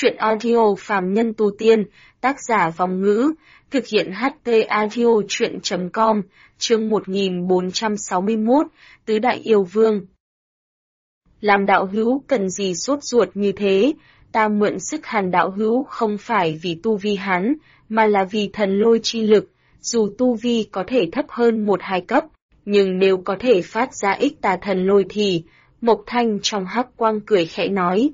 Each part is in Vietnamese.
Truyện audio phàm nhân tu tiên, tác giả Vong Ngữ, thực hiện HT audio truyện.com, chương 1461, Tứ Đại Yêu Vương. Làm đạo hữu cần gì sốt ruột như thế, ta mượn sức Hàn đạo hữu không phải vì tu vi hắn, mà là vì thần lôi chi lực, dù tu vi có thể thấp hơn 1-2 cấp, nhưng nếu có thể phát ra ích tà thần lôi thì, Mộc Thanh trong hắc quang cười khẽ nói.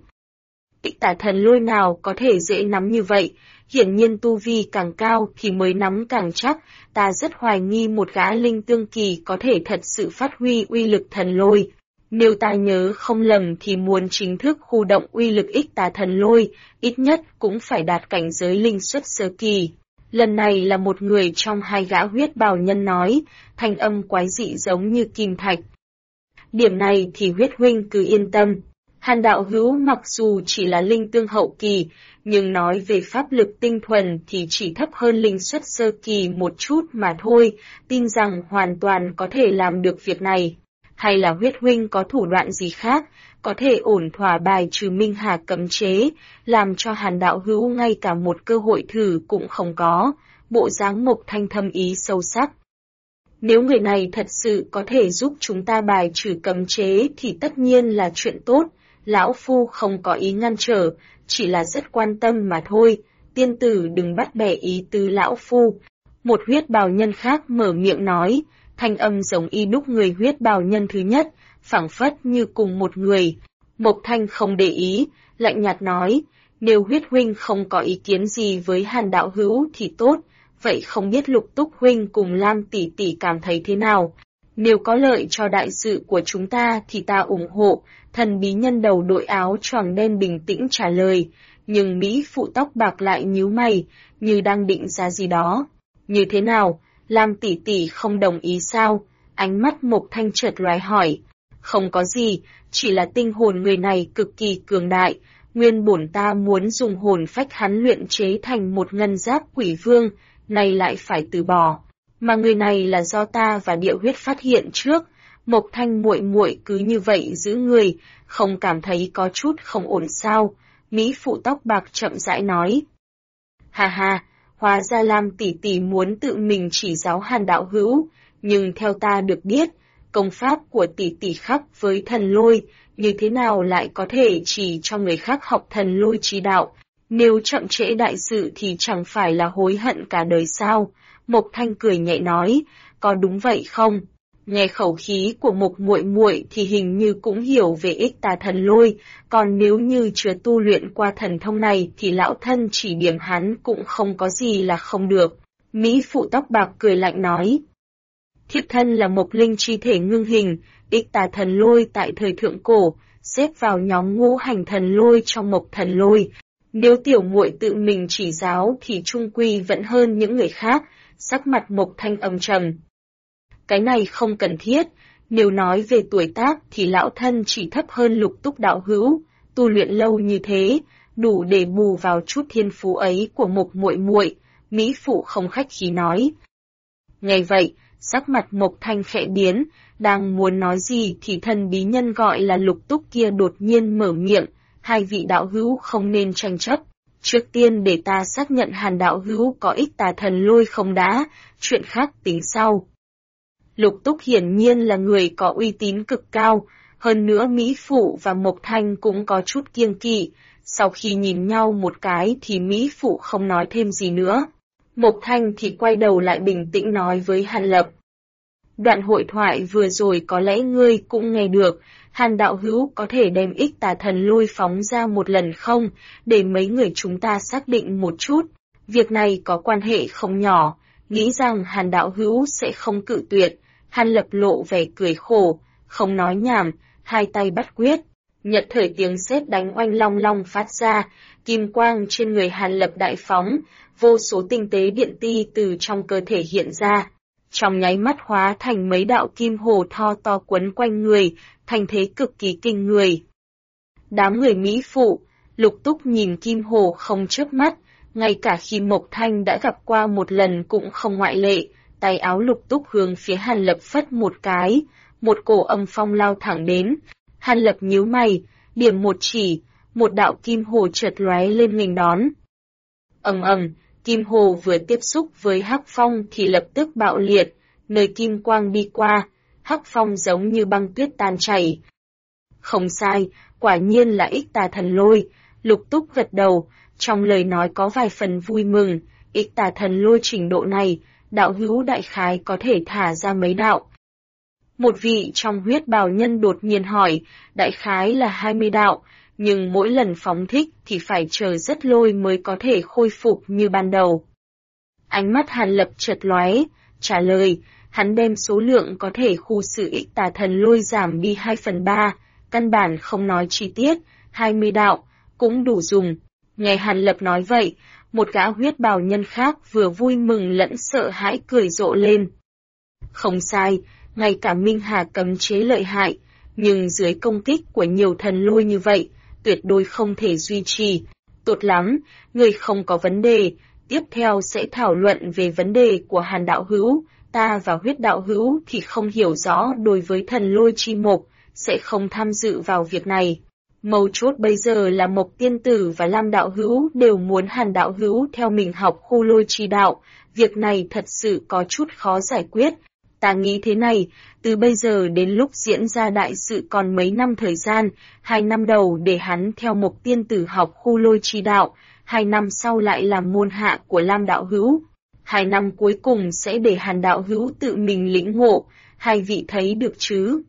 Ích tà thần lôi nào có thể dễ nắm như vậy, hiển nhiên tu vi càng cao thì mới nắm càng chắc, ta rất hoài nghi một gã linh tương kỳ có thể thật sự phát huy uy lực thần lôi. Nếu ta nhớ không lầm thì muốn chính thức khu động uy lực ích tà thần lôi, ít nhất cũng phải đạt cảnh giới linh xuất sơ kỳ. Lần này là một người trong hai gã huyết bào nhân nói, thanh âm quái dị giống như kim thạch. Điểm này thì huyết huynh cứ yên tâm. Hàn đạo hữu mặc dù chỉ là linh tương hậu kỳ, nhưng nói về pháp lực tinh thuần thì chỉ thấp hơn linh xuất sơ kỳ một chút mà thôi, tin rằng hoàn toàn có thể làm được việc này. Hay là huyết huynh có thủ đoạn gì khác, có thể ổn thỏa bài trừ Minh Hà cấm chế, làm cho Hàn đạo hữu ngay cả một cơ hội thử cũng không có, bộ dáng Mộc Thanh thâm ý sâu sắc. Nếu người này thật sự có thể giúp chúng ta bài trừ cấm chế thì tất nhiên là chuyện tốt, lão phu không có ý ngăn trở, chỉ là rất quan tâm mà thôi, tiên tử đừng bắt bẻ ý tứ lão phu. Một huyết bào nhân khác mở miệng nói, thanh âm giống y đúc người huyết bào nhân thứ nhất, phảng phất như cùng một người. Mộc Thanh không để ý, lạnh nhạt nói, nếu huyết huynh không có ý kiến gì với Hàn đạo hữu thì tốt, vậy không biết Lục Túc huynh cùng Lam tỷ tỷ cảm thấy thế nào? Nếu có lợi cho đại sự của chúng ta thì ta ủng hộ, thần bí nhân đầu đội áo choàng đen bình tĩnh trả lời, nhưng Mỹ phụ tóc bạc lại nhíu mày, như đang định ra gì đó. Như thế nào? Lam tỷ tỷ không đồng ý sao? Ánh mắt Mộc Thanh chợt lóe hỏi. Không có gì, chỉ là tinh hồn người này cực kỳ cường đại, nguyên bổn ta muốn dùng hồn phách hắn luyện chế thành một ngân giáp quỷ vương, nay lại phải từ bỏ. Mà người này là do ta và Địa Huyết phát hiện trước, Mộc Thanh muội muội cứ như vậy giữ người, không cảm thấy có chút không ổn sao? Mỹ phụ tóc bạc chậm rãi nói. Ha ha, hóa ra Lam tỷ tỷ muốn tự mình chỉ giáo Hàn đạo hữu, nhưng theo ta được biết, công pháp của tỷ tỷ khác với thần lôi, như thế nào lại có thể chỉ cho người khác học thần lôi chi đạo? Nếu chậm trễ đại sự thì chẳng phải là hối hận cả đời sao? Mộc Thanh cười nhẹ nói, có đúng vậy không? Nghe khẩu khí của Mộc muội muội thì hình như cũng hiểu về ích tà thần lôi, còn nếu như chưa tu luyện qua thần thông này thì lão thân chỉ điểm hắn cũng không có gì là không được. Mỹ phụ tóc bạc cười lạnh nói. Thiếp thân là Mộc linh chi thể ngưng hình, ích tà thần lôi tại thời thượng cổ, xếp vào nhóm ngũ hành thần lôi trong Mộc thần lôi. Nếu tiểu muội tự mình chỉ giáo thì trung quy vẫn hơn những người khác, sắc mặt Mộc Thanh âm trầm. Cái này không cần thiết, nếu nói về tuổi tác thì lão thân chỉ thấp hơn Lục Túc đạo hữu, tu luyện lâu như thế, đủ để bù vào chút thiên phú ấy của Mộc muội muội, Mỹ phụ không khách khí nói. Nghe vậy, sắc mặt Mộc Thanh khẽ biến, đang muốn nói gì thì thần bí nhân gọi là Lục Túc kia đột nhiên mở miệng, hai vị đạo hữu không nên tranh chấp. Trước tiên để ta xác nhận Hàn đạo hữu có ích tà thần lôi không đã, chuyện khác tính sau. Lục Túc hiển nhiên là người có uy tín cực cao, hơn nữa Mỹ Phụ và Mộc Thanh cũng có chút kiêng kỵ, sau khi nhìn nhau một cái thì Mỹ Phụ không nói thêm gì nữa. Mộc Thanh thì quay đầu lại bình tĩnh nói với Hàn Lập. Đoạn hội thoại vừa rồi có lẽ ngươi cũng nghe được, Hàn đạo hữu có thể đem ích tà thần lôi phóng ra một lần không, để mấy người chúng ta xác định một chút. Việc này có quan hệ không nhỏ, nghĩ rằng Hàn đạo hữu sẽ không cự tuyệt. Hàn Lập lộ vẻ cười khổ, không nói nhảm, hai tay bắt quyết. Nhật thời tiếng sét đánh oanh long long phát ra, kim quang trên người Hàn Lập đại phóng, vô số tinh tế điện ti từ trong cơ thể hiện ra. Trong nháy mắt hóa thành mấy đạo kim hồ tho to quấn quanh người, thành thế cực kỳ kinh người. Đám người Mỹ phụ, Lục Túc nhìn kim hồ không chớp mắt, ngay cả khi Mộc Thanh đã gặp qua một lần cũng không ngoại lệ, tay áo Lục Túc hướng phía Hàn Lập phất một cái, một cổ âm phong lao thẳng đến. Hàn Lập nhíu mày, điểm một chỉ, một đạo kim hồ chợt lóe lên nghênh đón. Kim hồ vừa tiếp xúc với hắc phong thì lập tức bạo liệt, nơi kim quang đi qua, hắc phong giống như băng tuyết tan chảy. Không sai, quả nhiên là Ích Tà Thần Lôi. Lục Túc gật đầu, trong lời nói có vài phần vui mừng. Ích Tà Thần Lôi trình độ này, đạo hữu đại khái có thể thả ra mấy đạo. Một vị trong huyết bào nhân đột nhiên hỏi, đại khái là 20 đạo, nhưng mỗi lần phóng thích thì phải chờ rất lâu mới có thể khôi phục như ban đầu. Ánh mắt Hàn Lập chợt lóe, trả lời, hắn đem số lượng có thể khu xử Ích Tà Thần Lôi giảm đi 2/3, căn bản không nói chi tiết, 20 đạo, cũng đủ dùng. Nghe Hàn Lập nói vậy, một gã huyết bào nhân khác vừa vui mừng lẫn sợ hãi cười rộ lên. Không sai, ngay cả Minh Hà cấm chế lợi hại, nhưng dưới công kích của nhiều thần lôi như vậy, tuyệt đối không thể duy trì. Tốt lắm, người không có vấn đề, tiếp theo sẽ thảo luận về vấn đề của Hàn đạo hữu, ta và huyết đạo hữu thì không hiểu rõ đối với thần lôi chi mộc, sẽ không tham dự vào việc này. Mấu chốt bây giờ là Mộc tiên tử và Lam đạo hữu đều muốn Hàn đạo hữu theo mình học khu lôi chi đạo, việc này thật sự có chút khó giải quyết. Ta nghĩ thế này, từ bây giờ đến lúc diễn ra đại sự còn mấy năm thời gian, 2 năm đầu để hắn theo Mộc tiên tử học khu lôi chi đạo, 2 năm sau lại làm môn hạ của Lam đạo hữu. 2 năm cuối cùng sẽ để Hàn đạo hữu tự mình lĩnh ngộ, hai vị thấy được chứ?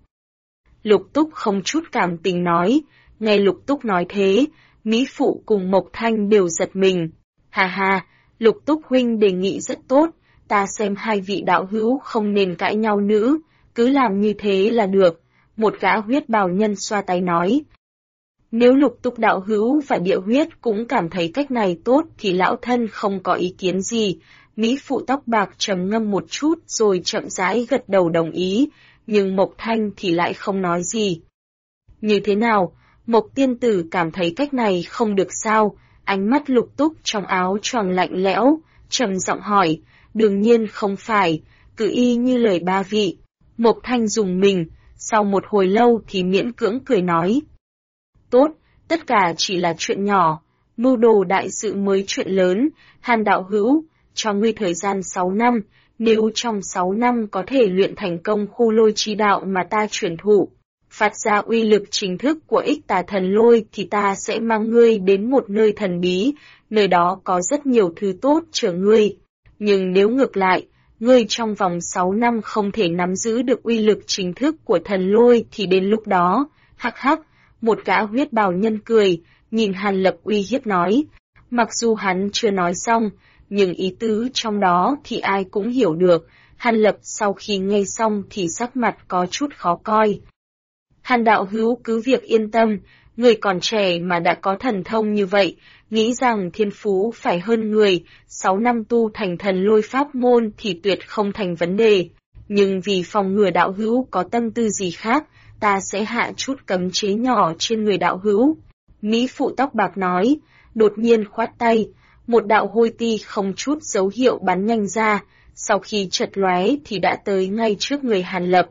Lục Túc không chút cảm tình nói, nghe Lục Túc nói thế, Mỹ Phụ cùng Mộc Thanh đều giật mình. Hà hà, Lục Túc huynh đề nghị rất tốt, ta xem hai vị đạo hữu không nên cãi nhau nữa, cứ làm như thế là được, một gã huyết bào nhân xoa tay nói. Nếu Lục Túc đạo hữu và Địa Huyết cũng cảm thấy cách này tốt thì lão thân không có ý kiến gì. Mỹ Phụ tóc bạc trầm ngâm một chút rồi chậm rãi gật đầu đồng ý, nhưng Mộc Thanh thì lại không nói gì. Như thế nào, Mộc tiên tử cảm thấy cách này không được sao? Ánh mắt Lục Túc trong áo choàng lạnh lẽo, trầm giọng hỏi, đương nhiên không phải, cứ y như lời ba vị. Mộc Thanh dùng mình, sau một hồi lâu thì miễn cưỡng cười nói. Tốt, tất cả chỉ là chuyện nhỏ, mưu đồ đại sự mới chuyện lớn, Hàn đạo hữu, cho ngươi thời gian 6 năm, nếu trong 6 năm có thể luyện thành công khu lôi chi đạo mà ta truyền thụ, phát ra uy lực chính thức của Ích Tà Thần Lôi thì ta sẽ mang ngươi đến một nơi thần bí, nơi đó có rất nhiều thứ tốt chờ ngươi. Nhưng nếu ngược lại, ngươi trong vòng 6 năm không thể nắm giữ được uy lực chính thức của thần lôi thì đến lúc đó, hắc hắc, một gã huyết bào nhân cười, nhìn Hàn Lập uy hiếp nói. Mặc dù hắn chưa nói xong, nhưng ý tứ trong đó thì ai cũng hiểu được. Hàn Lập sau khi nghe xong thì sắc mặt có chút khó coi. Hàn đạo hữu cứ việc yên tâm, người còn trẻ mà đã có thần thông như vậy, nghĩ rằng thiên phú phải hơn người, 6 năm tu thành thần lôi pháp môn thì tuyệt không thành vấn đề. Nhưng vì phòng ngừa đạo hữu có tâm tư gì khác, ta sẽ hạ chút cấm chế nhỏ trên người đạo hữu. Mỹ Phụ tóc bạc nói, đột nhiên khoát tay, một đạo hôi ti không chút dấu hiệu bắn nhanh ra, sau khi chật lóe thì đã tới ngay trước người Hàn Lập.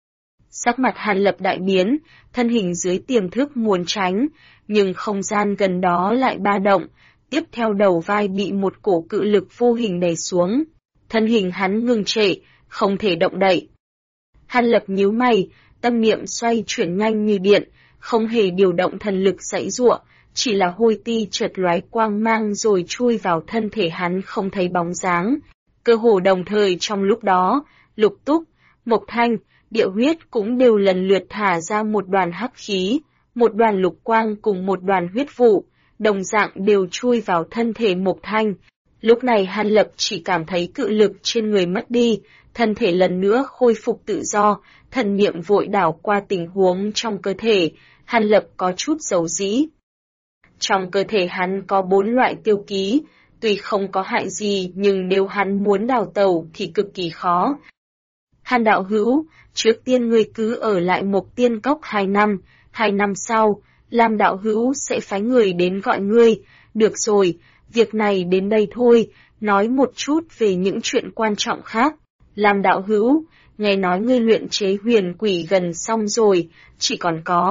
Sắc mặt Hàn Lập đại biến, thân hình dưới tiềm thức muốn tránh, nhưng không gian gần đó lại ba động, tiếp theo đầu vai bị một cổ cự lực vô hình đè xuống. Thân hình hắn ngừng trệ, không thể động đậy. Hàn Lập nhíu mày, tâm niệm xoay chuyển nhanh như điện, không hề điều động thần lực giãy giụa, chỉ là hôi ti chợt lóe quang mang rồi chui vào thân thể hắn không thấy bóng dáng. Cơ hồ đồng thời trong lúc đó, Lục Túc, Mộc Thanh, Địa Huyết cũng đều lần lượt thả ra một đoàn hắc khí, một đoàn lục quang cùng một đoàn huyết vụ, đồng dạng đều chui vào thân thể Mộc Thanh. Lúc này Hàn Lập chỉ cảm thấy cự lực trên người mất đi, thân thể lần nữa khôi phục tự do, thần niệm vội đảo qua tình huống trong cơ thể, Hàn Lập có chút dầu dĩ. Trong cơ thể hắn có 4 loại tiêu ký, tuy không có hại gì nhưng nếu hắn muốn đào tẩu thì cực kỳ khó. Hàn đạo hữu, trước tiên ngươi cứ ở lại Mộc Tiên Cốc 2 năm, 2 năm sau, Lam đạo hữu sẽ phái người đến gọi ngươi. Được rồi, việc này đến đây thôi, nói một chút về những chuyện quan trọng khác. Lam đạo hữu, nghe nói ngươi luyện chế huyền quỷ gần xong rồi, chỉ còn có,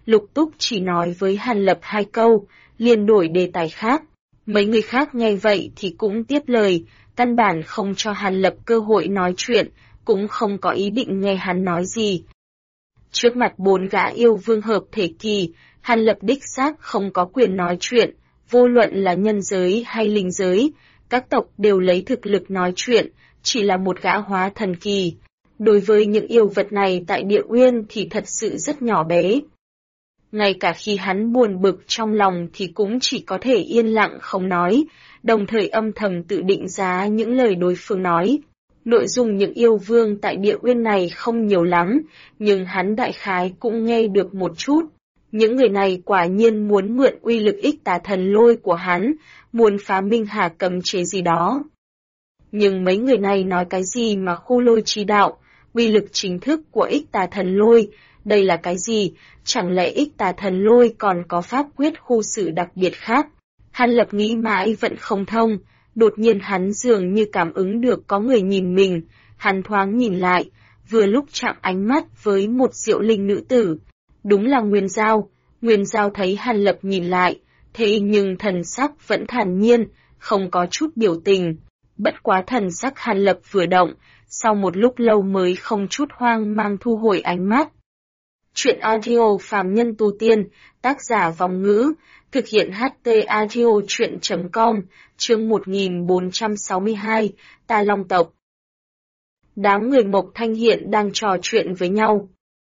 Lục Túc chỉ nói với Hàn Lập 2 câu, liền đổi đề tài khác. Mấy người khác nghe vậy thì cũng tiếp lời, căn bản không cho Hàn Lập cơ hội nói chuyện, cũng không có ý định nghe hắn nói gì. Trước mặt 4 gã yêu vương hợp thể kỳ, Hàn Lập đích xác không có quyền nói chuyện, vô luận là nhân giới hay linh giới, các tộc đều lấy thực lực nói chuyện, chỉ là một gã hóa thần kỳ. Đối với những yêu vật này tại địa uyên thì thật sự rất nhỏ bé. Ngay cả khi hắn buồn bực trong lòng thì cũng chỉ có thể yên lặng không nói, đồng thời âm thầm tự định giá những lời đối phương nói. Nội dung những yêu vương tại địa uyên này không nhiều lắm, nhưng hắn đại khái cũng nghe được một chút. Những người này quả nhiên muốn mượn uy lực ích tà thần lôi của hắn, muốn phá minh hà cấm chế gì đó. Nhưng mấy người này nói cái gì mà khu lôi chi đạo, uy lực chính thức của ích tà thần lôi, đây là cái gì, chẳng lẽ ích tà thần lôi còn có pháp quyết khu sự đặc biệt khác? Hàn Lập nghĩ mãi vẫn không thông, đột nhiên hắn dường như cảm ứng được có người nhìn mình, hắn thoáng nhìn lại, vừa lúc chạm ánh mắt với một diệu linh nữ tử. Đúng là Nguyên Giao. Nguyên Giao thấy Hàn Lập nhìn lại, thế nhưng thần sắc vẫn thản nhiên, không có chút biểu tình. Bất quá thần sắc Hàn Lập vừa động, sau một lúc lâu mới không chút hoang mang thu hồi ánh mắt. Chuyện audio phàm nhân tu tiên, tác giả Vòng Ngữ, thực hiện HT audio chuyện.com, chương 1462, Tà Long tộc. Đám người Mộc Thanh hiện đang trò chuyện với nhau.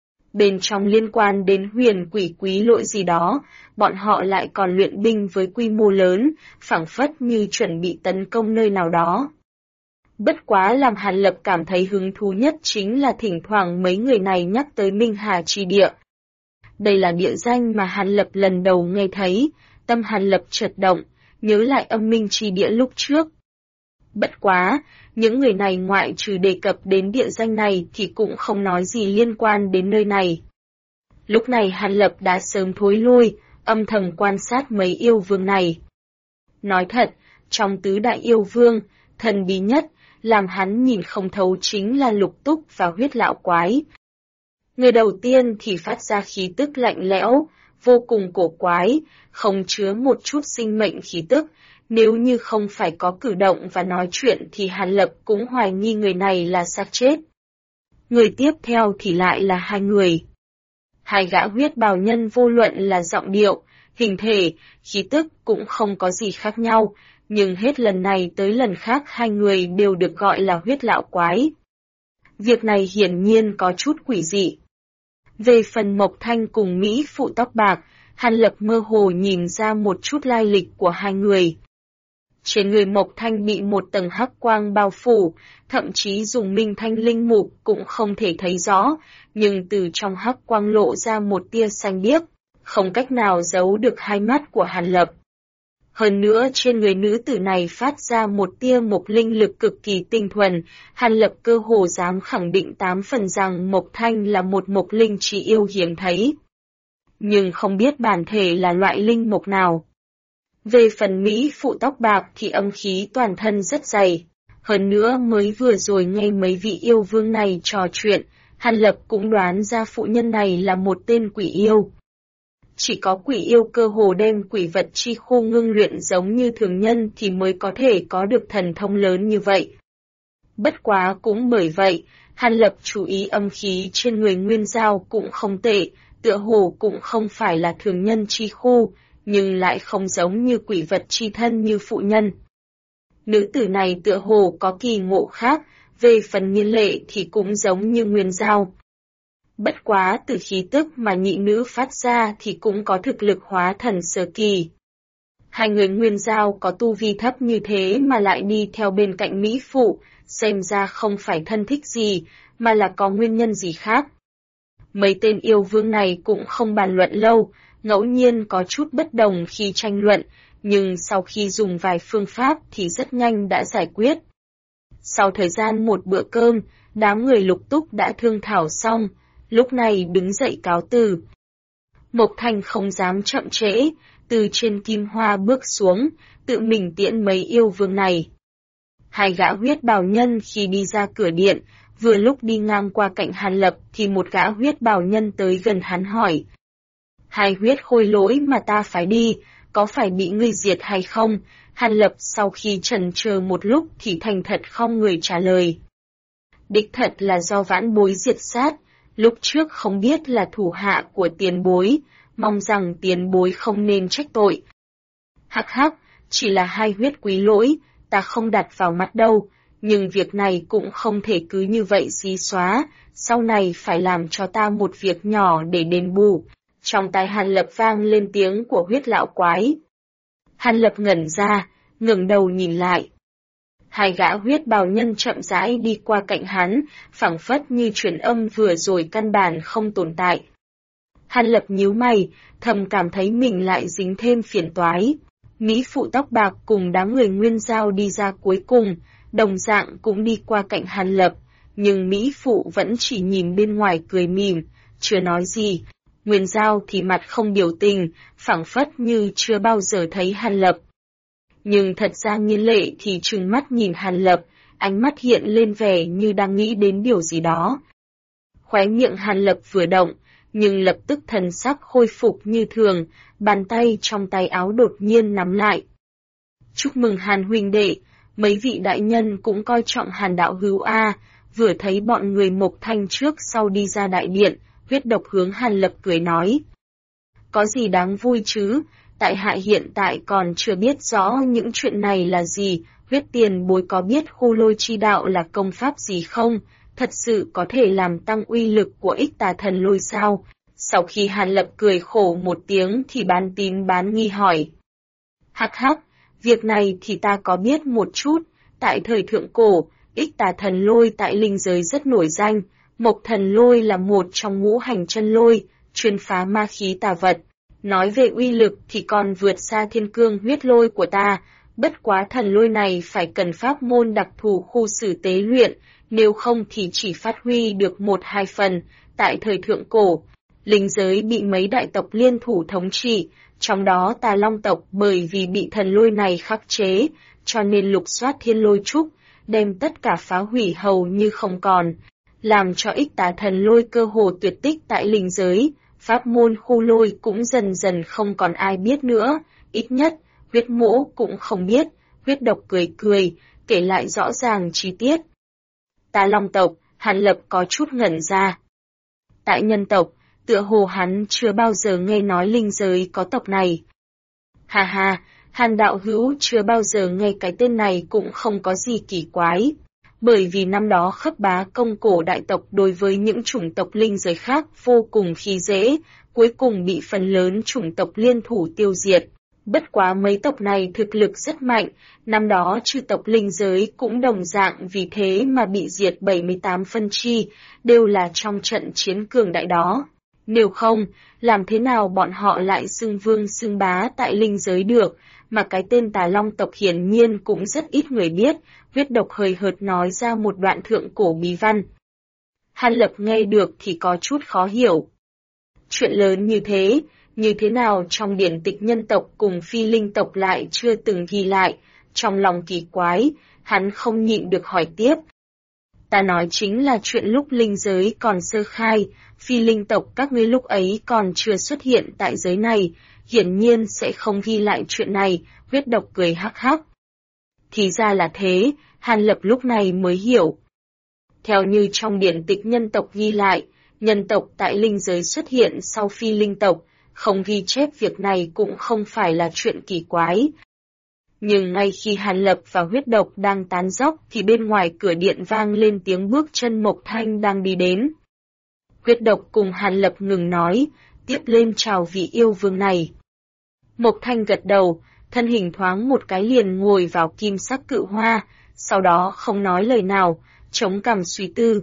Bên trong liên quan đến huyền quỷ quý lỗi gì đó, bọn họ lại còn luyện binh với quy mô lớn, phảng phất như chuẩn bị tấn công nơi nào đó. Bất quá làm Hàn Lập cảm thấy hứng thú nhất chính là thỉnh thoảng mấy người này nhắc tới Minh Hà Chi Địa. Đây là địa danh mà Hàn Lập lần đầu nghe thấy, tâm Hàn Lập chợt động, nhớ lại Âm Minh Chi Địa lúc trước. Bất quá, những người này ngoại trừ đề cập đến địa danh này thì cũng không nói gì liên quan đến nơi này. Lúc này Hàn Lập đã sớm thối lui, âm thầm quan sát mấy yêu vương này. Nói thật, trong tứ đại yêu vương, thần bí nhất, làm hắn nhìn không thấu chính là Lục Túc và Huyết Lão Quái. Người đầu tiên thì phát ra khí tức lạnh lẽo, vô cùng cổ quái, không chứa một chút sinh mệnh khí tức, nếu như không phải có cử động và nói chuyện thì Hàn Lập cũng hoài nghi người này là xác chết. Người tiếp theo thì lại là 2 người. 2 gã huyết bào nhân vô luận là giọng điệu, hình thể, khí tức cũng không có gì khác nhau, nhưng hết lần này tới lần khác 2 người đều được gọi là Huyết Lão Quái. Việc này hiển nhiên có chút quỷ dị. Về phần Mộc Thanh cùng Mỹ phụ tóc bạc, Hàn Lập mơ hồ nhìn ra một chút lai lịch của 2 người. Trên người Mộc Thanh bị một tầng hắc quang bao phủ, thậm chí dùng minh thanh linh mục cũng không thể thấy rõ, nhưng từ trong hắc quang lộ ra một tia xanh biếc, không cách nào giấu được hai mắt của Hàn Lập. Hơn nữa trên người nữ tử này phát ra một tia mộc linh lực cực kỳ tinh thuần, Hàn Lập cơ hồ dám khẳng định 8 phần rằng Mộc Thanh là một mộc linh chỉ yêu hiếm thấy. Nhưng không biết bản thể là loại linh mộc nào. Về phần Mỹ phụ tóc bạc thì âm khí toàn thân rất dày. Hơn nữa mới vừa rồi nghe mấy vị yêu vương này trò chuyện, Hàn Lập cũng đoán ra phụ nhân này là một tên quỷ yêu. Chỉ có quỷ yêu cơ hồ đem quỷ vật chi khu ngưng luyện giống như thường nhân thì mới có thể có được thần thông lớn như vậy. Bất quá cũng bởi vậy, Hàn Lập chú ý âm khí trên người Nguyên Giao cũng không tệ, tựa hồ cũng không phải là thường nhân chi khu, nhưng lại không giống như quỷ vật chi thân như phụ nhân. Nữ tử này tựa hồ có kỳ ngộ khác, về phần nhiên lệ thì cũng giống như Nguyên Giao. Bất quá từ khí tức mà nhị nữ phát ra thì cũng có thực lực hóa thần sơ kỳ. 2 người Nguyên Giao có tu vi thấp như thế mà lại đi theo bên cạnh Mỹ phụ, xem ra không phải thân thích gì, mà là có nguyên nhân gì khác. Mấy tên yêu vương này cũng không bàn luận lâu, ngẫu nhiên có chút bất đồng khi tranh luận, nhưng sau khi dùng vài phương pháp thì rất nhanh đã giải quyết. Sau thời gian một bữa cơm, đám người Lục Túc đã thương thảo xong, lúc này đứng dậy cáo từ. Mộc Thanh không dám chậm trễ, từ trên kim hoa bước xuống, tự mình tiễn mấy yêu vương này. 2 gã huyết bào nhân khi đi ra cửa điện, vừa lúc đi ngang qua cạnh Hàn Lập thì một gã huyết bào nhân tới gần hắn hỏi. Hai huyết khôi lỗi mà ta phải đi, có phải bị ngươi diệt hay không? Hàn Lập sau khi chần chờ một lúc thì thành thật không người trả lời. Đích thật là do vãn bối diệt sát, lúc trước không biết là thủ hạ của tiền bối, mong rằng tiền bối không nên trách tội. Hắc hắc, chỉ là hai huyết quý lỗi, ta không đặt vào mắt đâu, nhưng việc này cũng không thể cứ như vậy xí xóa, sau này phải làm cho ta một việc nhỏ để đền bù. Trong tai Hàn Lập vang lên tiếng của huyết lão quái. Hàn Lập ngẩn ra, ngẩng đầu nhìn lại. Hai gã huyết bào nhân chậm rãi đi qua cạnh hắn, phảng phất như truyền âm vừa rồi căn bản không tồn tại. Hàn Lập nhíu mày, thầm cảm thấy mình lại dính thêm phiền toái. Mỹ phụ tóc bạc cùng đám người Nguyên Giao đi ra cuối cùng, đồng dạng cũng đi qua cạnh Hàn Lập, nhưng Mỹ phụ vẫn chỉ nhìn bên ngoài cười mỉm, chưa nói gì. Nguyên Giao thì mặt không biểu tình, phảng phất như chưa bao giờ thấy Hàn Lập. Nhưng thật ra Nghiên Lệ thì trừng mắt nhìn Hàn Lập, ánh mắt hiện lên vẻ như đang nghĩ đến điều gì đó. Khóe miệng Hàn Lập vừa động, nhưng lập tức thần sắc khôi phục như thường, bàn tay trong tay áo đột nhiên nắm lại. Chúc mừng Hàn huynh đệ, mấy vị đại nhân cũng coi trọng Hàn đạo hữu a. Vừa thấy bọn người Mộc Thanh trước sau đi ra đại điện, huyết độc hướng Hàn Lập cười nói. Có gì đáng vui chứ, tại hạ hiện tại còn chưa biết rõ những chuyện này là gì, huyết tiền bối có biết khu lôi chi đạo là công pháp gì không, thật sự có thể làm tăng uy lực của ích tà thần lôi sao? Sau khi Hàn Lập cười khổ một tiếng thì bán tín bán nghi hỏi. Hắc hắc, việc này thì ta có biết một chút, tại thời thượng cổ, ích tà thần lôi tại linh giới rất nổi danh, Mộc thần lôi là một trong ngũ hành chân lôi, chuyên phá ma khí tà vật. Nói về uy lực thì còn vượt xa thiên cương huyết lôi của ta, bất quá thần lôi này phải cần pháp môn đặc thù khu xử tế luyện, nếu không thì chỉ phát huy được 1-2 phần. Tại thời thượng cổ, linh giới bị mấy đại tộc liên thủ thống trị, trong đó Tà Long tộc bởi vì bị thần lôi này khắc chế, cho nên lục soát thiên lôi trúc, đem tất cả phá hủy hầu như không còn, làm cho ích tà thần lôi cơ hồ tuyệt tích tại linh giới. Pháp môn khu lôi cũng dần dần không còn ai biết nữa, ít nhất, huyết mỗ cũng không biết, huyết độc cười cười, kể lại rõ ràng chi tiết. Tà Long tộc, Hàn Lập có chút ngẩn ra. Tại nhân tộc, tựa hồ hắn chưa bao giờ nghe nói linh giới có tộc này. Hà hà, Hàn đạo hữu chưa bao giờ nghe cái tên này cũng không có gì kỳ quái. Bởi vì năm đó khắp bá công cổ đại tộc đối với những chủng tộc linh giới khác vô cùng khi dễ, cuối cùng bị phần lớn chủng tộc liên thủ tiêu diệt. Bất quá mấy tộc này thực lực rất mạnh, năm đó chư tộc linh giới cũng đồng dạng vì thế mà bị diệt 78 phân chi, đều là trong trận chiến cường đại đó. Nếu không, làm thế nào bọn họ lại xưng vương xưng bá tại linh giới được, mà cái tên Tà Long tộc hiển nhiên cũng rất ít người biết, huyết độc hời hợt nói ra một đoạn thượng cổ bí văn. Hàn Lập nghe được thì có chút khó hiểu. Chuyện lớn như thế nào trong điển tịch nhân tộc cùng phi linh tộc lại chưa từng ghi lại, trong lòng kỳ quái, hắn không nhịn được hỏi tiếp. Ta nói chính là chuyện lúc linh giới còn sơ khai, phi linh tộc các ngươi lúc ấy còn chưa xuất hiện tại giới này, hiển nhiên sẽ không ghi lại chuyện này, huyết độc cười hắc hắc. Thì ra là thế, Hàn Lập lúc này mới hiểu. Theo như trong điển tịch nhân tộc ghi lại, nhân tộc tại linh giới xuất hiện sau phi linh tộc, không ghi chép việc này cũng không phải là chuyện kỳ quái. Nhưng ngay khi Hàn Lập và huyết độc đang tán dóc thì bên ngoài cửa điện vang lên tiếng bước chân Mộc Thanh đang đi đến. Huyết độc cùng Hàn Lập ngừng nói, tiếp lên chào vị yêu vương này. Mộc Thanh gật đầu, thân hình thoáng một cái liền ngồi vào kim sắc cự hoa, sau đó không nói lời nào, chống cằm suy tư.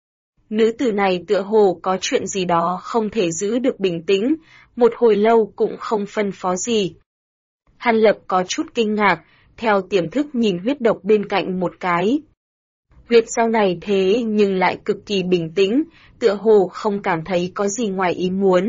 Nữ tử này tựa hồ có chuyện gì đó không thể giữ được bình tĩnh, một hồi lâu cũng không phân phó gì. Hàn Lập có chút kinh ngạc, theo tiềm thức nhìn huyết độc bên cạnh một cái. Huyết sau này thế nhưng lại cực kỳ bình tĩnh, tựa hồ không cảm thấy có gì ngoài ý muốn.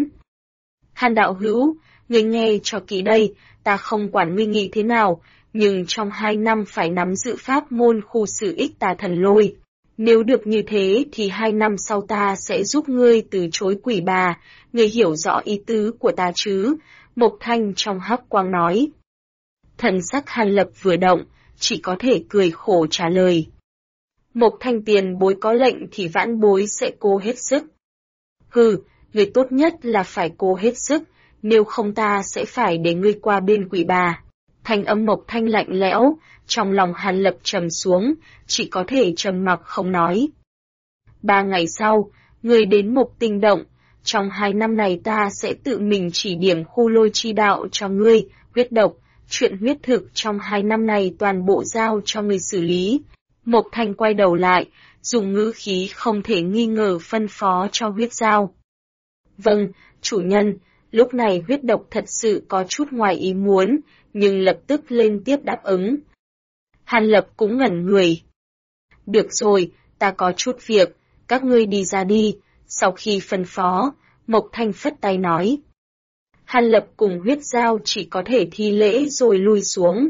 Hàn đạo hữu, ngươi nghe cho kỹ đây, ta không quản ngươi nghĩ thế nào, nhưng trong 2 năm phải nắm giữ pháp môn khu xử ích tà thần lôi. Nếu được như thế thì 2 năm sau ta sẽ giúp ngươi từ chối quỷ bà, ngươi hiểu rõ ý tứ của ta chứ? Mộc Thanh trong hắc quang nói. Thần sắc Hàn Lập vừa động, chỉ có thể cười khổ trả lời. Mộc Thanh tiền bối có lệnh thì vãn bối sẽ cố hết sức. Hừ, người tốt nhất là phải cố hết sức, nếu không ta sẽ phải để ngươi qua bên quỷ bà. Thanh âm Mộc Thanh lạnh lẽo, trong lòng Hàn Lập trầm xuống, chỉ có thể trầm mặc không nói. 3 ngày sau, ngươi đến Mộc Tinh Động, trong 2 năm này ta sẽ tự mình chỉ điểm khu lôi chi đạo cho ngươi, huyết độc, chuyện huyết thực trong 2 năm này toàn bộ giao cho ngươi xử lý. Mộc Thanh quay đầu lại, dùng ngữ khí không thể nghi ngờ phân phó cho huyết giao. Vâng, chủ nhân, lúc này huyết độc thật sự có chút ngoài ý muốn, nhưng lập tức lên tiếp đáp ứng. Hàn Lập cũng ngẩn người. Được rồi, ta có chút việc, các ngươi đi ra đi. Sau khi phân phó, Mộc Thanh phất tay nói. Hàn Lập cùng huyết giao chỉ có thể thi lễ rồi lui xuống.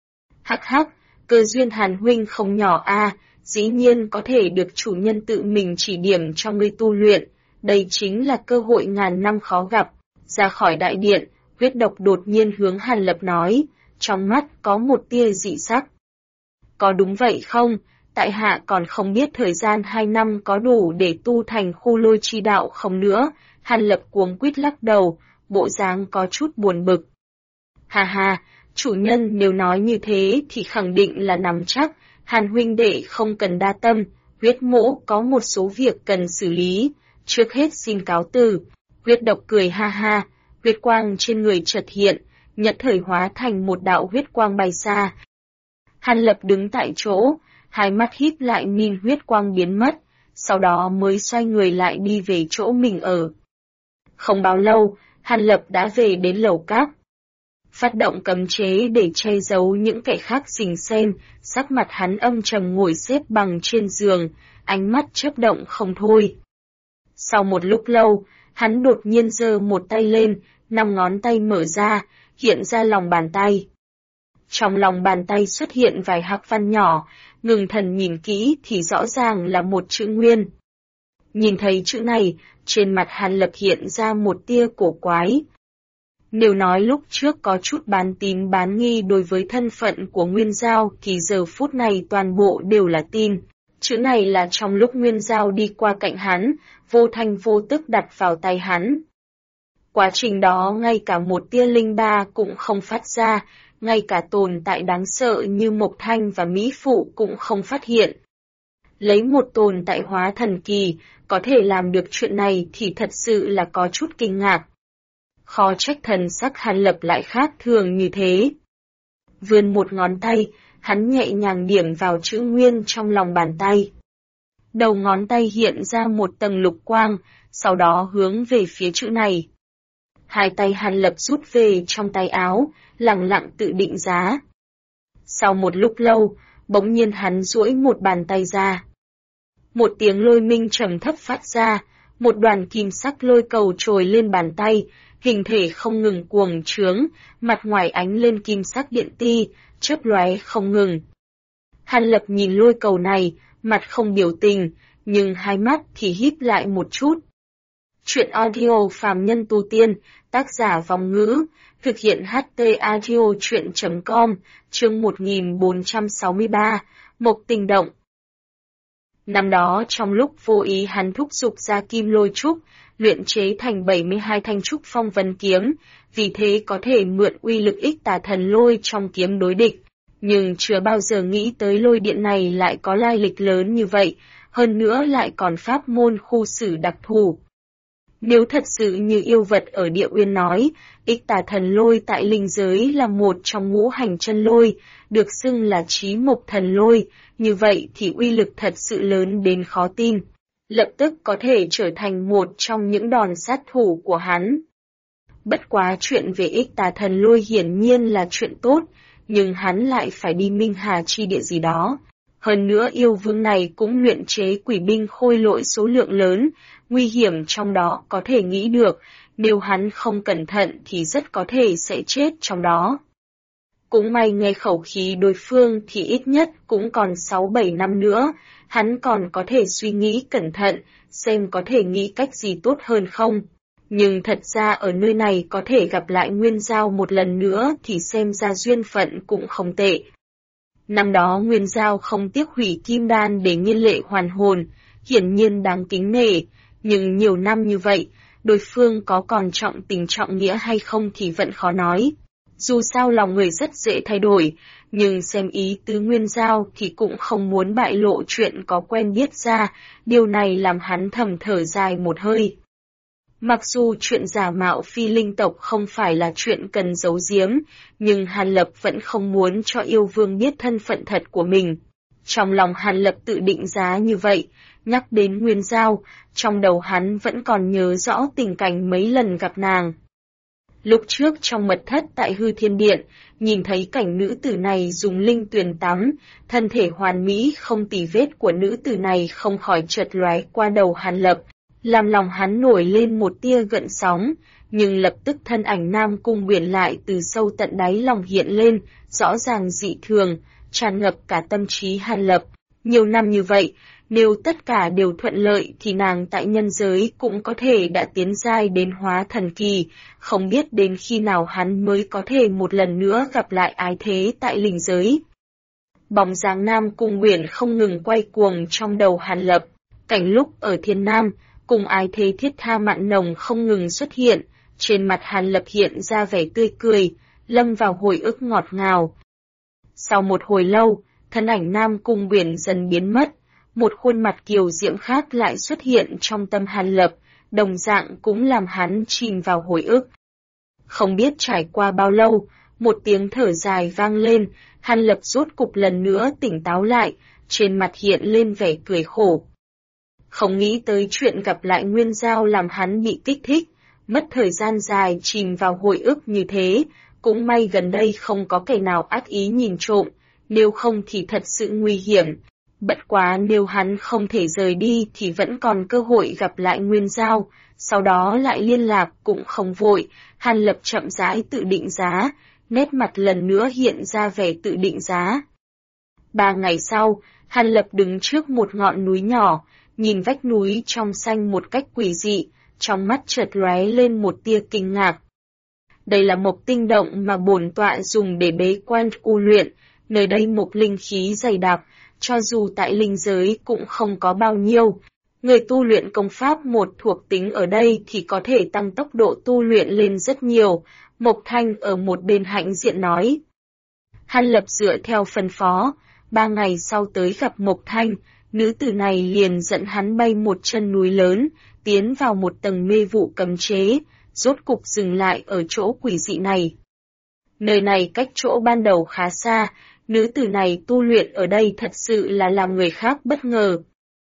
Hắc hắc, cơ duyên Hàn huynh không nhỏ a, dĩ nhiên có thể được chủ nhân tự mình chỉ điểm cho ngươi tu luyện, đây chính là cơ hội ngàn năm khó gặp. Ra khỏi đại điện, huyết độc đột nhiên hướng Hàn Lập nói, trong mắt có một tia dị sắc. Có đúng vậy không? Tại hạ còn không biết thời gian 2 năm có đủ để tu thành khu lôi chi đạo không nữa. Hàn Lập cuống quýt lắc đầu, bộ dáng có chút buồn bực. Hà hà, chủ nhân nếu nói như thế thì khẳng định là nắm chắc, Hàn huynh đệ không cần đa tâm, huyết mỗ có một số việc cần xử lý, trước hết xin cáo từ. Huyết độc cười ha ha, huyết quang trên người chợt hiện, nhất thời hóa thành một đạo huyết quang bay xa. Hàn Lập đứng tại chỗ, hai mắt híp lại nhìn huyết quang biến mất, sau đó mới xoay người lại đi về chỗ mình ở. Không bao lâu, Hàn Lập đã về đến lầu các. Phát động cấm chế để che giấu những kẻ khác rình xem, sắc mặt hắn âm trầm ngồi xếp bằng trên giường, ánh mắt chớp động không thôi. Sau một lúc lâu, hắn đột nhiên giơ một tay lên, 5 ngón tay mở ra, hiện ra lòng bàn tay. Trong lòng bàn tay xuất hiện vài hắc văn nhỏ, ngừng thần nhìn kỹ thì rõ ràng là một chữ Nguyên. Nhìn thấy chữ này, trên mặt Hàn Lập hiện ra một tia cổ quái. Nếu nói lúc trước có chút bán tín bán nghi đối với thân phận của Nguyên Giao thì giờ phút này toàn bộ đều là tin. Chữ này là trong lúc Nguyên Giao đi qua cạnh hắn, vô thanh vô tức đặt vào tay hắn. Quá trình đó ngay cả một tia linh ba cũng không phát ra, ngay cả tồn tại đáng sợ như Mộc Thanh và Mỹ Phụ cũng không phát hiện. Lấy một tồn tại hóa thần kỳ, có thể làm được chuyện này thì thật sự là có chút kinh ngạc. Khó trách thần sắc Hàn Lập lại khác thường như thế. Vươn một ngón tay, hắn nhẹ nhàng điểm vào chữ Nguyên trong lòng bàn tay. Đầu ngón tay hiện ra một tầng lục quang, sau đó hướng về phía chữ này. Hai tay Hàn Lập rút về trong tay áo, lặng lặng tự định giá. Sau một lúc lâu, bỗng nhiên hắn duỗi một bàn tay ra. Một tiếng lôi minh trầm thấp phát ra, một đoàn kim sắc lôi cầu trồi lên bàn tay, hình thể không ngừng cuồng trướng, mặt ngoài ánh lên kim sắc điện ti, chớp lóe không ngừng. Hàn Lập nhìn lôi cầu này, mặt không biểu tình, nhưng hai mắt thì híp lại một chút. Chuyện audio phàm nhân tu tiên, tác giả Vong Ngữ, thực hiện HT audio chuyện.com, chương 1463, Mộc Tinh Động. Năm đó trong lúc vô ý hắn thúc giục ra kim lôi trúc, luyện chế thành 72 thanh trúc phong vân kiếm, vì thế có thể mượn uy lực ích tà thần lôi trong kiếm đối địch. Nhưng chưa bao giờ nghĩ tới lôi điện này lại có lai lịch lớn như vậy, hơn nữa lại còn pháp môn khu xử đặc thù. Nếu thật sự như yêu vật ở địa uyên nói, ích tà thần lôi tại linh giới là một trong ngũ hành chân lôi, được xưng là chí mộc thần lôi, như vậy thì uy lực thật sự lớn đến khó tin. Lập tức có thể trở thành một trong những đòn sát thủ của hắn. Bất quá chuyện về ích tà thần lôi hiển nhiên là chuyện tốt, nhưng hắn lại phải đi Minh Hà chi địa gì đó. Hơn nữa yêu vương này cũng luyện chế quỷ binh khôi lỗi số lượng lớn, nguy hiểm trong đó có thể nghĩ được, nếu hắn không cẩn thận thì rất có thể sẽ chết trong đó. Cũng may nghe khẩu khí đối phương thì ít nhất cũng còn 6-7 năm nữa, hắn còn có thể suy nghĩ cẩn thận, xem có thể nghĩ cách gì tốt hơn không. Nhưng thật ra ở nơi này có thể gặp lại Nguyên Giao một lần nữa thì xem ra duyên phận cũng không tệ. Năm đó Nguyên Giao không tiếc hủy kim đan để Nghiên Lệ hoàn hồn, hiển nhiên đáng kính nể, nhưng nhiều năm như vậy, đối phương có còn trọng tình trọng nghĩa hay không thì vẫn khó nói. Dù sao lòng người rất dễ thay đổi, nhưng xem ý tứ Nguyên Giao thì cũng không muốn bại lộ chuyện có quen biết ra, điều này làm hắn thầm thở dài một hơi. Mặc dù chuyện giả mạo phi linh tộc không phải là chuyện cần giấu giếm, nhưng Hàn Lập vẫn không muốn cho yêu vương biết thân phận thật của mình. Trong lòng Hàn Lập tự định giá như vậy, nhắc đến Nguyên Giao, trong đầu hắn vẫn còn nhớ rõ tình cảnh mấy lần gặp nàng. Lúc trước trong mật thất tại Hư Thiên Điện, nhìn thấy cảnh nữ tử này dùng linh tuyền tắm, thân thể hoàn mỹ không tì vết của nữ tử này không khỏi chợt lóe qua đầu Hàn Lập, làm lòng hắn nổi lên một tia gợn sóng, nhưng lập tức thân ảnh Nam Cung Uyển lại từ sâu tận đáy lòng hiện lên, rõ ràng dị thường, tràn ngập cả tâm trí Hàn Lập. Nhiều năm như vậy, nếu tất cả đều thuận lợi thì nàng tại nhân giới cũng có thể đã tiến giai đến hóa thần kỳ, không biết đến khi nào hắn mới có thể một lần nữa gặp lại ái thế tại linh giới. Bóng dáng Nam Cung Uyển không ngừng quay cuồng trong đầu Hàn Lập, cảnh lúc ở Thiên Nam, cùng ái thế thiết tha mạn nồng không ngừng xuất hiện, trên mặt Hàn Lập hiện ra vẻ tươi cười, lâm vào hồi ức ngọt ngào. Sau một hồi lâu, thân ảnh Nam Cung Uyển dần biến mất, một khuôn mặt kiều diễm khác lại xuất hiện trong tâm Hàn Lập, đồng dạng cũng làm hắn chìm vào hồi ức. Không biết trải qua bao lâu, một tiếng thở dài vang lên, Hàn Lập rốt cục lần nữa tỉnh táo lại, trên mặt hiện lên vẻ cười khổ. Không nghĩ tới chuyện gặp lại Nguyên Giao làm hắn bị kích thích, mất thời gian dài chìm vào hồi ức như thế, cũng may gần đây không có kẻ nào ác ý nhìn trộm, nếu không thì thật sự nguy hiểm. Bất quá nếu hắn không thể rời đi thì vẫn còn cơ hội gặp lại Nguyên Giao, sau đó lại liên lạc cũng không vội, Hàn Lập chậm rãi tự định giá, nét mặt lần nữa hiện ra vẻ tự định giá. 3 ngày sau, Hàn Lập đứng trước một ngọn núi nhỏ, nhìn vách núi trong xanh một cách quỷ dị, trong mắt chợt lóe lên một tia kinh ngạc. Đây là mộc tinh động mà bổn tọa dùng để bế quan tu luyện, nơi đây mộc linh khí dày đặc, cho dù tại linh giới cũng không có bao nhiêu. Người tu luyện công pháp một thuộc tính ở đây thì có thể tăng tốc độ tu luyện lên rất nhiều, Mộc Thanh ở một bên hãnh diện nói. Hàn Lập dựa theo phân phó, 3 ngày sau tới gặp Mộc Thanh, nữ tử này liền dẫn hắn bay một chân núi lớn, tiến vào một tầng mê vụ cấm chế, rốt cục dừng lại ở chỗ quỷ dị này. Nơi này cách chỗ ban đầu khá xa, nữ tử này tu luyện ở đây thật sự là làm người khác bất ngờ.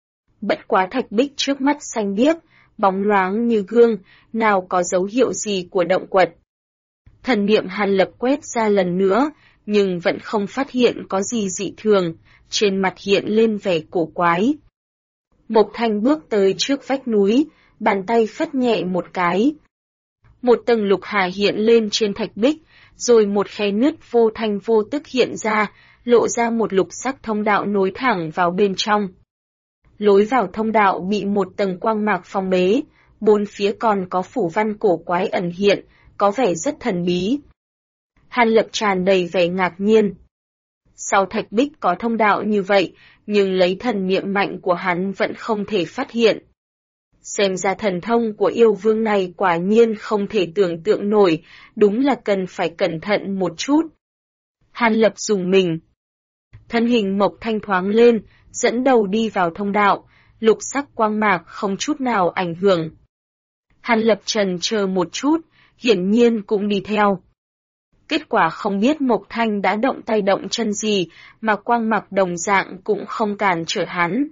Bất quá thạch bích trước mắt xanh biếc, bóng loáng như gương, nào có dấu hiệu gì của động quật. Thần niệm Hàn Lập quét ra lần nữa, nhưng vẫn không phát hiện có gì dị thường, trên mặt hiện lên vẻ cổ quái. Mộc Thanh bước tới trước vách núi, bàn tay phất nhẹ một cái. Một tầng lục hà hiện lên trên thạch bích, rồi một khe nứt vô thanh vô tức hiện ra, lộ ra một lục sắc thông đạo nối thẳng vào bên trong. Lối vào thông đạo bị một tầng quang mạc phong bế, bốn phía còn có phủ văn cổ quái ẩn hiện, có vẻ rất thần bí. Hàn Lập tràn đầy vẻ ngạc nhiên. Sau thạch bích có thông đạo như vậy, nhưng lấy thần niệm mạnh của hắn vẫn không thể phát hiện. Xem ra thần thông của yêu vương này quả nhiên không thể tưởng tượng nổi, đúng là cần phải cẩn thận một chút. Hàn Lập dùng mình. Thân hình Mộc Thanh thoáng lên, dẫn đầu đi vào thông đạo, lục sắc quang mạc không chút nào ảnh hưởng. Hàn Lập trần chờ một chút, hiển nhiên cũng đi theo. Kết quả không biết Mộc Thanh đã động tay động chân gì, mà quang mạc đồng dạng cũng không cản trở hắn.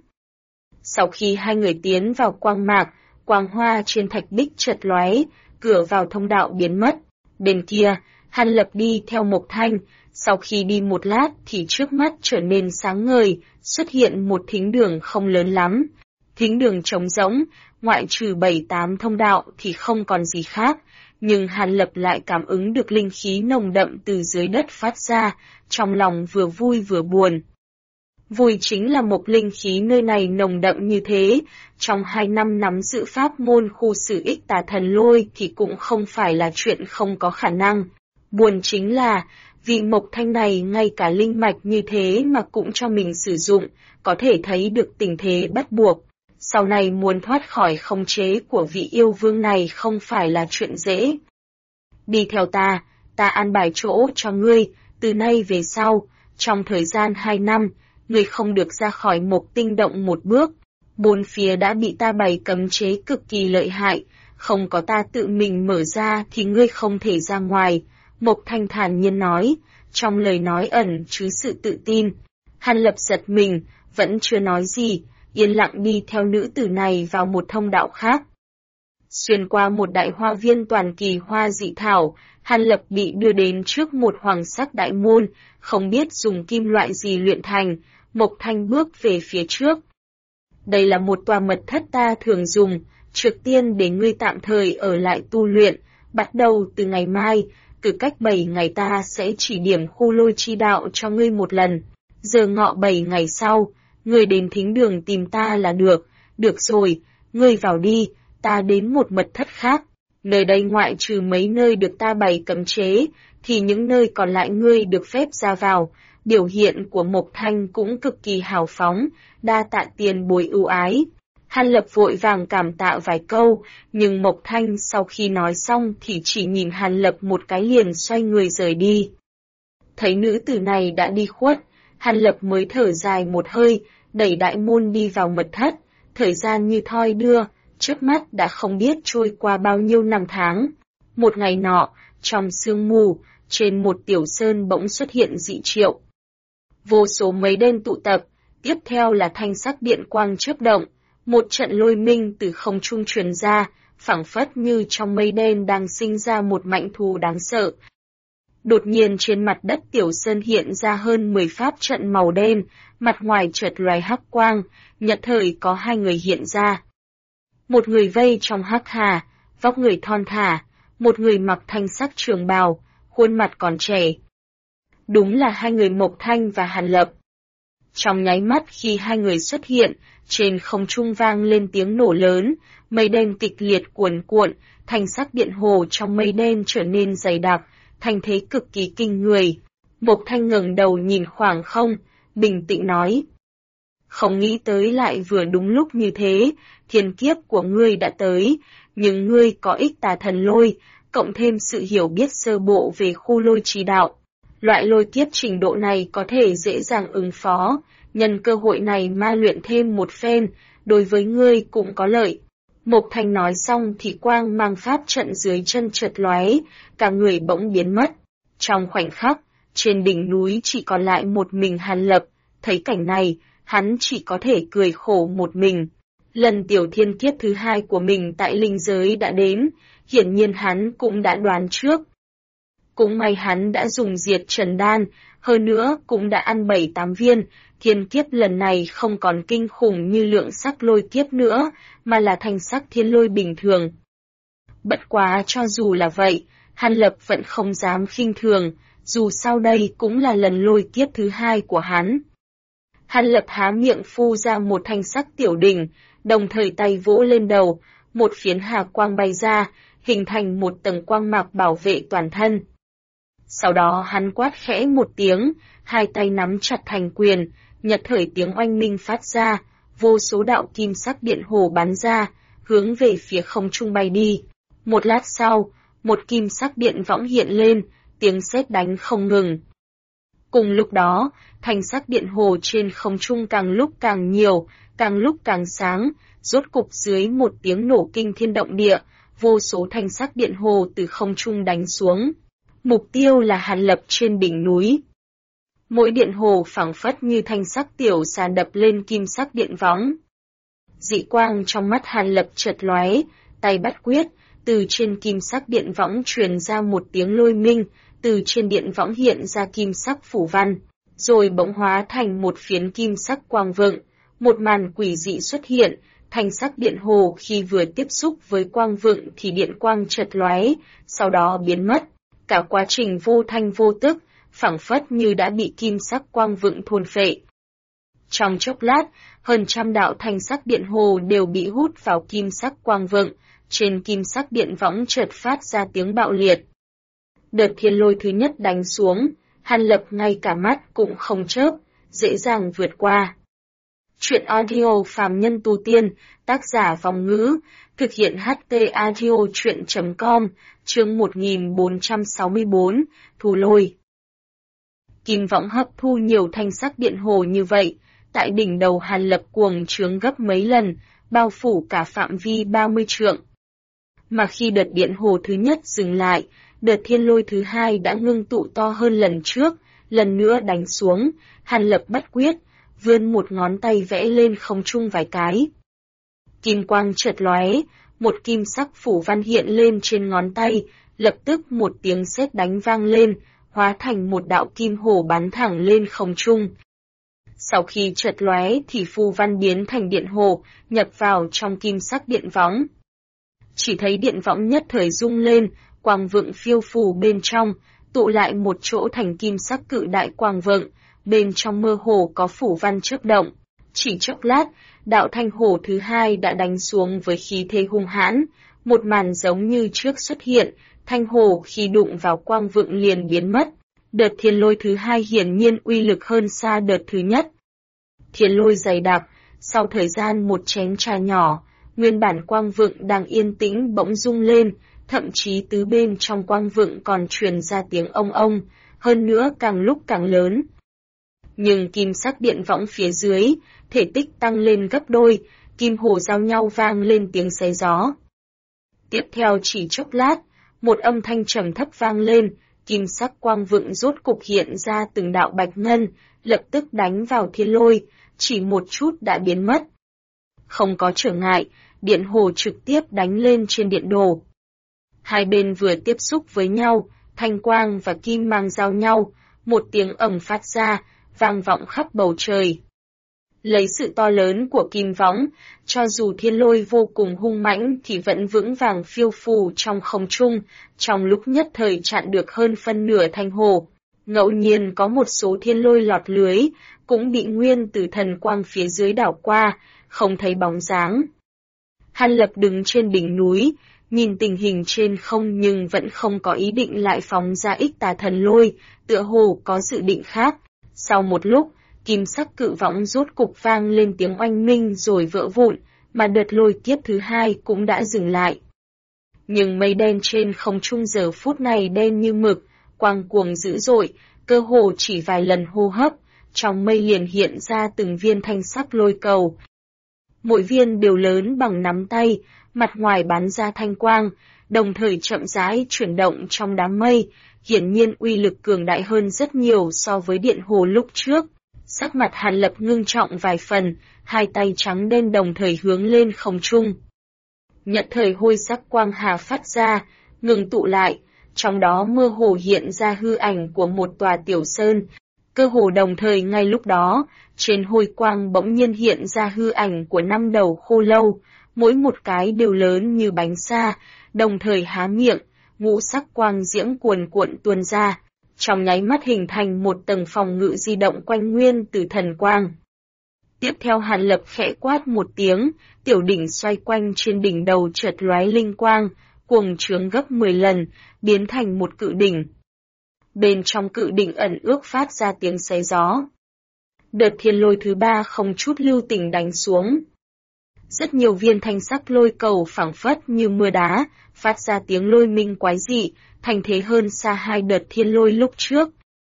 Sau khi hai người tiến vào quang mạc, quang hoa trên thạch bích chợt lóe, cửa vào thông đạo biến mất. Bên kia, Hàn Lập đi theo Mộc Thanh, sau khi đi một lát thì trước mắt trở nên sáng ngời, xuất hiện một thính đường không lớn lắm. Thính đường trống rỗng, ngoại trừ 7-8 thông đạo thì không còn gì khác, nhưng Hàn Lập lại cảm ứng được linh khí nồng đậm từ dưới đất phát ra, trong lòng vừa vui vừa buồn. Vui chính là một linh khí nơi này nồng đậm như thế, trong 2 năm nắm giữ pháp môn khu xử ích tà thần lôi thì cũng không phải là chuyện không có khả năng. Buồn chính là, vị Mộc Thanh này ngay cả linh mạch như thế mà cũng cho mình sử dụng, có thể thấy được tình thế bắt buộc. Sau này muốn thoát khỏi khống chế của vị yêu vương này không phải là chuyện dễ. Đi theo ta an bài chỗ cho ngươi, từ nay về sau, trong thời gian 2 năm, ngươi không được ra khỏi Mộc Tinh động một bước. Bốn phía đã bị ta bày cấm chế cực kỳ lợi hại, không có ta tự mình mở ra thì ngươi không thể ra ngoài. Mộc Thanh thản nhiên nói, trong lời nói ẩn chứa sự tự tin. Hàn Lập giật mình, vẫn chưa nói gì, yên lặng đi theo nữ tử này vào một thông đạo khác. Xuyên qua một đại hoa viên toàn kỳ hoa dị thảo, Hàn Lập bị đưa đến trước một hoàng sắc đại môn, không biết dùng kim loại gì luyện thành. Mộc Thanh bước về phía trước. Đây là một tòa mật thất ta thường dùng, trước tiên để ngươi tạm thời ở lại tu luyện, bắt đầu từ ngày mai, cứ cách 7 ngày ta sẽ chỉ điểm khu lôi chi đạo cho ngươi một lần. Giờ ngọ 7 ngày sau, ngươi đến thính đường tìm ta là được. Được rồi, ngươi vào đi, ta đến một mật thất khác. Nơi đây ngoại trừ mấy nơi được ta bày cấm chế, thì những nơi còn lại ngươi được phép ra vào. Biểu hiện của Mộc Thanh cũng cực kỳ hào phóng, đa tạ tiền bối ưu ái. Hàn Lập vội vàng cảm tạ vài câu, nhưng Mộc Thanh sau khi nói xong thì chỉ nhìn Hàn Lập một cái liền xoay người rời đi. Thấy nữ tử này đã đi khuất, Hàn Lập mới thở dài một hơi, đẩy đại môn đi vào mật thất. Thời gian như thoi đưa, trước mắt đã không biết trôi qua bao nhiêu năm tháng. Một ngày nọ, trong sương mù, trên một tiểu sơn bỗng xuất hiện dị triệu. Vô số mây đen tụ tập, tiếp theo là thanh sắc điện quang chớp động, một trận lôi minh từ không trung truyền ra, phảng phất như trong mây đen đang sinh ra một mãnh thú đáng sợ. Đột nhiên trên mặt đất tiểu sơn hiện ra hơn 10 pháp trận màu đen, mặt ngoài chợt loài hắc quang, nhất thời có 2 người hiện ra. Một người vây trong hắc hà, vóc người thon thả, một người mặc thanh sắc trường bào, khuôn mặt còn trẻ. Đúng là 2 người Mộc Thanh và Hàn Lập. Trong nháy mắt khi 2 người xuất hiện, trên không trung vang lên tiếng nổ lớn, mây đen kịch liệt cuồn cuộn, thanh sắc điện hồ trong mây đen trở nên dày đặc, thành thế cực kỳ kinh người. Mộc Thanh ngẩng đầu nhìn khoảng không, bình tĩnh nói. Không nghĩ tới lại vừa đúng lúc như thế, thiên kiếp của ngươi đã tới, nhưng ngươi có ích tà thần lôi, cộng thêm sự hiểu biết sơ bộ về khu lôi trì đạo. Loại lôi kiếp trình độ này có thể dễ dàng ứng phó, nhân cơ hội này ma luyện thêm một phen, đối với ngươi cũng có lợi. Mộc Thanh nói xong thì quang mang pháp trận dưới chân chợt lóe, cả người bỗng biến mất. Trong khoảnh khắc, trên đỉnh núi chỉ còn lại một mình Hàn Lập, thấy cảnh này, hắn chỉ có thể cười khổ một mình. Lần tiểu thiên kiếp thứ 2 của mình tại linh giới đã đến, hiển nhiên hắn cũng đã đoán trước. Cũng may hắn đã dùng diệt trần đan, hơn nữa cũng đã ăn 7-8 viên, thiên kiếp lần này không còn kinh khủng như lượng sắc lôi kiếp nữa, mà là thanh sắc thiên lôi bình thường. Bất quá cho dù là vậy, Hàn Lập vẫn không dám khinh thường, dù sau đây cũng là lần lôi kiếp thứ 2 của hắn. Hàn Lập há miệng phu ra một thanh sắc tiểu đỉnh, đồng thời tay vỗ lên đầu, một phiến hà quang bay ra, hình thành một tầng quang mạc bảo vệ toàn thân. Sau đó hắn quát khẽ một tiếng, 2 tay nắm chặt thành quyền, nhật thời tiếng oanh minh phát ra, vô số đạo kim sắc điện hồ bắn ra, hướng về phía không trung bay đi. Một lát sau, một kim sắc điện võng hiện lên, tiếng sét đánh không ngừng. Cùng lúc đó, thanh sắc điện hồ trên không trung càng lúc càng nhiều, càng lúc càng sáng, rốt cục dưới một tiếng nổ kinh thiên động địa, vô số thanh sắc điện hồ từ không trung đánh xuống. Mục tiêu là Hàn Lập trên đỉnh núi. Mỗi điện hồ phảng phất như thanh sắc tiểu xà đập lên kim sắc điện võng. Dị quang trong mắt Hàn Lập chợt lóe, tay bắt quyết, từ trên kim sắc điện võng truyền ra một tiếng lôi minh, từ trên điện võng hiện ra kim sắc phủ văn, rồi bỗng hóa thành một phiến kim sắc quang vượng, một màn quỷ dị xuất hiện, thanh sắc điện hồ khi vừa tiếp xúc với quang vựng thì điện quang chợt lóe, sau đó biến mất. Cả quá trình vô thanh vô tức, phảng phất như đã bị kim sắc quang vựng thôn phệ. Trong chốc lát, hơn trăm đạo thanh sắc điện hồ đều bị hút vào kim sắc quang vựng, trên kim sắc điện võng chợt phát ra tiếng bạo liệt. Đợt thiên lôi thứ nhất đánh xuống, Hàn Lập ngay cả mắt cũng không chớp, dễ dàng vượt qua. Chuyện audio phàm nhân tu tiên, tác giả Vong Ngữ, thực hiện HT audio chuyện.com, chương 1464, Thù Lôi. Kim võng hấp thu nhiều thanh sắc điện hồ như vậy, tại đỉnh đầu Hàn Lập cuồng trướng gấp mấy lần, bao phủ cả phạm vi 30 trượng. Mà khi đợt điện hồ thứ nhất dừng lại, đợt thiên lôi thứ hai đã ngưng tụ to hơn lần trước, lần nữa đánh xuống, Hàn Lập bắt quyết, vươn một ngón tay vẽ lên không trung vài cái. Kim quang chợt lóe, một kim sắc phủ văn hiện lên trên ngón tay, lập tức một tiếng sét đánh vang lên, hóa thành một đạo kim hồ bắn thẳng lên không trung. Sau khi chợt lóe thì phù văn biến thành điện hồ, nhập vào trong kim sắc điện võng. Chỉ thấy điện võng nhất thời rung lên, quang vựng phiêu phù bên trong, tụ lại một chỗ thành kim sắc cự đại quang vựng, bên trong mơ hồ có phủ văn chớp động. Chỉ chốc lát, đạo thanh hồ thứ hai đã đánh xuống với khí thế hung hãn, một màn giống như trước xuất hiện, thanh hồ khi đụng vào quang vựng liền biến mất. Đợt thiên lôi thứ hai hiển nhiên uy lực hơn xa đợt thứ nhất. Thiên lôi dày đặc, sau thời gian một chén trà nhỏ, nguyên bản quang vựng đang yên tĩnh bỗng rung lên, thậm chí tứ bên trong quang vựng còn truyền ra tiếng ông ông, hơn nữa càng lúc càng lớn. Nhưng kim sắc điện võng phía dưới, thể tích tăng lên gấp đôi, kim hồ giao nhau vang lên tiếng xé gió. Tiếp theo chỉ chốc lát, một âm thanh trầm thấp vang lên, kim sắc quang vựng rốt cục hiện ra từng đạo bạch ngân, lập tức đánh vào thiên lôi, chỉ một chút đã biến mất. Không có trở ngại, điện hồ trực tiếp đánh lên trên điện đồ. Hai bên vừa tiếp xúc với nhau, thanh quang và kim mang giao nhau, một tiếng ầm phát ra, vang vọng khắp bầu trời. Lấy sự to lớn của kim võng, cho dù thiên lôi vô cùng hung mãnh thì vẫn vững vàng phiêu phù trong không trung, trong lúc nhất thời chặn được hơn phân nửa thanh hồ. Ngẫu nhiên có một số thiên lôi lọt lưới, cũng bị nguyên tử thần quang phía dưới đảo qua, không thấy bóng dáng. Hàn Lập đứng trên đỉnh núi, nhìn tình hình trên không nhưng vẫn không có ý định lại phóng ra ích tà thần lôi, tựa hồ có dự định khác. Sau một lúc, kim sắc cự võng rốt cục vang lên tiếng oanh minh rồi vỡ vụn, mà đợt lôi kiếp thứ hai cũng đã dừng lại. Nhưng mây đen trên không trung giờ phút này đen như mực, quang cuồng dữ dội, cơ hồ chỉ vài lần hô hấp, trong mây liền hiện ra từng viên thanh sắc lôi cầu. Mỗi viên đều lớn bằng nắm tay, mặt ngoài bắn ra thanh quang, đồng thời chậm rãi chuyển động trong đám mây, hiển nhiên uy lực cường đại hơn rất nhiều so với điện hồ lúc trước. Sắc mặt Hàn Lập ngưng trọng vài phần, hai tay trắng đen đồng thời hướng lên không trung. Nhận thời hôi sắc quang hà phát ra, ngừng tụ lại, trong đó mơ hồ hiện ra hư ảnh của một tòa tiểu sơn. Cơ hồ đồng thời ngay lúc đó, trên hôi quang bỗng nhiên hiện ra hư ảnh của 5 đầu khô lâu, mỗi một cái đều lớn như bánh sa, đồng thời há miệng, ngũ sắc quang diễm cuồn cuộn tuôn ra, trong nháy mắt hình thành một tầng phòng ngự di động quanh nguyên tử thần quang. Tiếp theo Hàn Lập khẽ quát một tiếng, tiểu đỉnh xoay quanh trên đỉnh đầu chợt lóe linh quang, cuồng trướng gấp 10 lần, biến thành một cự đỉnh. Bên trong cự đỉnh ẩn ước phát ra tiếng xé gió. Đợt thiên lôi thứ ba không chút lưu tình đánh xuống. Rất nhiều viên thanh sắc lôi cầu phảng phất như mưa đá, phát ra tiếng lôi minh quái dị, thành thế hơn xa hai đợt thiên lôi lúc trước.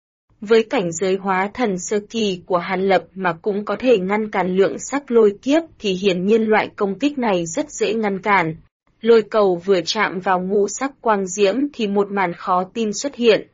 Với cảnh giới hóa thần sơ kỳ của Hàn Lập mà cũng có thể ngăn cản lượng sắc lôi kiếp thì hiển nhiên loại công kích này rất dễ ngăn cản. Lôi cầu vừa chạm vào ngũ sắc quang diễm thì một màn khó tin xuất hiện.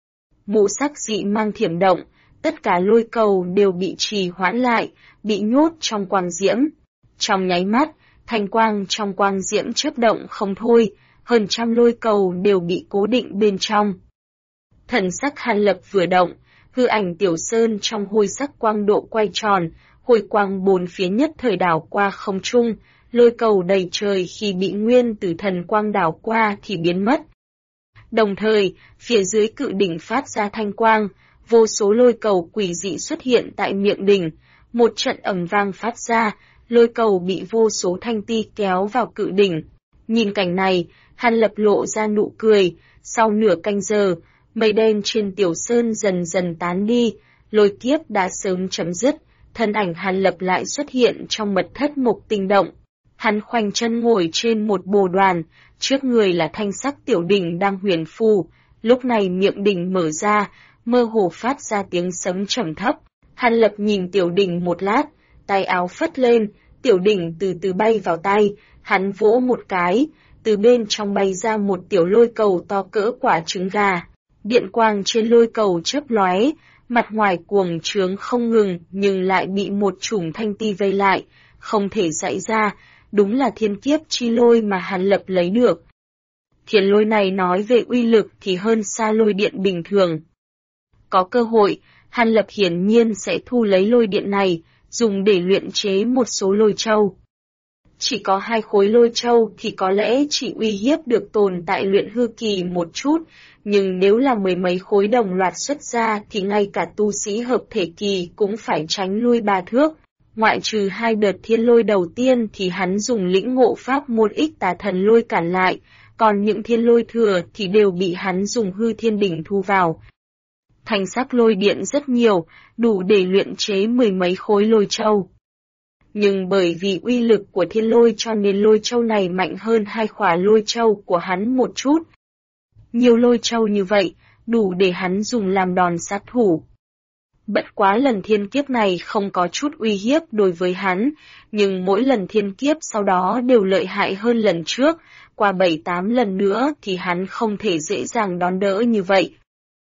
Ngũ sắc dị mang thiểm động, tất cả lôi cầu đều bị trì hoãn lại, bị nhốt trong quang diễm. Trong nháy mắt, thanh quang trong quang diễm chớp động không thôi, hơn trăm lôi cầu đều bị cố định bên trong. Thần sắc Hàn Lập vừa động, hư ảnh tiểu sơn trong hôi sắc quang độ quay tròn, hồi quang bốn phía nhất thời đảo qua không trung, lôi cầu đầy trời khi bị nguyên tử thần quang đảo qua thì biến mất. Đồng thời, phía dưới cự đỉnh phát ra thanh quang, vô số lôi cầu quỷ dị xuất hiện tại miệng đỉnh, một trận ầm vang phát ra, lôi cầu bị vô số thanh ti kéo vào cự đỉnh. Nhìn cảnh này, Hàn Lập lộ ra nụ cười, sau nửa canh giờ, mây đen trên tiểu sơn dần dần tán đi, lôi kiếp đã sớm chấm dứt, thân ảnh Hàn Lập lại xuất hiện trong mật thất Mộc Tinh Động. Hắn khoanh chân ngồi trên một bồ đoàn, trước người là thanh sắc tiểu đỉnh đang huyền phù, lúc này miệng đỉnh mở ra, mơ hồ phát ra tiếng sấm trầm thấp. Hàn Lập nhìn tiểu đỉnh một lát, tay áo phất lên, tiểu đỉnh từ từ bay vào tay, hắn vỗ một cái, từ bên trong bay ra một tiểu lôi cầu to cỡ quả trứng gà. Điện quang trên lôi cầu chớp lóe, mặt ngoài cuồng trướng không ngừng nhưng lại bị một chùm thanh ti vây lại, không thể dãy ra, đúng là thiên kiếp chi lôi mà Hàn Lập lấy được. Thiên lôi này nói về uy lực thì hơn xa lôi điện bình thường. Có cơ hội, Hàn Lập hiển nhiên sẽ thu lấy lôi điện này, dùng để luyện chế một số lôi châu. Chỉ có 2 khối lôi châu thì có lẽ chỉ uy hiếp được tồn tại luyện hư kỳ một chút, nhưng nếu là 10 mấy khối đồng loạt xuất ra thì ngay cả tu sĩ hợp thể kỳ cũng phải tránh lui 3 thước. Ngoại trừ 2 đợt thiên lôi đầu tiên thì hắn dùng lĩnh ngộ pháp môn ích tà thần lôi cản lại, còn những thiên lôi thừa thì đều bị hắn dùng hư thiên đỉnh thu vào. Thanh sắc lôi điện rất nhiều, đủ để luyện chế 10 mấy khối lôi châu. Nhưng bởi vì uy lực của thiên lôi cho nên lôi châu này mạnh hơn 2 khỏa lôi châu của hắn một chút. Nhiều lôi châu như vậy, đủ để hắn dùng làm đòn sát thủ. Bất quá lần thiên kiếp này không có chút uy hiếp đối với hắn, nhưng mỗi lần thiên kiếp sau đó đều lợi hại hơn lần trước, qua 7-8 lần nữa thì hắn không thể dễ dàng đón đỡ như vậy.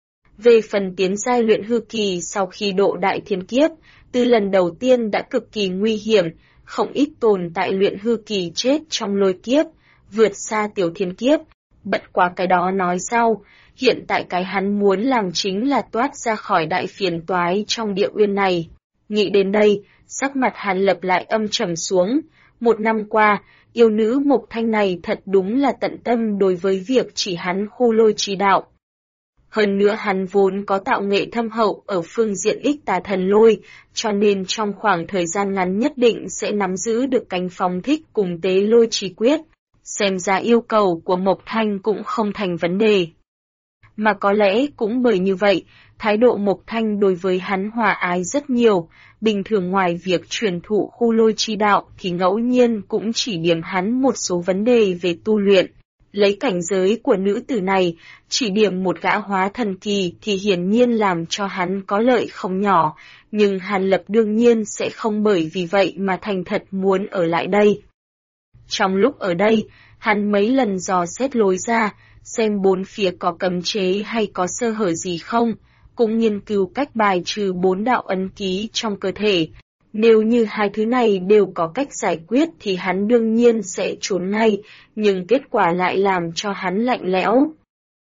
Về phần tiến giai luyện hư kỳ sau khi độ đại thiên kiếp, từ lần đầu tiên đã cực kỳ nguy hiểm, không ít tồn tại luyện hư kỳ chết trong lôi kiếp, vượt xa tiểu thiên kiếp. Bất quá cái đó nói sau, hiện tại cái hắn muốn làm chính là toát ra khỏi đại phiền toái trong địa uyên này. Nghĩ đến đây, sắc mặt Hàn Lập lại âm trầm xuống. 1 năm qua, yêu nữ Mộc Thanh này thật đúng là tận tâm đối với việc chỉ hắn khu lôi trí đạo. Hơn nữa hắn vốn có tạo nghệ thâm hậu ở phương diện ích tà thần lôi, cho nên trong khoảng thời gian ngắn nhất định sẽ nắm giữ được cánh phóng thích cùng tế lôi trí quyết. Xem ra yêu cầu của Mộc Thanh cũng không thành vấn đề. Mà có lẽ cũng bởi như vậy, thái độ Mộc Thanh đối với hắn hòa ái rất nhiều, bình thường ngoài việc truyền thụ khu lôi chi đạo thì ngẫu nhiên cũng chỉ điểm hắn một số vấn đề về tu luyện. Lấy cảnh giới của nữ tử này, chỉ điểm một gã hóa thần kỳ thì hiển nhiên làm cho hắn có lợi không nhỏ, nhưng Hàn Lập đương nhiên sẽ không bởi vì vậy mà thành thật muốn ở lại đây. Trong lúc ở đây, hắn mấy lần dò xét lối ra, xem bốn phía có cấm chế hay có sơ hở gì không, cũng nghiên cứu cách bài trừ 4 đạo ấn ký trong cơ thể. Nếu như 2 thứ này đều có cách giải quyết thì hắn đương nhiên sẽ trốn ngay, nhưng kết quả lại làm cho hắn lạnh lẽo.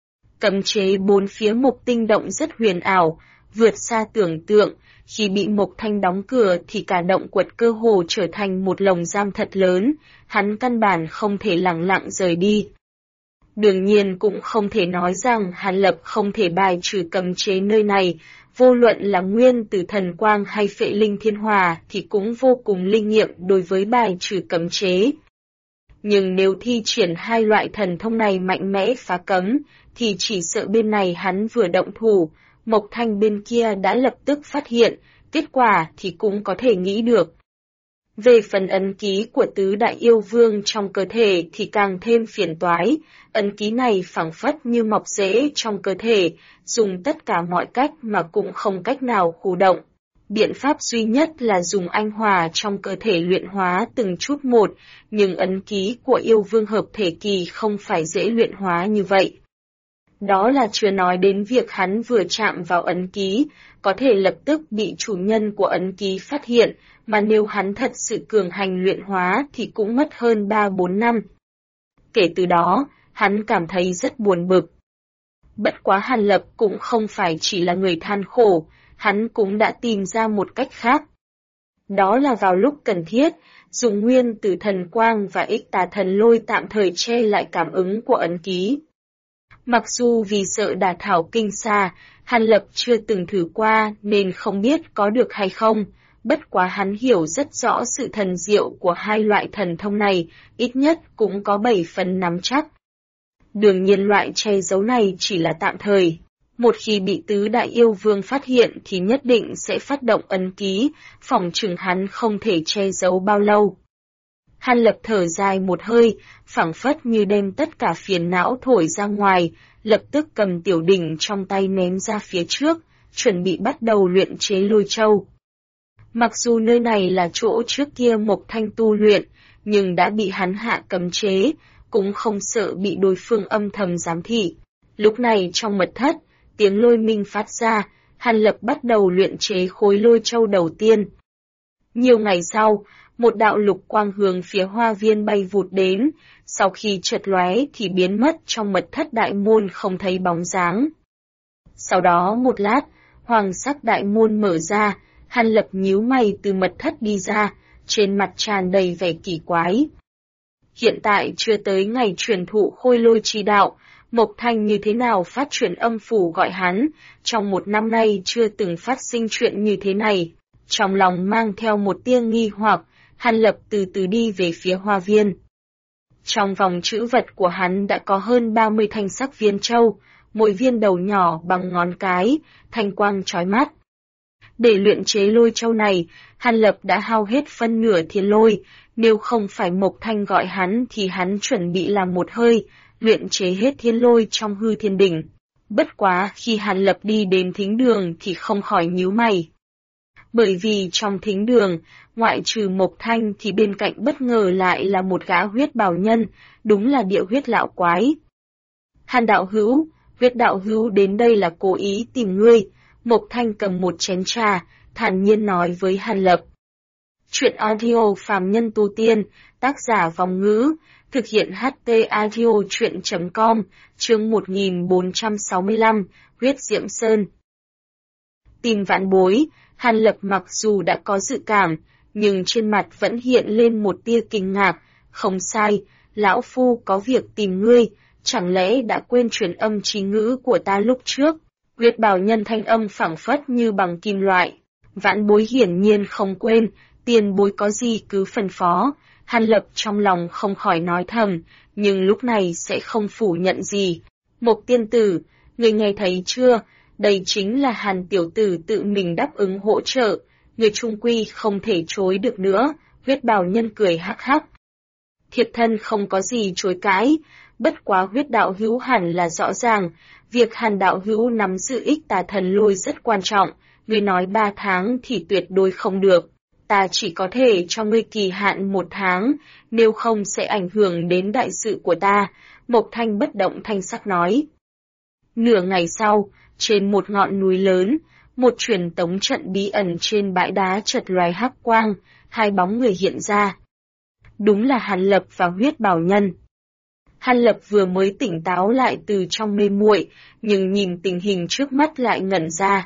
Cấm chế 4 phía Mộc Tinh Động rất huyền ảo, vượt xa tưởng tượng, khi bị Mộc Thanh đóng cửa thì cả động quật cơ hồ trở thành một lồng giam thật lớn, hắn căn bản không thể lẳng lặng rời đi. Đương nhiên cũng không thể nói rằng Hàn Lập không thể bài trừ cấm chế nơi này, vô luận là nguyên tử thần quang hay phệ linh thiên hòa thì cũng vô cùng linh nghiệm đối với bài trừ cấm chế. Nhưng nếu thi triển 2 loại thần thông này mạnh mẽ phá cấm, thì chỉ sợ bên này hắn vừa động thủ, Mộc Thanh bên kia đã lập tức phát hiện, kết quả thì cũng có thể nghĩ được. Về phần ấn ký của tứ đại yêu vương trong cơ thể thì càng thêm phiền toái, ấn ký này phảng phất như mọc rễ trong cơ thể, dùng tất cả mọi cách mà cũng không cách nào khu động. Biện pháp duy nhất là dùng anh hỏa trong cơ thể luyện hóa từng chút một, nhưng ấn ký của yêu vương hợp thể kỳ không phải dễ luyện hóa như vậy. Đó là chưa nói đến việc hắn vừa chạm vào ấn ký, có thể lập tức bị chủ nhân của ấn ký phát hiện, mà nếu hắn thật sự cường hành luyện hóa thì cũng mất hơn 3-4 năm. Kể từ đó, hắn cảm thấy rất buồn bực. Bất quá Hàn Lập cũng không phải chỉ là người than khổ, hắn cũng đã tìm ra một cách khác. Đó là vào lúc cần thiết, dùng nguyên tử thần quang và ích tà thần lôi tạm thời che lại cảm ứng của ấn ký. Mặc dù vì sợ đả thảo kinh xa, Hàn Lập chưa từng thử qua nên không biết có được hay không, bất quá hắn hiểu rất rõ sự thần diệu của hai loại thần thông này, ít nhất cũng có 7 phần nắm chắc. Đương nhiên loại che giấu này chỉ là tạm thời. Một khi bị tứ đại yêu vương phát hiện thì nhất định sẽ phát động ấn ký, phỏng chừng hắn không thể che giấu bao lâu. Hàn Lập thở dài một hơi, phảng phất như đem tất cả phiền não thổi ra ngoài, lập tức cầm tiểu đỉnh trong tay ném ra phía trước, chuẩn bị bắt đầu luyện chế lôi châu. Mặc dù nơi này là chỗ trước kia Mộc Thanh tu luyện, nhưng đã bị hắn hạ cấm chế, cũng không sợ bị đối phương âm thầm giám thị. Lúc này trong mật thất, tiếng lôi minh phát ra, Hàn Lập bắt đầu luyện chế khối lôi châu đầu tiên. Nhiều ngày sau, một đạo lục quang hướng phía hoa viên bay vụt đến, sau khi chợt lóe thì biến mất trong mật thất đại môn không thấy bóng dáng. Sau đó một lát, hoàng sắc đại môn mở ra, Hàn Lập nhíu mày từ mật thất đi ra, trên mặt tràn đầy vẻ kỳ quái. Hiện tại chưa tới ngày truyền thụ khôi lôi chi đạo, Mộc Thanh như thế nào phát truyền âm phủ gọi hắn, trong một năm nay chưa từng phát sinh chuyện như thế này. Trong lòng mang theo một tia nghi hoặc, Hàn Lập từ từ đi về phía hoa viên. Trong vòng trữ vật của hắn đã có hơn 30 thanh sắc viên châu, mỗi viên đầu nhỏ bằng ngón cái, thanh quang chói mắt. Để luyện chế lôi châu này, Hàn Lập đã hao hết phân nửa thiên lôi, nếu không phải Mộc Thanh gọi hắn thì hắn chuẩn bị làm một hơi, luyện chế hết thiên lôi trong hư thiên đỉnh. Bất quá khi Hàn Lập đi đến thính đường thì không khỏi nhíu mày. Bởi vì trong thính đường, ngoại trừ Mộc Thanh thì bên cạnh bất ngờ lại là một gã huyết bào nhân, đúng là địa huyết lão quái. Hàn đạo hữu, huyết đạo hữu đến đây là cố ý tìm ngươi. Mộc Thanh cầm một chén trà, thản nhiên nói với Hàn Lập. Chuyện audio phàm nhân tu tiên, tác giả Vòng Ngữ, thực hiện HT audio chuyện.com, chương 1465, huyết diễm sơn. Tìm vãn bối, Hàn Lập mặc dù đã có dự cảm, nhưng trên mặt vẫn hiện lên một tia kinh ngạc. Không sai, lão phu có việc tìm ngươi, chẳng lẽ đã quên truyền âm chí ngữ của ta lúc trước? Huyết bào nhân thanh âm phảng phất như bằng kim loại. Vãn bối hiển nhiên không quên, tiền bối có gì cứ phân phó. Hàn Lập trong lòng không khỏi nói thầm, nhưng lúc này sẽ không phủ nhận gì. Mộc tiên tử, người nghe thấy chưa? Đây chính là Hàn tiểu tử tự mình đáp ứng hỗ trợ, người trung quy không thể chối được nữa. Huyết bào nhân cười hắc hắc. Thiệt thân không có gì chối cãi, bất quá huyết đạo hữu hẳn là rõ ràng, việc Hàn đạo hữu nắm giữ ích tà thần lôi rất quan trọng, người nói 3 tháng thì tuyệt đối không được. Ta chỉ có thể cho ngươi kỳ hạn 1 tháng, nếu không sẽ ảnh hưởng đến đại sự của ta, Mộc Thanh bất động thanh sắc nói. Nửa ngày sau, trên một ngọn núi lớn, một truyền tống trận bí ẩn trên bãi đá chợt lóe hắc quang, hai bóng người hiện ra. Đúng là Hàn Lập và huyết bào nhân. Hàn Lập vừa mới tỉnh táo lại từ trong mê muội, nhưng nhìn tình hình trước mắt lại ngẩn ra.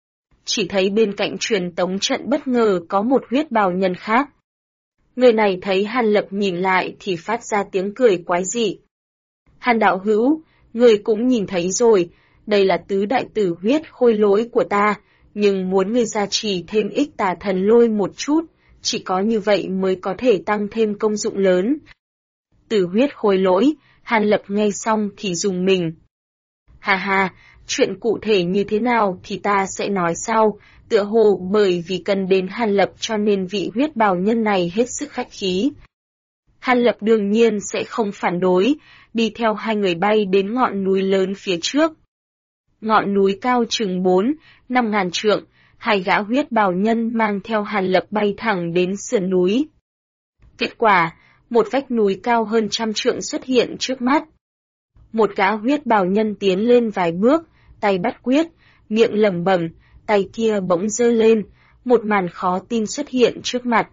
Chỉ thấy bên cạnh truyền tống trận bất ngờ có một huyết bào nhân khác. Người này thấy Hàn Lập nhìn lại thì phát ra tiếng cười quái dị. Hàn đạo hữu, người cũng nhìn thấy rồi, đây là tứ đại tử huyết khôi lỗi của ta, nhưng muốn người gia trì thêm ích tà thần lôi một chút, chỉ có như vậy mới có thể tăng thêm công dụng lớn. Tử huyết khôi lỗi, Hàn Lập nghe xong thì rùng mình. Hà hà, chuyện cụ thể như thế nào thì ta sẽ nói sau, tựa hồ bởi vì cần đến Hàn Lập cho nên vị huyết bào nhân này hết sức khách khí. Hàn Lập đương nhiên sẽ không phản đối, đi theo hai người bay đến ngọn núi lớn phía trước. Ngọn núi cao chừng 4-5 ngàn trượng, hai gã huyết bào nhân mang theo Hàn Lập bay thẳng đến sườn núi. Kết quả, một vách núi cao hơn 100 trượng xuất hiện trước mắt. Một gã huyết bào nhân tiến lên vài bước, tay bắt quyết, miệng lẩm bẩm, tay kia bỗng giơ lên, một màn khó tin xuất hiện trước mặt.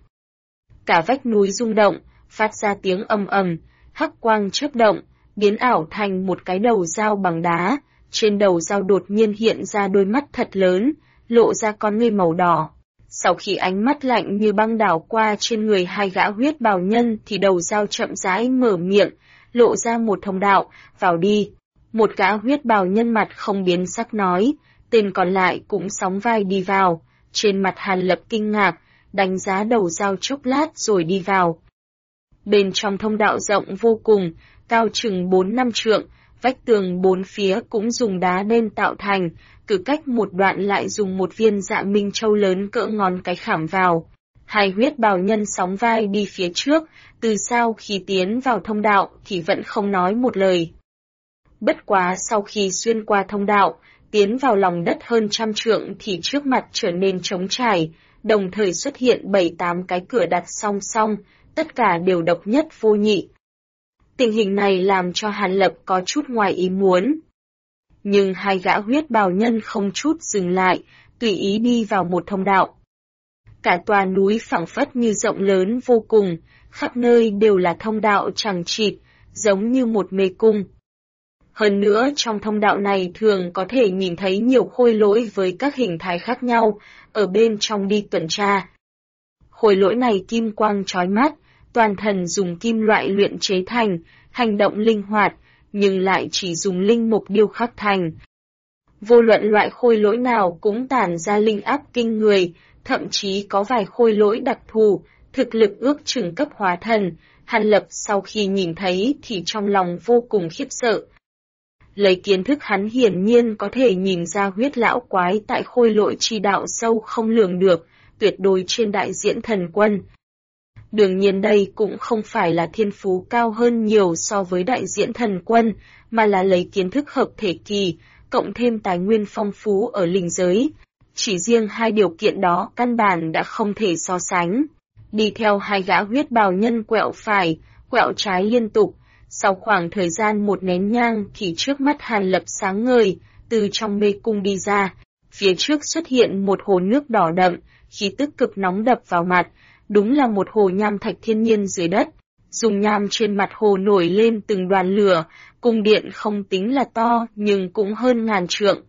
Cả vách núi rung động, phát ra tiếng ầm ầm, hắc quang chớp động, biến ảo thành một cái đầu dao bằng đá, trên đầu dao đột nhiên hiện ra đôi mắt thật lớn, lộ ra con ngươi màu đỏ. Sau khi ánh mắt lạnh như băng đảo qua trên người hai gã huyết bào nhân thì đầu dao chậm rãi mở miệng, lộ ra một thông đạo, vào đi. Một gã huyết bào nhân mặt không biến sắc nói, tên còn lại cũng sóng vai đi vào. Trên mặt Hàn Lập kinh ngạc, đánh giá đầu dao chốc lát rồi đi vào. Bên trong thông đạo rộng vô cùng, cao chừng 4-5 trượng, vách tường bốn phía cũng dùng đá đen tạo thành, cứ cách một đoạn lại dùng một viên dạ minh châu lớn cỡ ngón cái khảm vào. Hai huyết bào nhân sóng vai đi phía trước, từ sau khi tiến vào thông đạo thì vẫn không nói một lời. Bất quá sau khi xuyên qua thông đạo, tiến vào lòng đất hơn 100 trượng thì trước mặt trở nên trống trải, đồng thời xuất hiện 7-8 cái cửa đặt song song, tất cả đều độc nhất vô nhị. Tình hình này làm cho Hàn Lập có chút ngoài ý muốn. Nhưng hai gã huyết bào nhân không chút dừng lại, tùy ý đi vào một thông đạo. Cả tòa núi phẳng phất như rộng lớn vô cùng, khắp nơi đều là thông đạo chằng chịt, giống như một mê cung. Hơn nữa trong thông đạo này thường có thể nhìn thấy nhiều khôi lỗi với các hình thái khác nhau, ở bên trong đi tuần tra. Khôi lỗi này kim quang chói mắt, toàn thân dùng kim loại luyện chế thành, hành động linh hoạt, nhưng lại chỉ dùng linh mục điêu khắc thành. Vô luận loại khôi lỗi nào cũng tản ra linh áp kinh người, thậm chí có vài khôi lỗi đặc thù, thực lực ước chừng cấp hóa thần. Hàn Lập sau khi nhìn thấy thì trong lòng vô cùng khiếp sợ. Lấy kiến thức hắn hiển nhiên có thể nhìn ra huyết lão quái tại khôi lỗi chi đạo sâu không lường được, tuyệt đối trên đại diễn thần quân. Đương nhiên đây cũng không phải là thiên phú cao hơn nhiều so với đại diễn thần quân, mà là lấy kiến thức hợp thể kỳ, cộng thêm tài nguyên phong phú ở linh giới. Chỉ riêng hai điều kiện đó căn bản đã không thể so sánh. Đi theo hai gã huyết bào nhân quẹo phải, quẹo trái liên tục, sau khoảng thời gian một nén nhang thì trước mắt Hàn Lập sáng ngời, từ trong mê cung đi ra. Phía trước xuất hiện một hồ nước đỏ đậm, khí tức cực nóng đập vào mặt, đúng là một hồ nham thạch thiên nhiên dưới đất. Dùng nham trên mặt hồ nổi lên từng đoàn lửa, cung điện không tính là to nhưng cũng hơn 1000 trượng.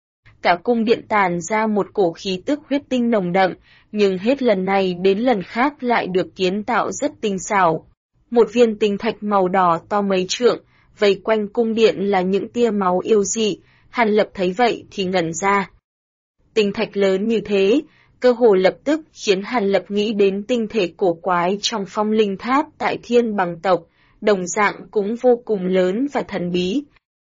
Cả cung điện tản ra một cổ khí tức huyết tinh nồng đậm, nhưng hết lần này đến lần khác lại được kiến tạo rất tinh xảo. Một viên tinh thạch màu đỏ to mấy trượng, vây quanh cung điện là những tia máu yêu dị, Hàn Lập thấy vậy thì ngẩn ra. Tinh thạch lớn như thế, cơ hồ lập tức khiến Hàn Lập nghĩ đến tinh thể cổ quái trong phong linh tháp tại Thiên Bằng tộc, đồng dạng cũng vô cùng lớn và thần bí.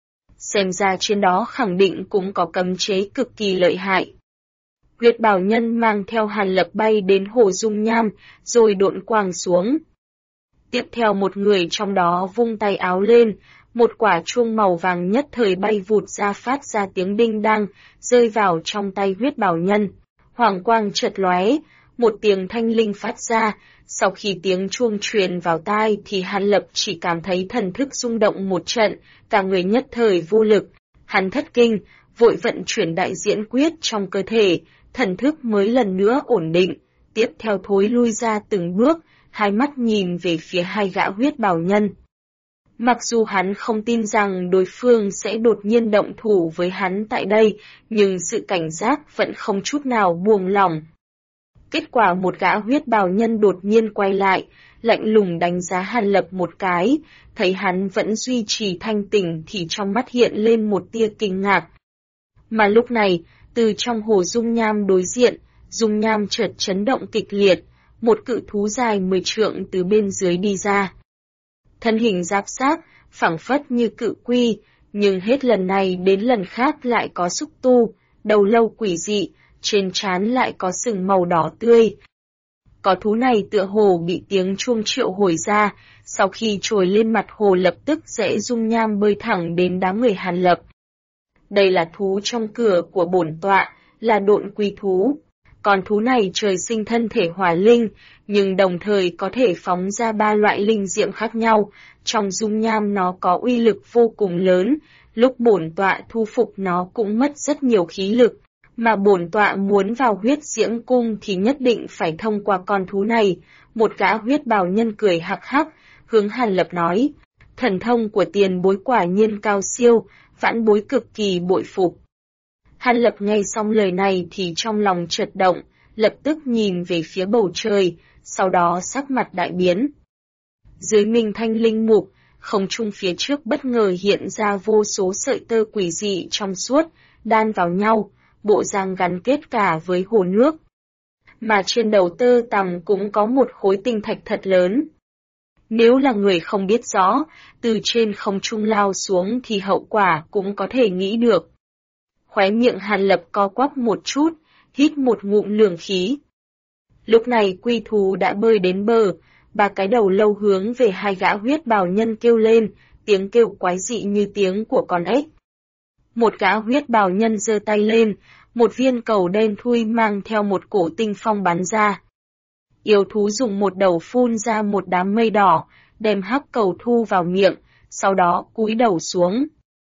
Xem ra trên đó khẳng định cũng có cấm chế cực kỳ lợi hại. Huyết bào nhân mang theo Hàn Lập bay đến hồ dung nham, rồi độn quàng xuống. Tiếp theo một người trong đó vung tay áo lên, một quả chuông màu vàng nhất thời bay vụt ra phát ra tiếng đinh đăng, rơi vào trong tay huyết bào nhân. Hoàng quang chợt lóe, một tiếng thanh linh phát ra, sau khi tiếng chuông truyền vào tai thì Hàn Lập chỉ cảm thấy thần thức rung động một trận, cả người nhất thời vô lực. Hắn thất kinh, vội vận chuyển đại diễn quyết trong cơ thể, thần thức mới lần nữa ổn định, tiếp theo thối lui ra từng bước, hai mắt nhìn về phía hai gã huyết bào nhân. Mặc dù hắn không tin rằng đối phương sẽ đột nhiên động thủ với hắn tại đây, nhưng sự cảnh giác vẫn không chút nào buông lỏng. Kết quả một gã huyết bào nhân đột nhiên quay lại, lạnh lùng đánh giá Hàn Lập một cái, thấy hắn vẫn duy trì thanh tỉnh thì trong mắt hiện lên một tia kinh ngạc. Mà lúc này, từ trong hồ dung nham đối diện, dung nham chợt chấn động kịch liệt, một cự thú dài 10 trượng từ bên dưới đi ra. Thân hình giáp xác, phảng phất như cự quy, nhưng hết lần này đến lần khác lại có xúc tu, đầu lâu quỷ dị, trên trán lại có sừng màu đỏ tươi. Có thú này tựa hồ bị tiếng chuông triệu hồi ra, sau khi trồi lên mặt hồ lập tức rẽ dung nham bơi thẳng đến đám người Hàn Lập. Đây là thú trong cửa của bổn tọa, là độn quy thú. Con thú này trời sinh thân thể hỏa linh, nhưng đồng thời có thể phóng ra 3 loại linh diệm khác nhau. Trong dung nham nó có uy lực vô cùng lớn, lúc bổn tọa thu phục nó cũng mất rất nhiều khí lực. Mà bổn tọa muốn vào huyết diễm cung thì nhất định phải thông qua con thú này. Một gã huyết bào nhân cười hắc hắc, hướng Hàn Lập nói. Thần thông của tiền bối quả nhiên cao siêu, vãn bối cực kỳ bội phục. Hàn Lập nghe xong lời này thì trong lòng chợt động, lập tức nhìn về phía bầu trời, sau đó sắc mặt đại biến. Dưới minh thanh linh mục, không trung phía trước bất ngờ hiện ra vô số sợi tơ quỷ dị trong suốt, đan vào nhau, bộ răng gắn kết cả với hồ nước. Mà trên đầu tơ tằm cũng có một khối tinh thạch thật lớn. Nếu là người không biết rõ, từ trên không trung lao xuống thì hậu quả cũng có thể nghĩ được. Khóe miệng Hàn Lập co quắp một chút, hít một ngụm lường khí. Lúc này quy thú đã bơi đến bờ, ba cái đầu lâu hướng về hai gã huyết bào nhân kêu lên, tiếng kêu quái dị như tiếng của con ếch. Một gã huyết bào nhân giơ tay lên, một viên cầu đen thui mang theo một cổ tinh phong bắn ra. Yêu thú dùng một đầu phun ra một đám mây đỏ, đem hắc cầu thu vào miệng, sau đó cúi đầu xuống.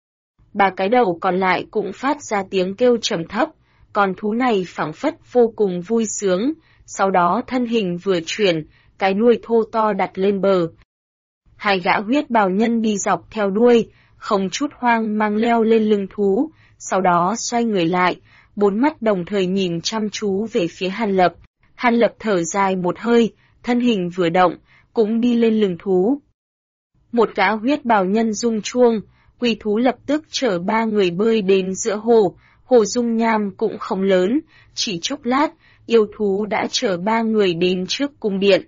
Ba cái đầu còn lại cũng phát ra tiếng kêu trầm thấp, con thú này phảng phất vô cùng vui sướng, sau đó thân hình vừa chuyển, cái đuôi thô to đặt lên bờ. Hai gã huyết bào nhân đi dọc theo đuôi, không chút hoang mang leo lên lưng thú, sau đó xoay người lại, bốn mắt đồng thời nhìn chăm chú về phía Hàn Lập. Hàn Lập thở dài một hơi, thân hình vừa động, cũng đi lên lưng thú. Một gã huyết bào nhân rung chuông, quỷ thú lập tức chở ba người bơi đến giữa hồ, hồ dung nham cũng không lớn, chỉ chốc lát, yêu thú đã chở ba người đến trước cung điện.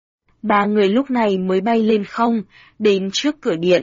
Ba người lúc này mới bay lên không, đến trước cửa điện.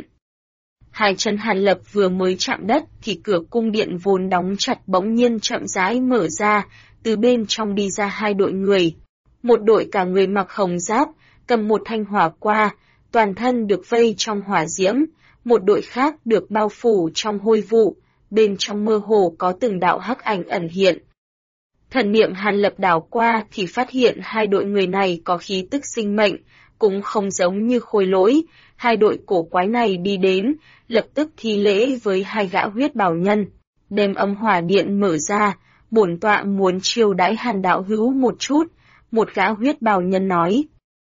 Hai chân Hàn Lập vừa mới chạm đất thì cửa cung điện vốn đóng chặt bỗng nhiên chậm rãi mở ra, từ bên trong đi ra hai đội người. Một đội cả người mặc hồng giáp, cầm một thanh hỏa qua, toàn thân được vây trong hỏa diễm, một đội khác được bao phủ trong hôi vụ, bên trong mơ hồ có từng đạo hắc ảnh ẩn hiện. Thần niệm Hàn Lập đảo qua thì phát hiện hai đội người này có khí tức sinh mệnh, cũng không giống như khôi lỗi. Hai đội cổ quái này đi đến, lập tức thi lễ với hai gã huyết bào nhân, đem âm hỏa điện mở ra, bổn tọa muốn chiêu đãi Hàn đạo hữu một chút, một gã huyết bào nhân nói.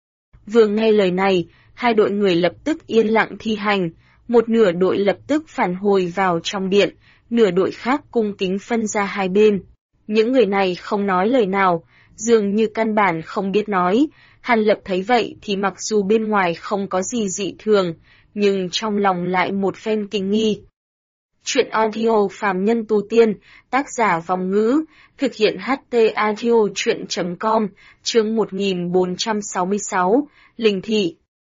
Vừa nghe lời này, hai đội người lập tức yên lặng thi hành, một nửa đội lập tức phản hồi vào trong điện, nửa đội khác cung kính phân ra hai bên. Những người này không nói lời nào, dường như căn bản không biết nói. Hàn Lập thấy vậy thì mặc dù bên ngoài không có gì dị thường, nhưng trong lòng lại một phen kinh nghi. Chuyện audio phàm nhân tu tiên, tác giả Vòng Ngữ, thực hiện HT audio chuyện.com, chương 1466, Linh Thị.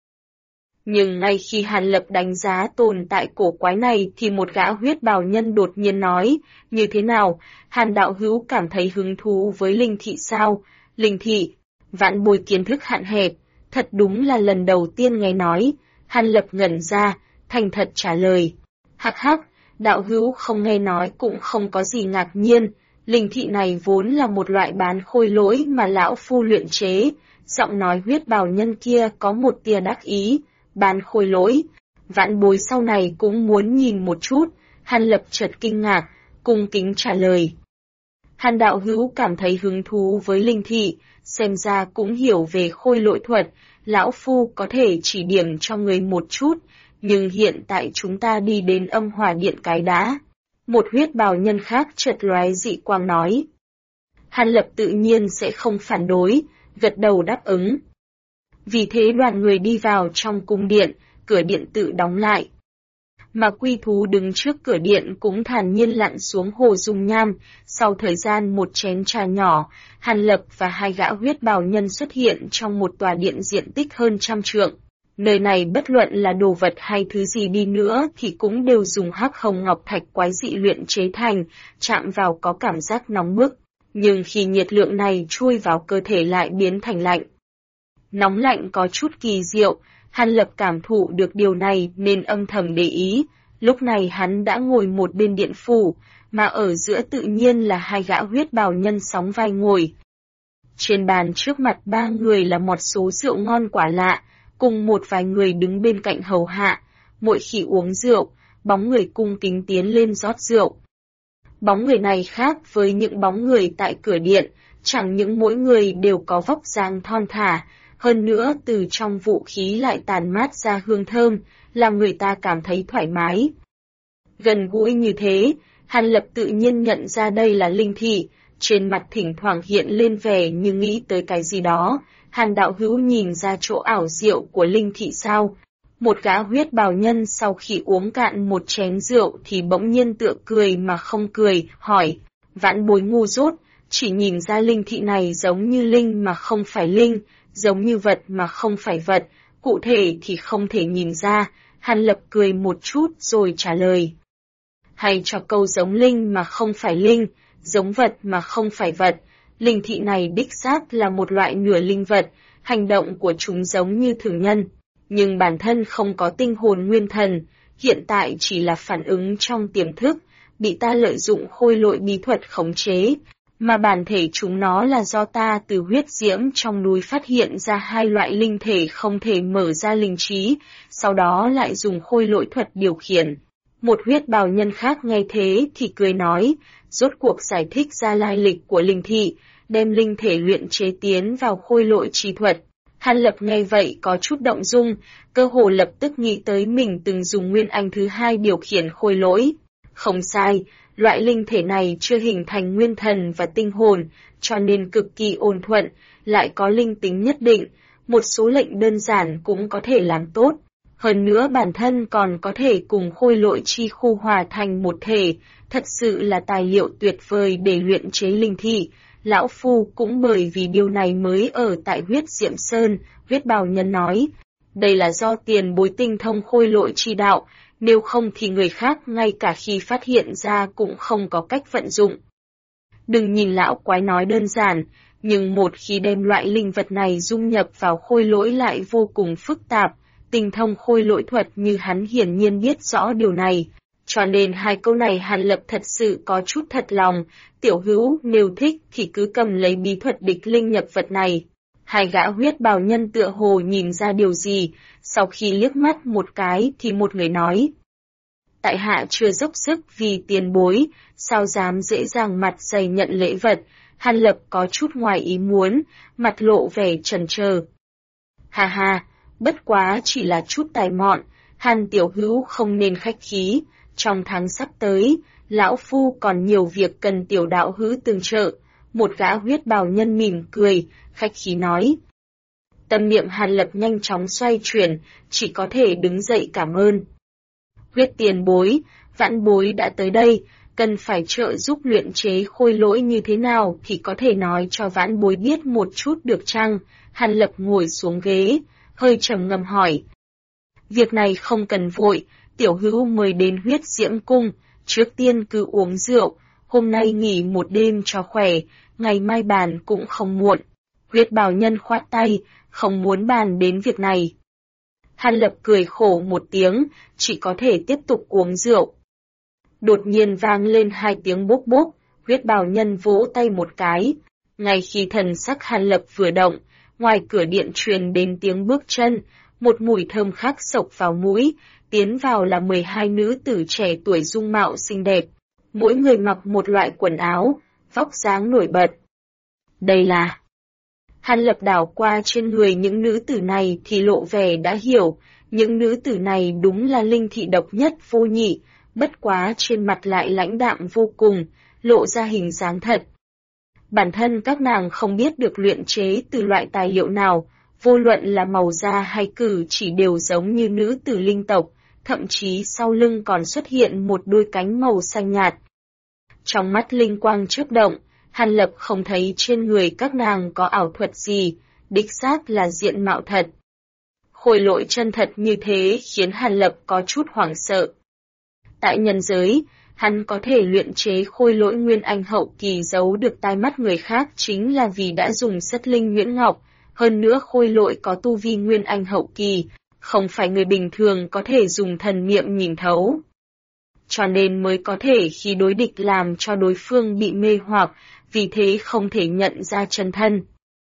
Nhưng ngay khi Hàn Lập đánh giá tồn tại cổ quái này thì một gã huyết bào nhân đột nhiên nói, như thế nào, Hàn đạo hữu cảm thấy hứng thú với Linh Thị sao? Linh Thị, vãn bối kiến thức hạn hẹp, thật đúng là lần đầu tiên nghe nói. Hàn Lập ngẩn ra, thành thật trả lời. Hắc hắc, đạo hữu không nghe nói cũng không có gì ngạc nhiên, Linh Thị này vốn là một loại bán khôi lỗi mà lão phu luyện chế. Giọng nói huyết bào nhân kia có một tia đắc ý. Bán khôi lỗi, vãn bối sau này cũng muốn nhìn một chút. Hàn Lập chợt kinh ngạc, cung kính trả lời. Hàn đạo hữu cảm thấy hứng thú với Linh Thị, xem ra cũng hiểu về khôi lỗi thuật, lão phu có thể chỉ điểm cho người một chút, nhưng hiện tại chúng ta đi đến âm hỏa điện cái đã. Một huyết bào nhân khác chợt lóe dị quang nói. Hàn Lập tự nhiên sẽ không phản đối, gật đầu đáp ứng. Vì thế đoàn người đi vào trong cung điện, cửa điện tự đóng lại. Mà quy thú đứng trước cửa điện cũng thản nhiên lặn xuống hồ dung nham, sau thời gian một chén trà nhỏ, Hàn Lập và hai gã huyết bào nhân xuất hiện trong một tòa điện diện tích hơn 100 trượng. Nơi này bất luận là đồ vật hay thứ gì đi nữa thì cũng đều dùng hắc hồng ngọc thạch quái dị luyện chế thành, chạm vào có cảm giác nóng bức, nhưng khi nhiệt lượng này chui vào cơ thể lại biến thành lạnh. Nóng lạnh có chút kỳ diệu, Hàn Lập cảm thụ được điều này nên âm thầm để ý, lúc này hắn đã ngồi một bên điện phủ, mà ở giữa tự nhiên là hai gã huyết bào nhân sóng vai ngồi. Trên bàn trước mặt ba người là một số rượu ngon quả lạ, cùng một vài người đứng bên cạnh hầu hạ, mỗi khi uống rượu, bóng người cung kính tiến lên rót rượu. Bóng người này khác với những bóng người tại cửa điện, chẳng những mỗi người đều có vóc dáng thon thả, hơn nữa từ trong vũ khí lại tàn mát ra hương thơm, làm người ta cảm thấy thoải mái. Gần gũi như thế, Hàn Lập tự nhiên nhận ra đây là Linh Thị, trên mặt thỉnh thoảng hiện lên vẻ như nghĩ tới cái gì đó. Hàn đạo hữu nhìn ra chỗ ảo diệu của linh thị sao? Một gã huyết bào nhân sau khi uống cạn một chén rượu thì bỗng nhiên tựa cười mà không cười, hỏi, vãn bối ngu dốt, chỉ nhìn ra linh thị này giống như linh mà không phải linh, giống như vật mà không phải vật, cụ thể thì không thể nhìn ra. Hàn Lập cười một chút rồi trả lời. Hay cho câu giống linh mà không phải linh, giống vật mà không phải vật, linh thị này đích xác là một loại nửa linh vật, hành động của chúng giống như thường nhân, nhưng bản thân không có tinh hồn nguyên thần, hiện tại chỉ là phản ứng trong tiềm thức, bị ta lợi dụng khôi lỗi bí thuật khống chế, mà bản thể chúng nó là do ta từ huyết diễm trong núi phát hiện ra hai loại linh thể không thể mở ra linh trí, sau đó lại dùng khôi lỗi thuật điều khiển. Một huyết bào nhân khác nghe thế thì cười nói, rốt cuộc giải thích ra lai lịch của linh thị, đem linh thể luyện chế tiến vào khôi lỗi chi thuật. Hàn Lập nghe vậy có chút động dung, cơ hồ lập tức nghĩ tới mình từng dùng nguyên anh thứ hai điều khiển khôi lỗi. Không sai, loại linh thể này chưa hình thành nguyên thần và tinh hồn, cho nên cực kỳ ôn thuận, lại có linh tính nhất định, một số lệnh đơn giản cũng có thể làm tốt. Hơn nữa bản thân còn có thể cùng khôi lỗi chi khu hòa thành một thể, thật sự là tài liệu tuyệt vời để luyện chế linh thị. Lão Phu cũng bởi vì điều này mới ở tại huyết diệm sơn, huyết bào nhân nói. Đây là do tiền bối tinh thông khôi lỗi chi đạo, nếu không thì người khác ngay cả khi phát hiện ra cũng không có cách vận dụng. Đừng nhìn lão quái nói đơn giản, nhưng một khi đem loại linh vật này dung nhập vào khôi lỗi lại vô cùng phức tạp, tinh thông khôi lỗi thuật như hắn hiển nhiên biết rõ điều này. Cho nên hai câu này Hàn Lập thật sự có chút thật lòng, tiểu hữu nếu thích thì cứ cầm lấy bí thuật địch linh nhập vật này. Hai gã huyết bào nhân tựa hồ nhìn ra điều gì, sau khi liếc mắt một cái thì một người nói. Tại hạ chưa dốc sức vì tiền bối, sao dám dễ dàng mặt dày nhận lễ vật. Hàn Lập có chút ngoài ý muốn, mặt lộ vẻ chần chờ. Ha ha, bất quá chỉ là chút tài mọn, Hàn tiểu hữu không nên khách khí. Trong tháng sắp tới, lão phu còn nhiều việc cần tiểu đạo hữu tương trợ. Một gã huyết bào nhân mỉm cười, khách khí nói. Tâm niệm Hàn Lập nhanh chóng xoay chuyển, chỉ có thể đứng dậy cảm ơn. Huyết tiền bối, vãn bối đã tới đây, cần phải trợ giúp luyện chế khôi lỗi như thế nào thì có thể nói cho vãn bối biết một chút được chăng? Hàn Lập ngồi xuống ghế, hơi trầm ngâm hỏi. Việc này không cần vội, tiểu hữu mời đến huyết diễm cung, trước tiên cứ uống rượu, hôm nay nghỉ một đêm cho khỏe, ngày mai bàn cũng không muộn. Huyết bào nhân khoát tay, không muốn bàn đến việc này. Hàn Lập cười khổ một tiếng, chỉ có thể tiếp tục uống rượu. Đột nhiên vang lên hai tiếng bốp bốp, huyết bào nhân vỗ tay một cái. Ngay khi thần sắc Hàn Lập vừa động, ngoài cửa điện truyền đến tiếng bước chân, một mùi thơm khác xộc vào mũi, tiến vào là 12 nữ tử trẻ tuổi dung mạo xinh đẹp. Mỗi người mặc một loại quần áo, vóc dáng nổi bật. Đây là... Hàn Lập đảo qua trên người những nữ tử này thì lộ vẻ đã hiểu, những nữ tử này đúng là linh thị độc nhất vô nhị, bất quá trên mặt lại lãnh đạm vô cùng, lộ ra hình dáng thật. Bản thân các nàng không biết được luyện chế từ loại tài liệu nào, vô luận là màu da hay cử chỉ đều giống như nữ tử linh tộc, thậm chí sau lưng còn xuất hiện một đôi cánh màu xanh nhạt. Trong mắt linh quang chớp động, Hàn Lập không thấy trên người các nàng có ảo thuật gì, đích xác là diện mạo thật. Khôi lỗi chân thật như thế khiến Hàn Lập có chút hoảng sợ. Tại nhân giới, hắn có thể luyện chế khôi lỗi nguyên anh hậu kỳ giấu được tai mắt người khác chính là vì đã dùng sất linh nhuyễn ngọc, hơn nữa khôi lỗi có tu vi nguyên anh hậu kỳ, không phải người bình thường có thể dùng thần niệm nhìn thấu. Cho nên mới có thể khi đối địch làm cho đối phương bị mê hoặc, vì thế không thể nhận ra chân thân.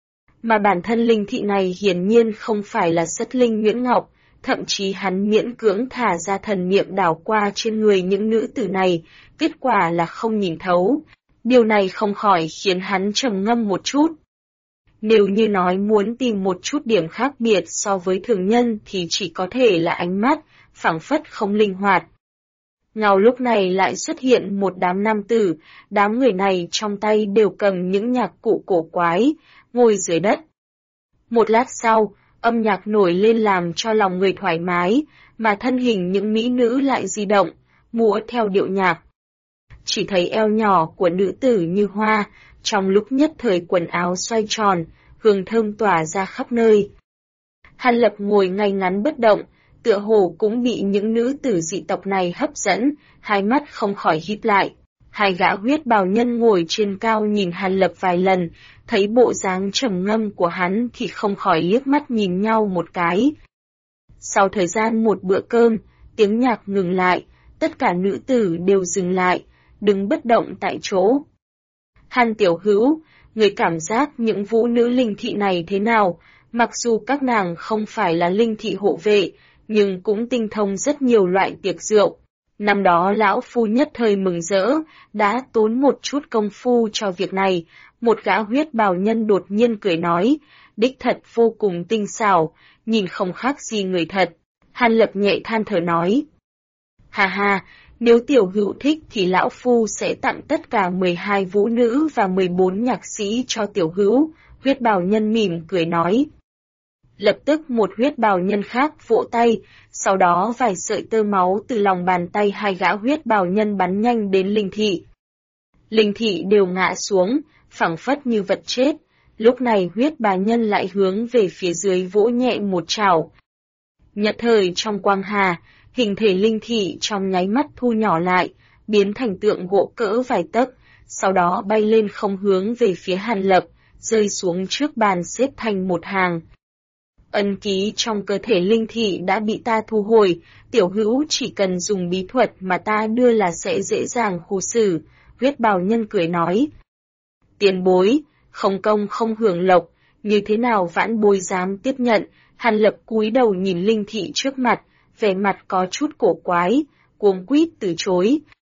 Mà bản thân linh thị này hiển nhiên không phải là sất linh nhuyễn ngọc, thậm chí hắn miễn cưỡng thả ra thần niệm đảo qua trên người những nữ tử này, kết quả là không nhìn thấu. Điều này không khỏi khiến hắn trầm ngâm một chút. Nếu như nói muốn tìm một chút điểm khác biệt so với thường nhân thì chỉ có thể là ánh mắt, phảng phất không linh hoạt. Ngao lúc này lại xuất hiện một đám nam tử, đám người này trong tay đều cầm những nhạc cụ cổ quái, ngồi dưới đất. Một lát sau, âm nhạc nổi lên làm cho lòng người thoải mái, mà thân hình những mỹ nữ lại di động, múa theo điệu nhạc. Chỉ thấy eo nhỏ của nữ tử như hoa, trong lúc nhất thời quần áo xoay tròn, hương thơm tỏa ra khắp nơi. Hàn Lập ngồi ngay ngắn bất động, tựa hồ cũng bị những nữ tử dị tộc này hấp dẫn, hai mắt không khỏi híp lại. Hai gã huyết bào nhân ngồi trên cao nhìn Hàn Lập vài lần, thấy bộ dáng trầm ngâm của hắn thì không khỏi liếc mắt nhìn nhau một cái. Sau thời gian một bữa cơm, tiếng nhạc ngừng lại, tất cả nữ tử đều dừng lại, đứng bất động tại chỗ. Hàn tiểu hữu, người cảm giác những vũ nữ linh thị này thế nào? Mặc dù các nàng không phải là linh thị hộ vệ, nhưng cũng tinh thông rất nhiều loại tiệc rượu. Năm đó lão phu nhất thời mừng rỡ, đã tốn một chút công phu cho việc này. Một gã huyết bào nhân đột nhiên cười nói, đích thật vô cùng tinh xảo, nhìn không khác gì người thật. Hàn Lập nhẹ than thở nói, ha ha, nếu tiểu hữu thích thì lão phu sẽ tặng tất cả 12 vũ nữ và 14 nhạc sĩ cho tiểu hữu. Huyết bào nhân mỉm cười nói. Lập tức một huyết bào nhân khác vỗ tay, sau đó vài sợi tơ máu từ lòng bàn tay hai gã huyết bào nhân bắn nhanh đến linh thị. Linh thị đều ngã xuống, phảng phất như vật chết. Lúc này huyết bào nhân lại hướng về phía dưới vỗ nhẹ một trảo. Nhất thời trong quang hà, hình thể linh thị trong nháy mắt thu nhỏ lại, biến thành tượng gỗ cỡ vài tấc, sau đó bay lên không hướng về phía Hàn Lập, rơi xuống trước bàn xếp thành một hàng. Ân ký trong cơ thể linh thị đã bị ta thu hồi, tiểu hữu chỉ cần dùng bí thuật mà ta đưa là sẽ dễ dàng khu xử. Huyết bào nhân cười nói. Tiền bối, không công không hưởng lộc, như thế nào vãn bối dám tiếp nhận? Hàn Lập cúi đầu nhìn linh thị trước mặt, vẻ mặt có chút cổ quái, cuống quýt từ chối.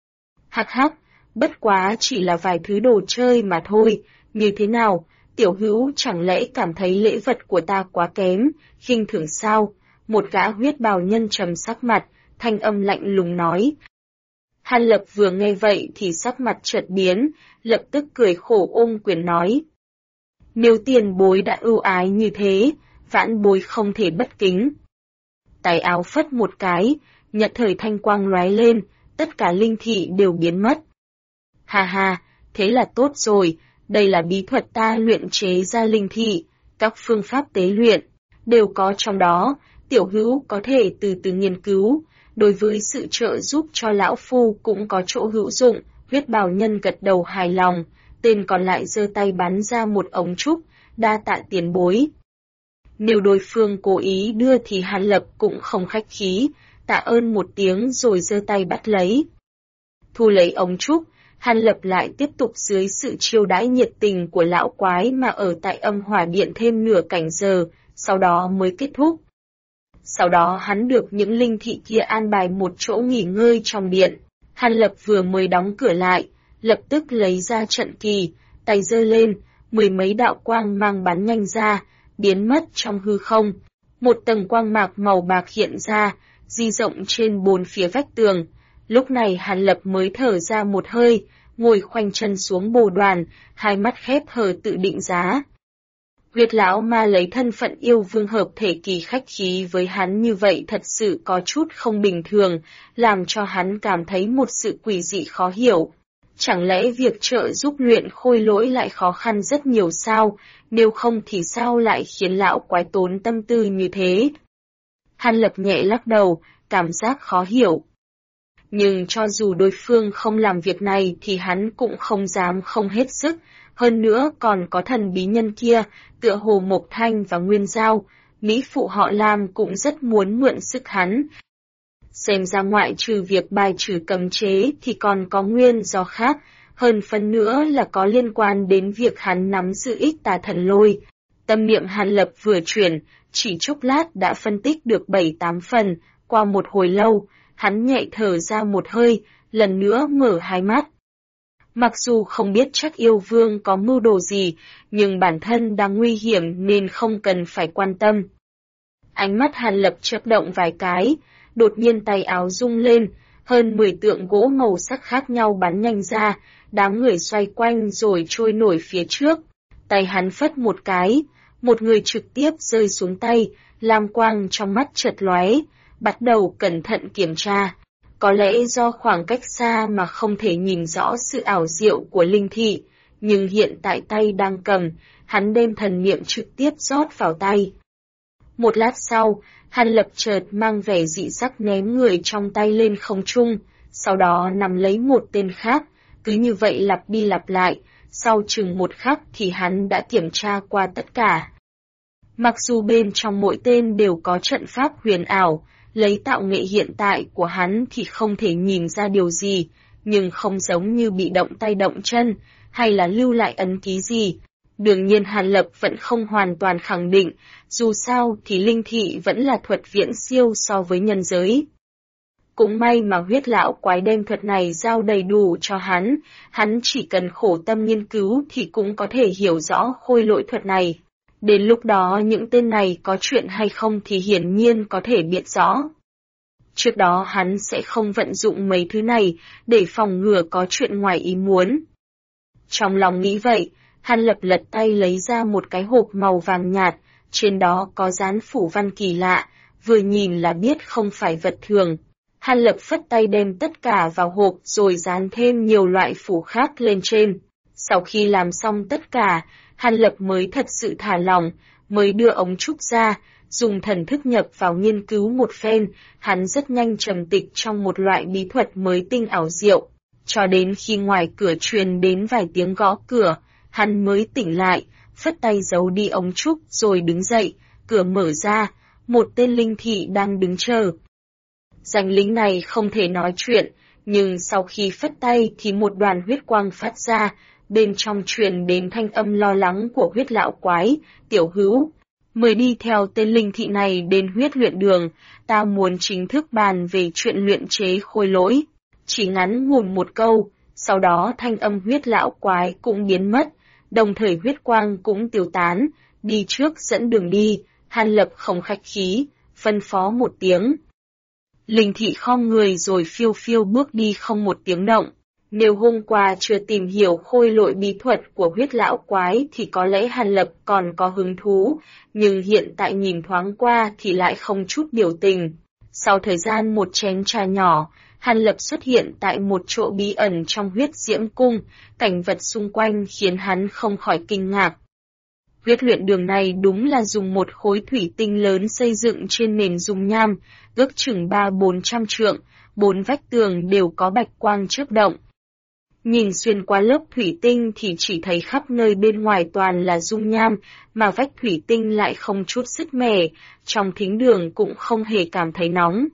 Hắc hắc, bất quá chỉ là vài thứ đồ chơi mà thôi, như thế nào? Tiểu hữu chẳng lẽ cảm thấy lễ vật của ta quá kém, khinh thường sao? Một gã huyết bào nhân trầm sắc mặt, thanh âm lạnh lùng nói. Hàn Lập vừa nghe vậy thì sắc mặt chợt biến, lập tức cười khổ ôm quyền nói. Nếu tiền bối đã ưu ái như thế, vãn bối không thể bất kính. Tay áo phất một cái, nhận thời thanh quang lóe lên, tất cả linh thị đều biến mất. Ha ha, thế là tốt rồi. Đây là bí thuật ta luyện chế ra linh thị, các phương pháp tế luyện, đều có trong đó, tiểu hữu có thể từ từ nghiên cứu, đối với sự trợ giúp cho lão phu cũng có chỗ hữu dụng. Huyết bào nhân gật đầu hài lòng, tên còn lại giơ tay bắn ra một ống trúc, đa tạ tiền bối. Nếu đối phương cố ý đưa thì Hàn Lập cũng không khách khí, tạ ơn một tiếng rồi giơ tay bắt lấy. Thu lấy ống trúc, Hàn Lập lại tiếp tục dưới sự chiêu đãi nhiệt tình của lão quái mà ở tại âm hỏa điện thêm nửa cảnh giờ, sau đó mới kết thúc. Sau đó hắn được những linh thị kia an bài một chỗ nghỉ ngơi trong điện. Hàn Lập vừa mới đóng cửa lại, lập tức lấy ra trận kỳ, tay giơ lên, mười mấy đạo quang mang bắn nhanh ra, biến mất trong hư không. Một tầng quang mạc màu bạc hiện ra, di rộng trên bốn phía vách tường. Lúc này Hàn Lập mới thở ra một hơi, ngồi khoanh chân xuống bồ đoàn, hai mắt khép hờ tự định giá. Huyết lão ma lấy thân phận yêu vương hợp thể kỳ khách khí với hắn như vậy thật sự có chút không bình thường, làm cho hắn cảm thấy một sự quỷ dị khó hiểu. Chẳng lẽ việc trợ giúp luyện khôi lỗi lại khó khăn rất nhiều sao, nếu không thì sao lại khiến lão quái tốn tâm tư như thế? Hàn Lập nhẹ lắc đầu, cảm giác khó hiểu. Nhưng cho dù đối phương không làm việc này thì hắn cũng không dám không hết sức, hơn nữa còn có thần bí nhân kia, tựa hồ Mộc Thanh và Nguyên Giao, mỹ phụ họ Lam cũng rất muốn mượn sức hắn. Xem ra ngoại trừ việc bài trừ cấm chế thì còn có nguyên do khác, hơn phần nữa là có liên quan đến việc hắn nắm giữ ích tà thần lôi. Tâm niệm Hàn Lập vừa chuyển, chỉ chốc lát đã phân tích được 7-8 phần, qua một hồi lâu, hắn nhẹ thở ra một hơi, lần nữa mở hai mắt. Mặc dù không biết chắc yêu vương có mưu đồ gì, nhưng bản thân đang nguy hiểm nên không cần phải quan tâm. Ánh mắt Hàn Lập chớp động vài cái, đột nhiên tay áo rung lên, hơn 10 tượng gỗ màu sắc khác nhau bắn nhanh ra, đám người xoay quanh rồi trôi nổi phía trước. Tay hắn phất một cái, một người trực tiếp rơi xuống tay, lam quang trong mắt chợt lóe, bắt đầu cẩn thận kiểm tra. Có lẽ do khoảng cách xa mà không thể nhìn rõ sự ảo diệu của linh thị, nhưng hiện tại tay đang cầm, hắn đem thần niệm trực tiếp rót vào tay. Một lát sau, Hàn Lập chợt mang vẻ dị sắc ném người trong tay lên không trung, sau đó nắm lấy một tên khác, cứ như vậy lặp đi lặp lại, sau chừng một khắc thì hắn đã kiểm tra qua tất cả. Mặc dù bên trong mỗi tên đều có trận pháp huyền ảo, lấy tạo nghệ hiện tại của hắn thì không thể nhìn ra điều gì, nhưng không giống như bị động tay động chân, hay là lưu lại ấn ký gì. Đương nhiên Hàn Lập vẫn không hoàn toàn khẳng định, dù sao thì linh thị vẫn là thuật viễn siêu so với nhân giới. Cũng may mà huyết lão quái đem thuật này giao đầy đủ cho hắn chỉ cần khổ tâm nghiên cứu thì cũng có thể hiểu rõ khôi lỗi thuật này. Đến lúc đó những tên này có chuyện hay không thì hiển nhiên có thể biết rõ. Trước đó hắn sẽ không vận dụng mấy thứ này để phòng ngừa có chuyện ngoài ý muốn. Trong lòng nghĩ vậy, Hàn Lập lật tay lấy ra một cái hộp màu vàng nhạt, trên đó có dán phủ văn kỳ lạ, vừa nhìn là biết không phải vật thường. Hàn Lập phất tay đem tất cả vào hộp rồi dán thêm nhiều loại phủ khác lên trên. Sau khi làm xong tất cả, Hàn Lập mới thật sự thả lỏng, mới đưa ống trúc ra, dùng thần thức nhập vào nghiên cứu một phen, hắn rất nhanh trầm tịch trong một loại bí thuật mới tinh ảo diệu. Cho đến khi ngoài cửa truyền đến vài tiếng gõ cửa, hắn mới tỉnh lại, phất tay giấu đi ống trúc rồi đứng dậy, cửa mở ra, một tên linh thị đang đứng chờ. Danh lính này không thể nói chuyện, nhưng sau khi phất tay thì một đoàn huyết quang phát ra, bên trong truyền đến thanh âm lo lắng của huyết lão quái, tiểu hữu. Mời đi theo tên linh thị này đến huyết luyện đường, ta muốn chính thức bàn về chuyện luyện chế khôi lỗi. Chỉ ngắn ngủn một câu, sau đó thanh âm huyết lão quái cũng biến mất, đồng thời huyết quang cũng tiêu tán, đi trước dẫn đường đi, Hàn Lập không khách khí, phân phó một tiếng. Linh thị khom người rồi phiêu phiêu bước đi không một tiếng động. Nếu hôm qua chưa tìm hiểu khôi lỗi bí thuật của huyết lão quái thì có lẽ Hàn Lập còn có hứng thú, nhưng hiện tại nhìn thoáng qua thì lại không chút biểu tình. Sau thời gian một chén trà nhỏ, Hàn Lập xuất hiện tại một chỗ bí ẩn trong huyết diễm cung, cảnh vật xung quanh khiến hắn không khỏi kinh ngạc. Huyết luyện đường này đúng là dùng một khối thủy tinh lớn xây dựng trên nền dung nham, ước chừng 300-400 trượng, 4 vách tường đều có bạch quang chớp động. Nhìn xuyên qua lớp thủy tinh thì chỉ thấy khắp nơi bên ngoài toàn là dung nham, mà vách thủy tinh lại không chút sứt mẻ, trong thính đường cũng không hề cảm thấy nóng.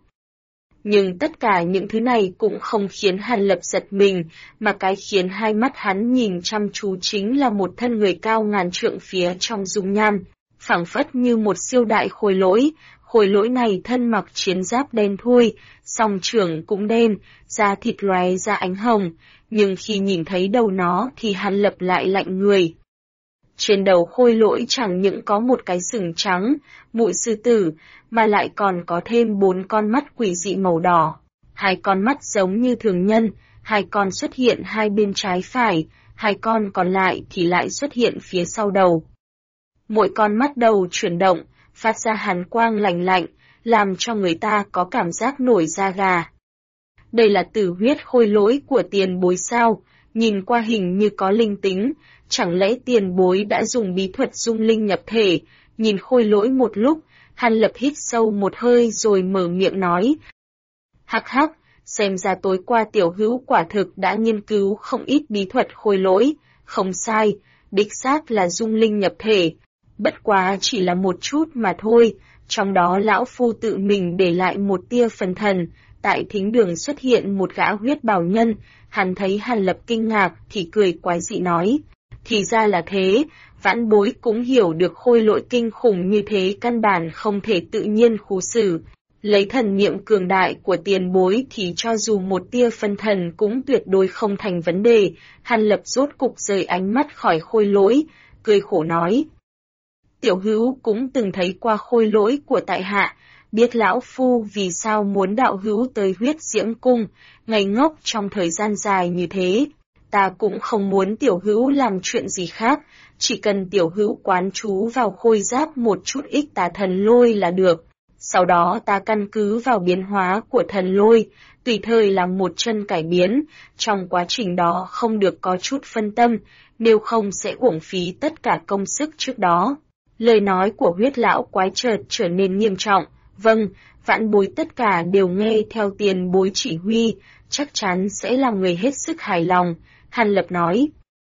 Nhưng tất cả những thứ này cũng không khiến Hàn Lập giật mình, mà cái khiến hai mắt hắn nhìn chăm chú chính là một thân người cao ngàn trượng phía trong dung nham, phảng phất như một siêu đại khôi lỗi này thân mặc chiến giáp đen thui, song trưởng cũng đen, da thịt lóe ra ánh hồng, nhưng khi nhìn thấy đầu nó thì Hàn Lập lại lạnh người. Trên đầu khôi lỗi chẳng những có một cái sừng trắng, mũi sư tử, mà lại còn có thêm 4 con mắt quỷ dị màu đỏ. 2 con mắt giống như thường nhân, 2 con xuất hiện hai bên trái phải, 2 con còn lại thì lại xuất hiện phía sau đầu. Mỗi con mắt đầu chuyển động, phát ra hàn quang lạnh lạnh, làm cho người ta có cảm giác nổi da gà. Đây là tử huyết khôi lỗi của tiền bối sao, nhìn qua hình như có linh tính, chẳng lẽ tiền bối đã dùng bí thuật dung linh nhập thể. Nhìn khôi lỗi một lúc, Hàn Lập hít sâu một hơi rồi mở miệng nói. Hắc hắc, xem ra tối qua tiểu hữu quả thực đã nghiên cứu không ít bí thuật khôi lỗi, không sai, đích xác là dung linh nhập thể. Bất quá chỉ là một chút mà thôi, trong đó lão phu tự mình để lại một tia phần thần. Tại thính đường xuất hiện một gã huyết bào nhân, hắn thấy Hàn Lập kinh ngạc thì cười quái dị nói. Thì ra là thế, vãn bối cũng hiểu được khôi lỗi kinh khủng như thế căn bản không thể tự nhiên khu xử. Lấy thần niệm cường đại của tiền bối thì cho dù một tia phân thần cũng tuyệt đối không thành vấn đề. Hàn Lập rốt cục rời ánh mắt khỏi khôi lỗi, cười khổ nói. Tiểu hữu cũng từng thấy qua khôi lỗi của tại hạ, biết lão phu vì sao muốn đạo hữu tới Huyết Diễm Cung, ngây ngốc trong thời gian dài như thế. Ta cũng không muốn tiểu hữu làm chuyện gì khác, chỉ cần tiểu hữu quán chú vào khôi giáp một chút ít tà thần lôi là được. Sau đó ta căn cứ vào biến hóa của thần lôi, tùy thời làm một chân cải biến, trong quá trình đó không được có chút phân tâm, nếu không sẽ uổng phí tất cả công sức trước đó. Lời nói của Huyết lão quái chợt trở nên nghiêm trọng. Vâng, vãn bối tất cả đều nghe theo tiền bối chỉ huy, chắc chắn sẽ làm người hết sức hài lòng. Hàn Lập nói.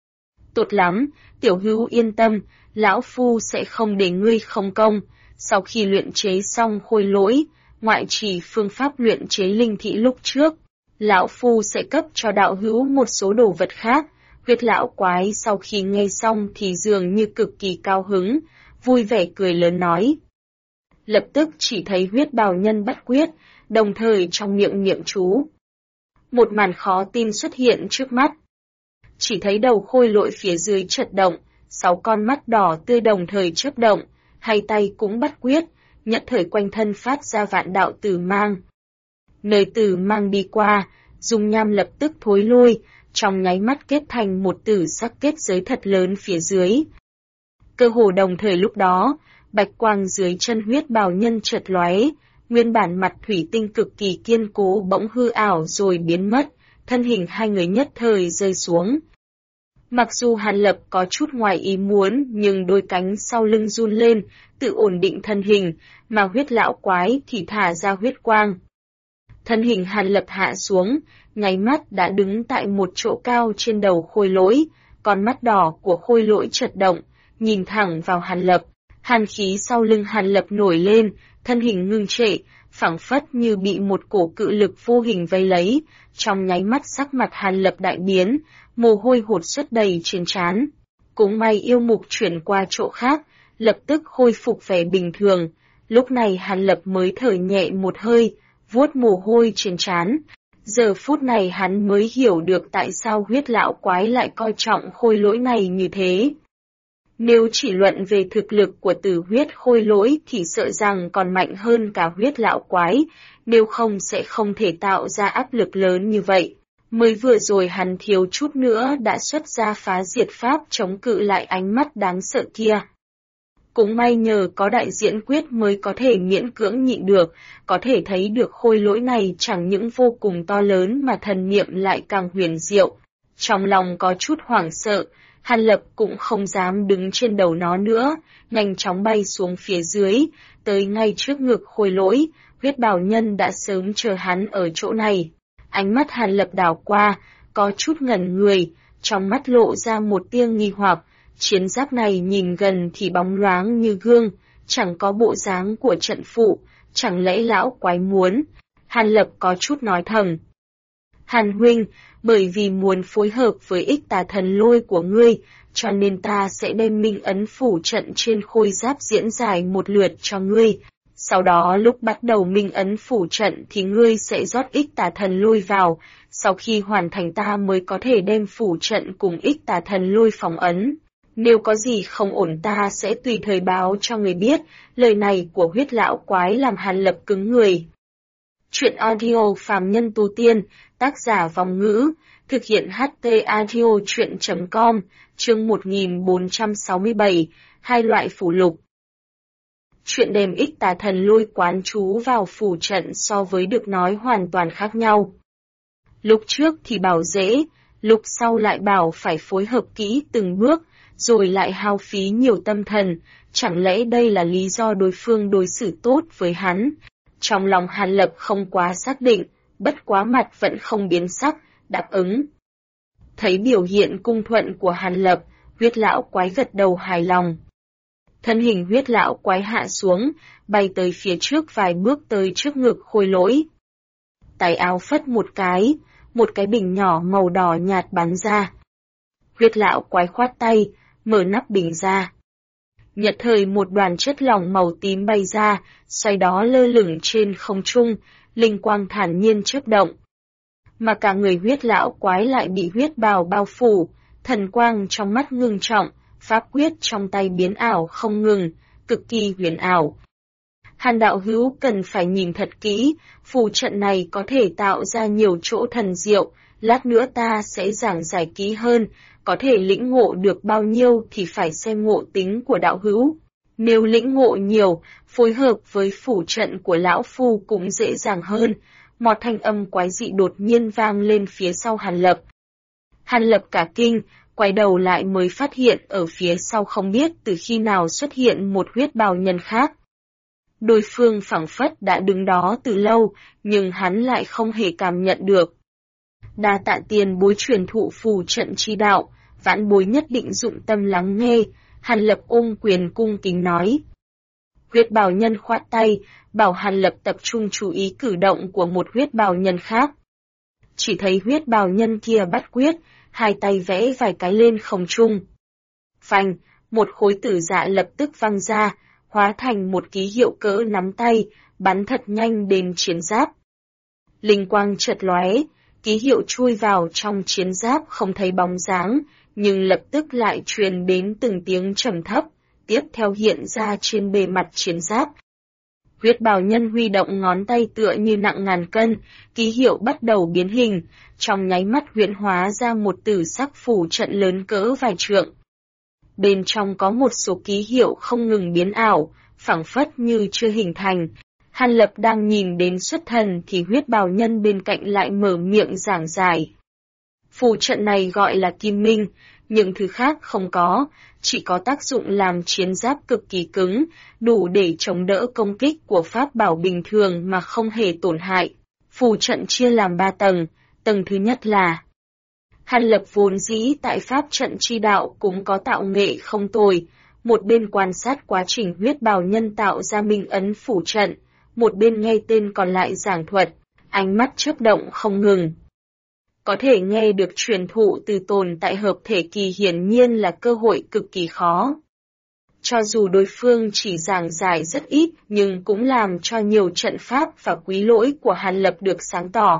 Tốt lắm, tiểu hữu yên tâm, lão phu sẽ không để ngươi không công. Sau khi luyện chế xong khôi lỗi, ngoại trì phương pháp luyện chế linh thị lúc trước, lão phu sẽ cấp cho đạo hữu một số đồ vật khác. Huyết lão quái sau khi nghe xong thì dường như cực kỳ cao hứng, vui vẻ cười lớn nói. Lập tức chỉ thấy huyết bào nhân bắt quyết, đồng thời trong miệng niệm chú. Một màn khó tin xuất hiện trước mắt. Chỉ thấy đầu khôi lỗi phía dưới chật động, 6 con mắt đỏ tươi đồng thời chớp động, hai tay cũng bắt quyết, nhất thời quanh thân phát ra vạn đạo tử mang. Nơi tử mang đi qua, dung nham lập tức thối lui, trong nháy mắt kết thành một tử sắc kết giới thật lớn phía dưới. Cơ hồ đồng thời lúc đó, bạch quang dưới chân huyết bào nhân chợt lóe, nguyên bản mặt thủy tinh cực kỳ kiên cố bỗng hư ảo rồi biến mất, thân hình hai người nhất thời rơi xuống. Mặc dù Hàn Lập có chút ngoài ý muốn, nhưng đôi cánh sau lưng run lên, tự ổn định thân hình, mà huyết lão quái thì thả ra huyết quang. Thân hình Hàn Lập hạ xuống, nháy mắt đã đứng tại một chỗ cao trên đầu khôi lỗi, con mắt đỏ của khôi lỗi chật động, nhìn thẳng vào Hàn Lập. Hàn khí sau lưng Hàn Lập nổi lên, thân hình ngưng trệ, phảng phất như bị một cổ cự lực vô hình vây lấy, trong nháy mắt sắc mặt Hàn Lập đại biến, mồ hôi hột xuất đầy trên trán. Cũng may yêu mục chuyển qua chỗ khác, lập tức khôi phục vẻ bình thường, lúc này Hàn Lập mới thở nhẹ một hơi, vuốt mồ hôi trên trán. Giờ phút này hắn mới hiểu được tại sao huyết lão quái lại coi trọng khôi lỗi này như thế. Nếu chỉ luận về thực lực của tử huyết khôi lỗi thì sợ rằng còn mạnh hơn cả huyết lão quái, nếu không sẽ không thể tạo ra áp lực lớn như vậy. Mới vừa rồi hắn thiếu chút nữa đã xuất ra phá diệt pháp chống cự lại ánh mắt đáng sợ kia. Cũng may nhờ có đại diễn quyết mới có thể miễn cưỡng nhịn được, có thể thấy được khôi lỗi này chẳng những vô cùng to lớn mà thần niệm lại càng huyền diệu. Trong lòng có chút hoảng sợ, Hàn Lập cũng không dám đứng trên đầu nó nữa, nhanh chóng bay xuống phía dưới, tới ngay trước ngực khôi lỗi, huyết bào nhân đã sớm chờ hắn ở chỗ này. Ánh mắt Hàn Lập đảo qua, có chút ngẩn người, trong mắt lộ ra một tia nghi hoặc, chiến giáp này nhìn gần thì bóng loáng như gương, chẳng có bộ dáng của trận phụ, chẳng lẽ lão quái muốn. Hàn Lập có chút nói thầm. Hàn huynh, bởi vì muốn phối hợp với ích tà thần lôi của ngươi, cho nên ta sẽ đem minh ấn phủ trận trên khôi giáp diễn giải một lượt cho ngươi. Sau đó lúc bắt đầu minh ấn phủ trận thì ngươi sẽ rót ích tà thần lôi vào, sau khi hoàn thành ta mới có thể đem phủ trận cùng ích tà thần lôi phóng ấn. Nếu có gì không ổn ta sẽ tùy thời báo cho người biết, lời này của huyết lão quái làm Hàn Lập cứng người. Chuyện audio phàm nhân tu tiên, tác giả Vòng Ngữ, thực hiện HT audio chuyện.com, chương 1467, hai loại phủ lục. Chuyện đem ích tà thần lôi quán chú vào phủ trận so với được nói hoàn toàn khác nhau. Lúc trước thì bảo dễ, lúc sau lại bảo phải phối hợp kỹ từng bước, rồi lại hao phí nhiều tâm thần, chẳng lẽ đây là lý do đối phương đối xử tốt với hắn? Trong lòng Hàn Lập không quá xác định, bất quá mặt vẫn không biến sắc, đáp ứng. Thấy biểu hiện cung thuận của Hàn Lập, huyết lão quái gật đầu hài lòng. Thân hình huyết lão quái hạ xuống, bay tới phía trước vài bước tới trước ngực khôi lỗi. Tay áo phất một cái bình nhỏ màu đỏ nhạt bắn ra. Huyết lão quái khoát tay, mở nắp bình ra. Nhật thời một đoàn chất lỏng màu tím bay ra, xoay đó lơ lửng trên không trung, linh quang thản nhiên chớp động. Mà cả người huyết lão quái lại bị huyết bào bao phủ, thần quang trong mắt ngưng trọng, pháp quyết trong tay biến ảo không ngừng, cực kỳ huyền ảo. Hàn đạo hữu cần phải nhìn thật kỹ, phù trận này có thể tạo ra nhiều chỗ thần diệu, lát nữa ta sẽ giảng giải kỹ hơn, có thể lĩnh ngộ được bao nhiêu thì phải xem ngộ tính của đạo hữu. Nếu lĩnh ngộ nhiều, phối hợp với phù trận của lão phu cũng dễ dàng hơn. Một thanh âm quái dị đột nhiên vang lên phía sau Hàn Lập. Hàn Lập cả kinh, quay đầu lại mới phát hiện ở phía sau không biết từ khi nào xuất hiện một huyết bào nhân khác. Đối phương phảng phất đã đứng đó từ lâu, nhưng hắn lại không hề cảm nhận được. Đa tạ tiền bối truyền thụ phù trận chi đạo, vãn bối nhất định dụng tâm lắng nghe, Hàn Lập ôm quyền cung kính nói. Huyết bào nhân khoát tay, bảo Hàn Lập tập trung chú ý cử động của một huyết bào nhân khác. Chỉ thấy huyết bào nhân kia bắt quyết, hai tay vẽ vài cái lên không trung. Phanh, một khối tử dạ lập tức văng ra, hóa thành một ký hiệu cỡ nắm tay, bắn thật nhanh đến chiến giáp. Linh quang chợt lóe, ký hiệu chui vào trong chiến giáp không thấy bóng dáng, nhưng lập tức lại truyền đến từng tiếng trầm thấp, tiếp theo hiện ra trên bề mặt chiến giáp. Huyết bào nhân huy động ngón tay tựa như nặng ngàn cân, ký hiệu bắt đầu biến hình, trong nháy mắt huyễn hóa ra một tử sắc phù trận lớn cỡ vài trượng. Bên trong có một số ký hiệu không ngừng biến ảo, phảng phất như chưa hình thành. Hàn Lập đang nhìn đến xuất thần thì huyết bào nhân bên cạnh lại mở miệng giảng giải. Phù trận này gọi là kim minh, những thứ khác không có, chỉ có tác dụng làm chiến giáp cực kỳ cứng, đủ để chống đỡ công kích của pháp bảo bình thường mà không hề tổn hại. Phù trận chia làm 3 tầng, tầng thứ nhất là Hàn Lập vốn dĩ tại pháp trận chi đạo cũng có tạo nghệ không tồi, một bên quan sát quá trình huyết bào nhân tạo ra minh ấn phủ trận, một bên nghe tên còn lại giảng thuật, ánh mắt chớp động không ngừng. Có thể nghe được truyền thụ từ tồn tại hợp thể kỳ hiển nhiên là cơ hội cực kỳ khó. Cho dù đối phương chỉ giảng giải rất ít nhưng cũng làm cho nhiều trận pháp và quý lỗi của Hàn Lập được sáng tỏ.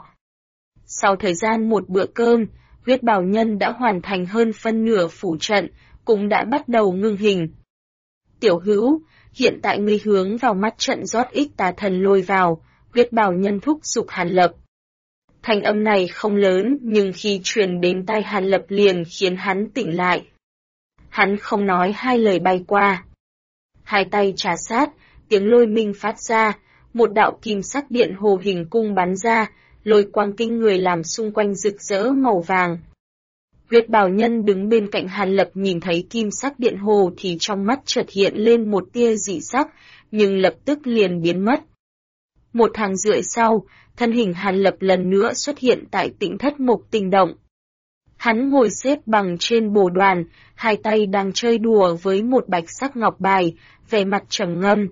Sau thời gian một bữa cơm, huyết bào nhân đã hoàn thành hơn phân nửa phủ trận, cũng đã bắt đầu ngưng hình. Tiểu hữu, hiện tại ngươi hướng vào mắt trận rót ích tà thần lôi vào, huyết bào nhân thúc giục Hàn Lập. Thanh âm này không lớn nhưng khi truyền đến tai Hàn Lập liền khiến hắn tỉnh lại. Hắn không nói hai lời bay qua. Hai tay trà sát, tiếng lôi minh phát ra, một đạo kim sắc điện hồ hình cung bắn ra, lôi quang kinh người làm xung quanh rực rỡ màu vàng. Huyết bào nhân đứng bên cạnh Hàn Lập nhìn thấy kim sắc điện hồ thì trong mắt chợt hiện lên một tia dị sắc, nhưng lập tức liền biến mất. Một tháng rưỡi sau, thân hình Hàn Lập lần nữa xuất hiện tại Tĩnh Thất Mộc Tinh Động. Hắn ngồi xếp bằng trên bồ đoàn, hai tay đang chơi đùa với một bạch sắc ngọc bài, vẻ mặt trầm ngâm.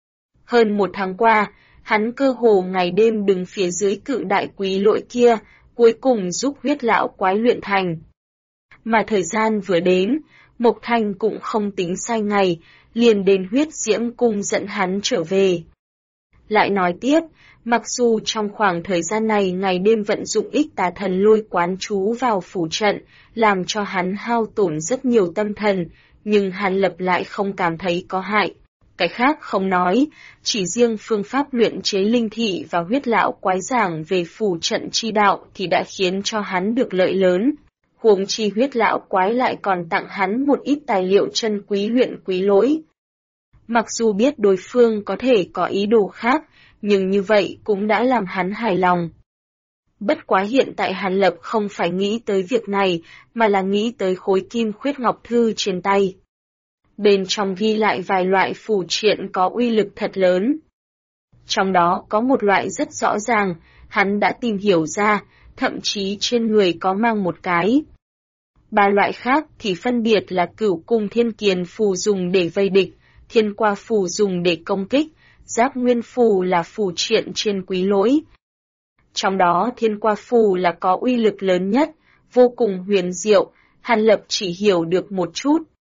Hơn một tháng qua, hắn cơ hồ ngày đêm đứng phía dưới cự đại quý lỗi kia, cuối cùng giúp huyết lão quái luyện thành. Mà thời gian vừa đến, Mộc Thanh cũng không tính sai ngày, liền đến huyết diễm cung dẫn hắn trở về. Lại nói tiếp, mặc dù trong khoảng thời gian này ngày đêm vận dụng ích tà thần lôi quán chú vào phủ trận, làm cho hắn hao tổn rất nhiều tâm thần, nhưng Hàn Lập lại không cảm thấy có hại. Cái khác không nói, chỉ riêng phương pháp luyện chế linh thị và huyết lão quái giảng về phủ trận chi đạo thì đã khiến cho hắn được lợi lớn. Huống chi huyết lão quái lại còn tặng hắn một ít tài liệu chân quý luyện quý lỗi. Mặc dù biết đối phương có thể có ý đồ khác, nhưng như vậy cũng đã làm hắn hài lòng. Bất quá hiện tại Hàn Lập không phải nghĩ tới việc này, mà là nghĩ tới khối kim khuyết ngọc thư trên tay. Bên trong ghi lại vài loại phù triện có uy lực thật lớn. Trong đó có một loại rất rõ ràng, hắn đã tìm hiểu ra, thậm chí trên người có mang một cái. 3 loại khác thì phân biệt là Cửu Cung Thiên Kiền phù dùng để vây địch, Thiên Qua phù dùng để công kích, Giáp Nguyên phù là phù triện trên quý lỗi. Trong đó Thiên Qua phù là có uy lực lớn nhất, vô cùng huyền diệu, Hàn Lập chỉ hiểu được một chút.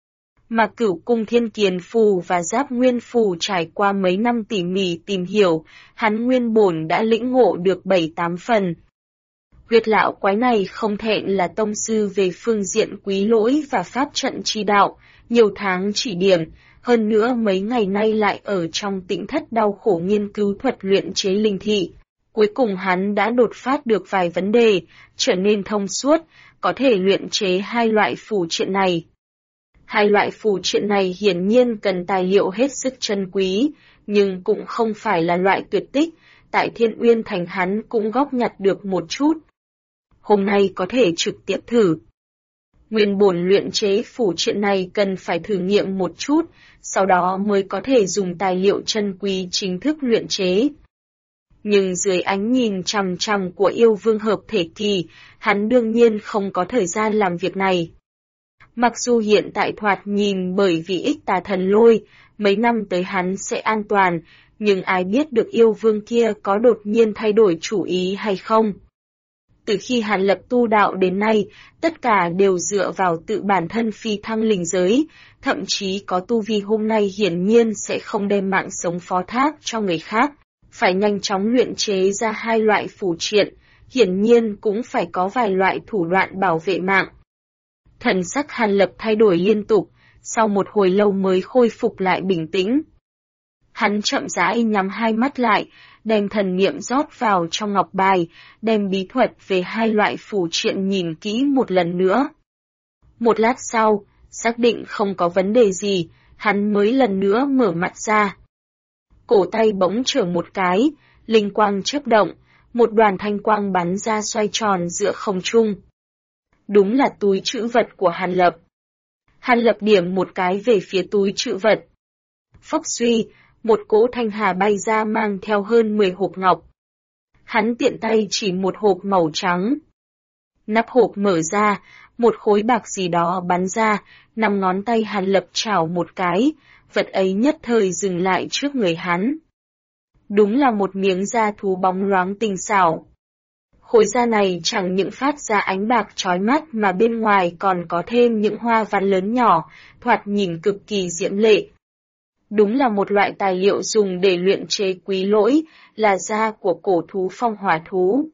Mà Cửu Cung Thiên Kiền phù và Giáp Nguyên phù trải qua mấy năm tỉ mỉ tìm hiểu, hắn nguyên bổn đã lĩnh ngộ được 7-8 phần. Huyết lão quái này không thẹn là tông sư về phương diện quý lỗi và pháp trận chi đạo, nhiều tháng chỉ điểm, hơn nữa mấy ngày nay lại ở trong tĩnh thất đau khổ nghiên cứu thuật luyện chế linh thị. Cuối cùng hắn đã đột phát được vài vấn đề, trở nên thông suốt, có thể luyện chế hai loại phù triện này. Hai loại phù triện này hiển nhiên cần tài liệu hết sức chân quý, nhưng cũng không phải là loại tuyệt tích, tại Thiên Uyên Thành hắn cũng góp nhặt được một chút. Hôm nay có thể trực tiếp thử. Nguyên bổn luyện chế phù triện này cần phải thử nghiệm một chút, sau đó mới có thể dùng tài liệu chân quý chính thức luyện chế. Nhưng dưới ánh nhìn chằm chằm của yêu vương hợp thể kỳ, hắn đương nhiên không có thời gian làm việc này. Mặc dù hiện tại thoạt nhìn bởi vì ích tà thần lôi, mấy năm tới hắn sẽ an toàn, nhưng ai biết được yêu vương kia có đột nhiên thay đổi chủ ý hay không. Từ khi Hàn Lập tu đạo đến nay, tất cả đều dựa vào tự bản thân phi thăng linh giới, thậm chí có tu vi hôm nay hiển nhiên sẽ không đem mạng sống phó thác cho người khác. Phải nhanh chóng luyện chế ra hai loại phù triện, hiển nhiên cũng phải có vài loại thủ đoạn bảo vệ mạng. Thần sắc Hàn Lập thay đổi liên tục, sau một hồi lâu mới khôi phục lại bình tĩnh. Hắn chậm rãi nhắm hai mắt lại, đem thần niệm rót vào trong ngọc bài, đem bí thuật về hai loại phù triện nhìn kỹ một lần nữa. Một lát sau, xác định không có vấn đề gì, hắn mới lần nữa mở mắt ra. Cổ tay bỗng trở một cái, linh quang chớp động, một đoàn thanh quang bắn ra xoay tròn giữa không trung. Đúng là túi trữ vật của Hàn Lập. Hàn Lập điểm một cái về phía túi trữ vật. Phốc suy, một cỗ thanh hà bay ra mang theo hơn 10 hộp ngọc. Hắn tiện tay chỉ một hộp màu trắng. Nắp hộp mở ra, một khối bạc gì đó bắn ra, 5 ngón tay Hàn Lập chảo một cái, vật ấy nhất thời dừng lại trước người hắn. Đúng là một miếng da thú bóng loáng tinh xảo. Khối da này chẳng những phát ra ánh bạc chói mắt mà bên ngoài còn có thêm những hoa văn lớn nhỏ, thoạt nhìn cực kỳ diễm lệ. Đúng là một loại tài liệu dùng để luyện chế quý lỗi, là da của cổ thú phong hỏa thú.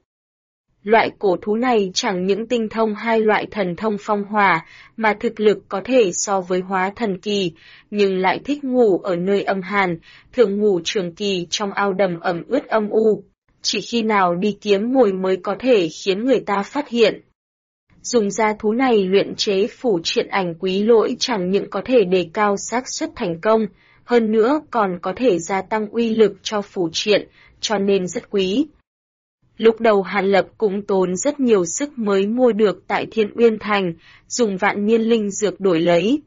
Loại cổ thú này chẳng những tinh thông hai loại thần thông phong hỏa, mà thực lực có thể so với hóa thần kỳ, nhưng lại thích ngủ ở nơi âm hàn, thường ngủ trường kỳ trong ao đầm ẩm ướt âm u. Chỉ khi nào đi kiếm mồi mới có thể khiến người ta phát hiện. Dùng da thú này luyện chế phù triện ảnh quý lỗi chẳng những có thể đề cao xác suất thành công, hơn nữa còn có thể gia tăng uy lực cho phù triện, cho nên rất quý. Lúc đầu Hàn Lập cũng tốn rất nhiều sức mới mua được tại Thiên Uyên Thành, dùng vạn niên linh dược đổi lấy.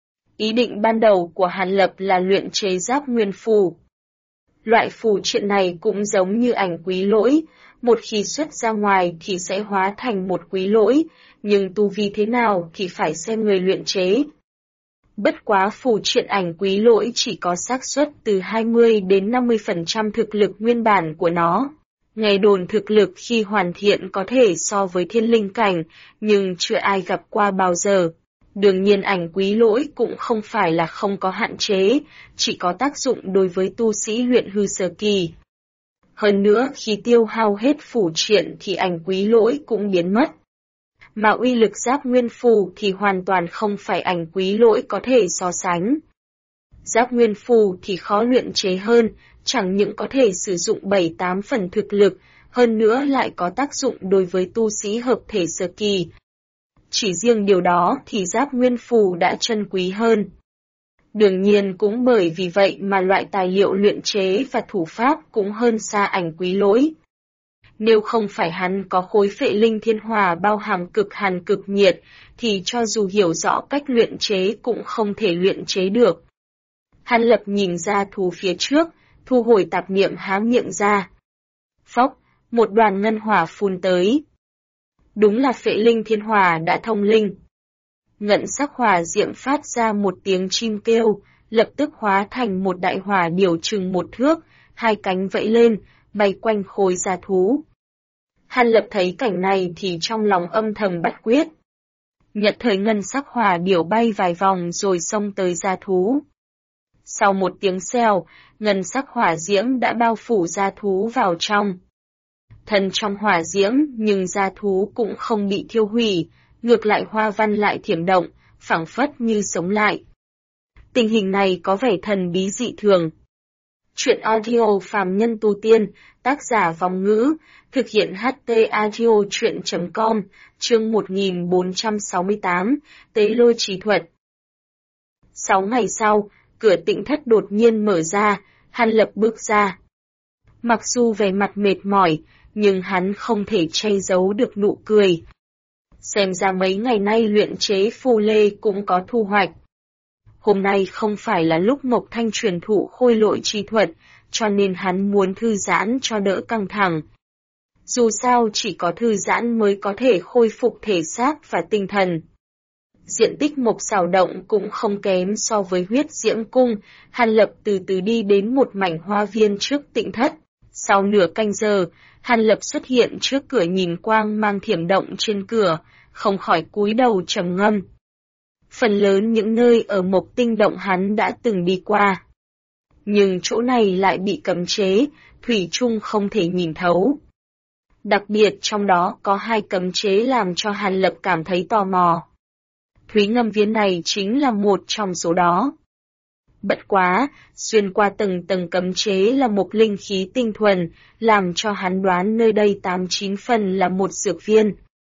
Ý định ban đầu của Hàn Lập là luyện chế giáp nguyên phù. Loại phù triện này cũng giống như ảnh quý lỗi, một khi xuất ra ngoài thì sẽ hóa thành một quý lỗi, nhưng tu vi thế nào thì phải xem người luyện chế. Bất quá phù triện ảnh quý lỗi chỉ có xác suất từ 20 đến 50% thực lực nguyên bản của nó. Nghe đồn thực lực khi hoàn thiện có thể so với thiên linh cảnh, nhưng chưa ai gặp qua bao giờ. Đương nhiên ảnh quý lỗi cũng không phải là không có hạn chế, chỉ có tác dụng đối với tu sĩ luyện hư sơ kỳ. Hơn nữa khi tiêu hao hết phù triện thì ảnh quý lỗi cũng biến mất. Mà uy lực giáp nguyên phù thì hoàn toàn không phải ảnh quý lỗi có thể so sánh. Giáp nguyên phù thì khó luyện chế hơn, chẳng những có thể sử dụng 7-8 phần thực lực, hơn nữa lại có tác dụng đối với tu sĩ hợp thể sơ kỳ. Chỉ riêng điều đó thì giáp nguyên phù đã chân quý hơn. Đương nhiên cũng bởi vì vậy mà loại tài liệu luyện chế và thủ pháp cũng hơn xa ảnh quý lỗi. Nếu không phải hắn có khối phệ linh thiên hỏa bao hàm cực hàn cực nhiệt, thì cho dù hiểu rõ cách luyện chế cũng không thể luyện chế được. Hàn Lập nhìn ra thú phía trước, thu hồi tạp niệm há miệng ra. Phốc, một đoàn ngân hỏa phun tới. Đúng là phệ linh thiên hỏa đã thông linh. Ngận sắc hỏa diệm phát ra một tiếng chim kêu, lập tức hóa thành một đại hỏa điểu chừng 1 thước, 2 cánh vẫy lên, bay quanh khối da thú. Hàn Lập thấy cảnh này thì trong lòng âm thầm bắt quyết. Nhận thời ngân sắc hỏa điểu bay vài vòng rồi xông tới da thú. Sau một tiếng xèo, ngân sắc hỏa diễm đã bao phủ da thú vào trong. Thân trong hỏa diễm nhưng da thú cũng không bị thiêu hủy, ngược lại hoa văn lại thiểm động, phảng phất như sống lại. Tình hình này có vẻ thần bí dị thường. Truyện audio phàm nhân tu tiên, tác giả Vong Ngữ, thực hiện HT Audio Truyện.com, chương 1468, Tế Lôi Trì Thuật. 6 ngày sau, cửa Tịnh Thất đột nhiên mở ra, Hàn Lập bước ra. Mặc dù vẻ mặt mệt mỏi, nhưng hắn không thể che giấu được nụ cười. Xem ra mấy ngày nay luyện chế phù lê cũng có thu hoạch. Hôm nay không phải là lúc Mộc Thanh truyền thụ khôi lỗi chi thuật, cho nên hắn muốn thư giãn cho đỡ căng thẳng. Dù sao chỉ có thư giãn mới có thể khôi phục thể xác và tinh thần. Diện tích Mộc Xảo Động cũng không kém so với Huyết Diễm Cung, Hàn Lập từ từ đi đến một mảnh hoa viên trước Tịnh Thất. Sau nửa canh giờ, Hàn Lập xuất hiện trước cửa nhìn quang mang thiểm động trên cửa, không khỏi cúi đầu trầm ngâm. Phần lớn những nơi ở Mộc Tinh Động hắn đã từng đi qua. Nhưng chỗ này lại bị cấm chế, thủy chung không thể nhìn thấu. Đặc biệt trong đó có 2 cấm chế làm cho Hàn Lập cảm thấy tò mò. Thúy Ngâm Viên này chính là một trong số đó. Bất quá, xuyên qua tầng tầng cấm chế là một linh khí tinh thuần, làm cho hắn đoán nơi đây 8-9 phần là một dược viên.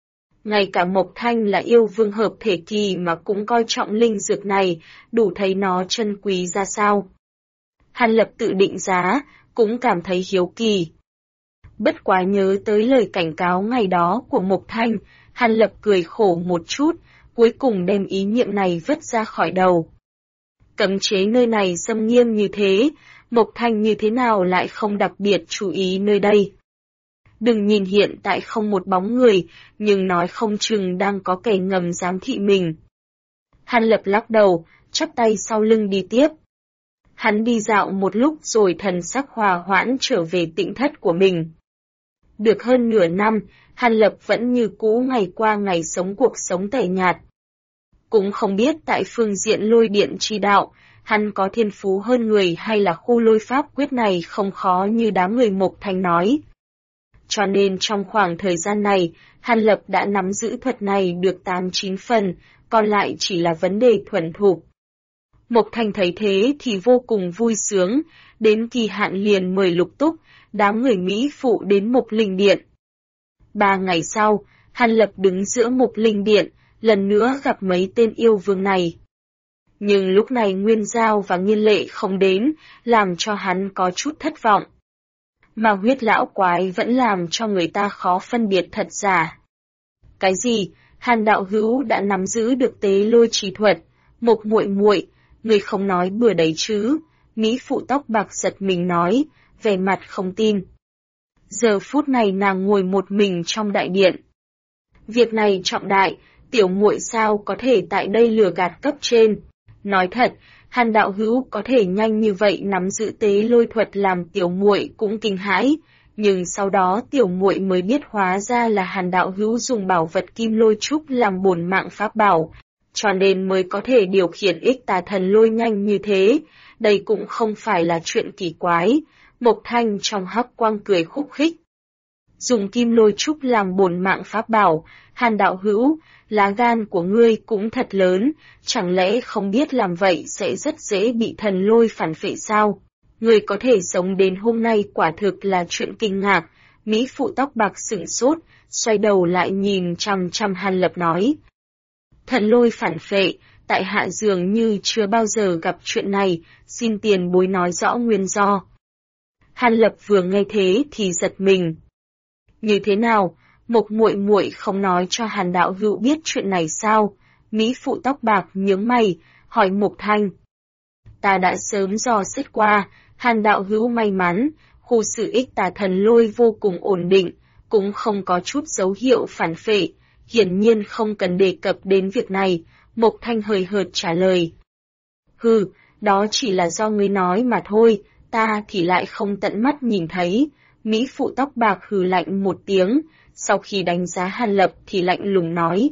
Ngay cả Mộc Thanh là yêu vương hợp thể kỳ mà cũng coi trọng linh dược này, đủ thấy nó chân quý ra sao. Hàn Lập tự định giá, cũng cảm thấy hiếu kỳ. Bất quá nhớ tới lời cảnh cáo ngày đó của Mộc Thanh, Hàn Lập cười khổ một chút, cuối cùng đem ý niệm này vứt ra khỏi đầu. Cấm chế nơi này xâm nghiêm như thế, Mộc Thanh như thế nào lại không đặc biệt chú ý nơi đây. Đừng nhìn hiện tại không một bóng người, nhưng nói không chừng đang có kẻ ngầm giám thị mình. Hàn Lập lắc đầu, chắp tay sau lưng đi tiếp. Hắn đi dạo một lúc rồi thần sắc hòa hoãn trở về Tịnh Thất của mình. Được hơn nửa năm, Hàn Lập vẫn như cũ ngày qua ngày sống cuộc sống tẻ nhạt. Cũng không biết tại phương diện lôi điện chi đạo, hắn có thiên phú hơn người hay là khu lôi pháp quyết này không khó như đám người Mộc Thanh nói. Cho nên trong khoảng thời gian này, Hàn Lập đã nắm giữ thuật này được 8-9 phần, còn lại chỉ là vấn đề thuần thục. Mộc Thanh thấy thế thì vô cùng vui sướng, đến kỳ hạn liền mời Lục Túc, đám người Mỹ phụ đến Mộc Linh Điện. 3 ngày sau, Hàn Lập đứng giữa Mộc Linh Điện, lần nữa gặp mấy tên yêu vương này. Nhưng lúc này Nguyên Giao và Nghiên Lệ không đến, làm cho hắn có chút thất vọng. Mà Huyết lão quái vẫn làm cho người ta khó phân biệt thật giả. Cái gì? Hàn đạo hữu đã nắm giữ được tế lôi trì thuật, Mộc muội muội, người không nói bừa đấy chứ? Mỹ phụ tóc bạc giật mình nói, vẻ mặt không tin. Giờ phút này nàng ngồi một mình trong đại điện. Việc này trọng đại, tiểu muội sao có thể tại đây lừa gạt cấp trên? Nói thật, Hàn đạo hữu có thể nhanh như vậy nắm giữ tế lôi thuật làm tiểu muội cũng kinh hãi, nhưng sau đó tiểu muội mới biết hóa ra là Hàn đạo hữu dùng bảo vật kim lôi trúc làm bổn mạng pháp bảo, cho nên mới có thể điều khiển ích tà thần lôi nhanh như thế, đây cũng không phải là chuyện kỳ quái. Mộc Thanh trong hắc quang cười khúc khích. Dùng kim lôi trúc làm bổn mạng pháp bảo, Hàn đạo hữu, lá gan của ngươi cũng thật lớn, chẳng lẽ không biết làm vậy sẽ rất dễ bị thần lôi phản phệ sao? Ngươi có thể sống đến hôm nay quả thực là chuyện kinh ngạc. Mỹ phụ tóc bạc sửng sốt, xoay đầu lại nhìn chằm chằm Hàn Lập nói. Thần lôi phản phệ, tại hạ dường như chưa bao giờ gặp chuyện này, xin tiền bối nói rõ nguyên do. Hàn Lập vừa nghe thế thì giật mình. Như thế nào? Mộc muội muội không nói cho Hàn đạo hữu biết chuyện này sao? Mỹ phụ tóc bạc nhướng mày, hỏi Mộc Thanh. Ta đã sớm dò xét qua, Hàn đạo hữu may mắn, khu sự ích tà thần lôi vô cùng ổn định, cũng không có chút dấu hiệu phản phệ, hiển nhiên không cần đề cập đến việc này, Mộc Thanh hời hợt trả lời. Hừ, đó chỉ là do ngươi nói mà thôi, ta thì lại không tận mắt nhìn thấy. Mỹ phụ tóc bạc hừ lạnh một tiếng, sau khi đánh giá Hàn Lập thì lạnh lùng nói.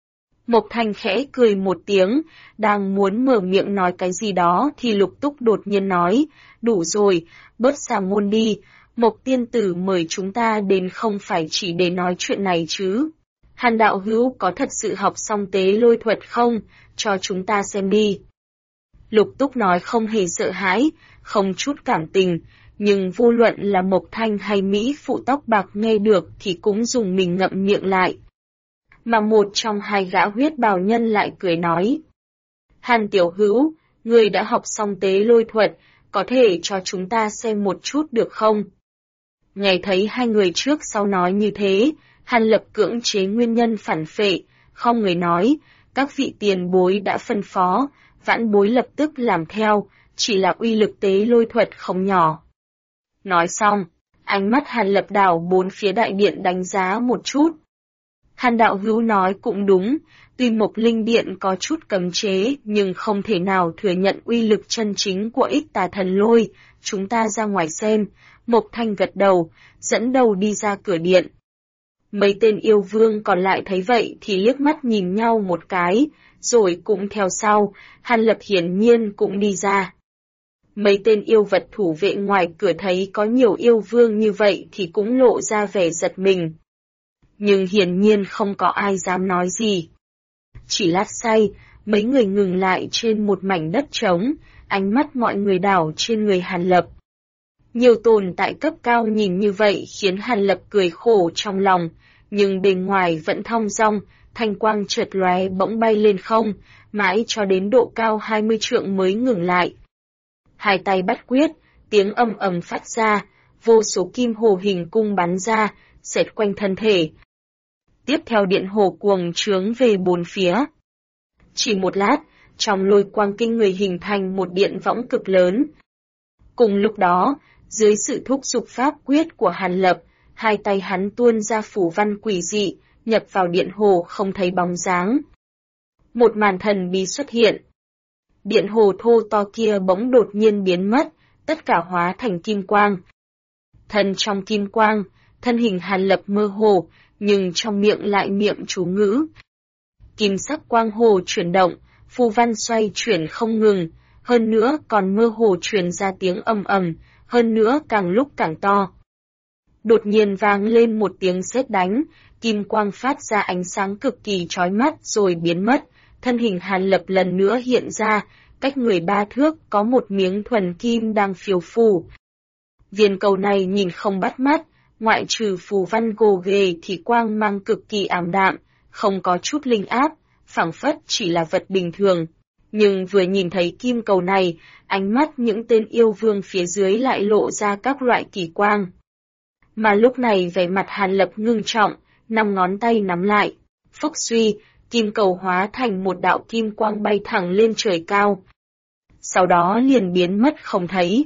Mộc Thanh khẽ cười một tiếng, đang muốn mở miệng nói cái gì đó thì Lục Túc đột nhiên nói, đủ rồi, bớt xà ngôn đi, Mộc tiên tử mời chúng ta đến không phải chỉ để nói chuyện này chứ. Hàn đạo hữu có thật sự học xong tế lôi thuật không, cho chúng ta xem đi. Lục Túc nói không hề sợ hãi, không chút cảm tình, nhưng vô luận là Mộc Thanh hay Mỹ phụ tóc bạc nghe được thì cũng dùng mình ngậm miệng lại. Mà một trong hai gã huyết bào nhân lại cười nói. Hàn tiểu hữu, người đã học xong tế lôi thuật, có thể cho chúng ta xem một chút được không? Nghe thấy hai người trước sau nói như thế, Hàn Lập cưỡng chế nguyên nhân phản phệ, không người nói, các vị tiền bối đã phân phó, vãn bối lập tức làm theo, chỉ là uy lực tế lôi thuật không nhỏ. Nói xong, ánh mắt Hàn Lập đảo bốn phía đại điện đánh giá một chút. Hàn đạo hữu nói cũng đúng, tuy Mộc Linh Điện có chút cấm chế nhưng không thể nào thừa nhận uy lực chân chính của Ích Tà Thần Lôi, chúng ta ra ngoài xem. Mộc Thanh gật đầu, dẫn đầu đi ra cửa điện. Mấy tên yêu vương còn lại thấy vậy thì liếc mắt nhìn nhau một cái, rồi cũng theo sau, Hàn Lập hiển nhiên cũng đi ra. Mấy tên yêu vật thủ vệ ngoài cửa thấy có nhiều yêu vương như vậy thì cũng lộ ra vẻ giật mình. Nhưng hiển nhiên không có ai dám nói gì. Chỉ lát sau, mấy người ngừng lại trên một mảnh đất trống, ánh mắt mọi người đảo trên người Hàn Lập. Nhiều tồn tại cấp cao nhìn như vậy khiến Hàn Lập cười khổ trong lòng, nhưng bề ngoài vẫn thong dong, thanh quang chợt lóe bỗng bay lên không, mãi cho đến độ cao 20 trượng mới ngừng lại. Hai tay bắt quyết, tiếng ầm ầm phát ra, vô số kim hồ hình cung bắn ra, xẹt quanh thân thể. Tiếp theo điện hồ cuồng trướng về bốn phía. Chỉ một lát, trong lôi quang kinh người hình thành một điện võng cực lớn. Cùng lúc đó, dưới sự thúc giục pháp quyết của Hàn Lập, hai tay hắn tuôn ra phủ văn quỷ dị, nhập vào điện hồ không thấy bóng dáng. Một màn thần bí xuất hiện. Điện hồ thô to kia bỗng đột nhiên biến mất, tất cả hóa thành kim quang. Thân trong kim quang, thân hình Hàn Lập mơ hồ, nhưng trong miệng lại niệm chú ngữ. Kim sắc quang hồ chuyển động, phù văn xoay chuyển không ngừng, hơn nữa còn mơ hồ truyền ra tiếng ầm ầm, hơn nữa càng lúc càng to. Đột nhiên vang lên một tiếng sét đánh, kim quang phát ra ánh sáng cực kỳ chói mắt rồi biến mất, thân hình Hàn Lập lần nữa hiện ra, cách người 3 thước có một miếng thuần kim đang phiêu phù. Viên cầu này nhìn không bắt mắt, ngoại trừ phù văn gồ ghề thì quang mang cực kỳ ảm đạm, không có chút linh áp, phảng phất chỉ là vật bình thường. Nhưng vừa nhìn thấy kim cầu này, ánh mắt những tên yêu vương phía dưới lại lộ ra các loại kỳ quang. Mà lúc này vẻ mặt Hàn Lập ngưng trọng, 5 ngón tay nắm lại. Phốc suy, kim cầu hóa thành một đạo kim quang bay thẳng lên trời cao. Sau đó liền biến mất không thấy.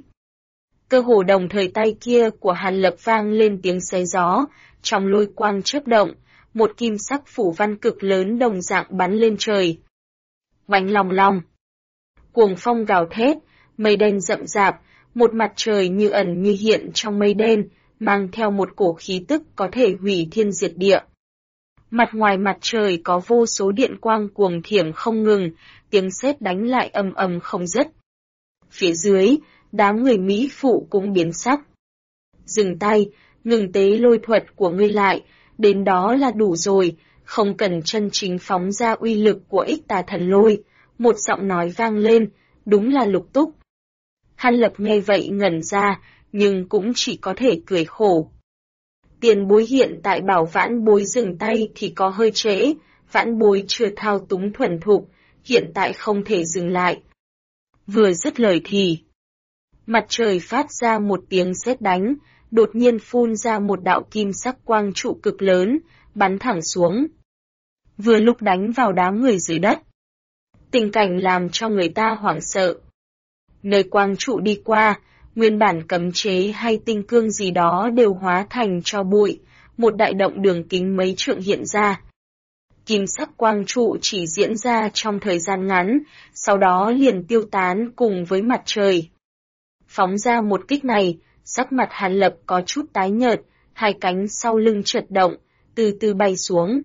Cơ hồ đồng thời tay kia của Hàn Lập vang lên tiếng xé gió, trong lôi quang chớp động, một kim sắc phủ văn cực lớn đồng dạng bắn lên trời. Oanh long long. Cuồng phong gào thét, mây đen rậm rạp, một mặt trời như ẩn như hiện trong mây đen, mang theo một cổ khí tức có thể hủy thiên diệt địa. Mặt ngoài mặt trời có vô số điện quang cuồng thiểm không ngừng, tiếng sét đánh lại ầm ầm không dứt. Phía dưới, đám người Mỹ phụ cũng biến sắc. Dừng tay, ngừng tế lôi thuật của ngươi lại, đến đó là đủ rồi, không cần chân chính phóng ra uy lực của Ích Tà Thần Lôi. Một giọng nói vang lên, đúng là Lục Túc. Hàn Lập nghe vậy ngẩn ra, nhưng cũng chỉ có thể cười khổ. Tiền bối hiện tại bảo vãn bối dừng tay thì có hơi trễ, vãn bối chưa thao túng thuần thục, hiện tại không thể dừng lại. Vừa dứt lời thì mặt trời phát ra một tiếng sét đánh, đột nhiên phun ra một đạo kim sắc quang trụ cực lớn, bắn thẳng xuống. Vừa lúc đánh vào đám người dưới đất. Tình cảnh làm cho người ta hoảng sợ. Nơi quang trụ đi qua, nguyên bản cấm chế hay tinh cương gì đó đều hóa thành tro bụi, một đại động đường kính mấy trượng hiện ra. Kim sắc quang trụ chỉ diễn ra trong thời gian ngắn, sau đó liền tiêu tán cùng với mặt trời. Phóng ra một kích này, sắc mặt Hàn Lập có chút tái nhợt, hai cánh sau lưng chợt động, từ từ bay xuống.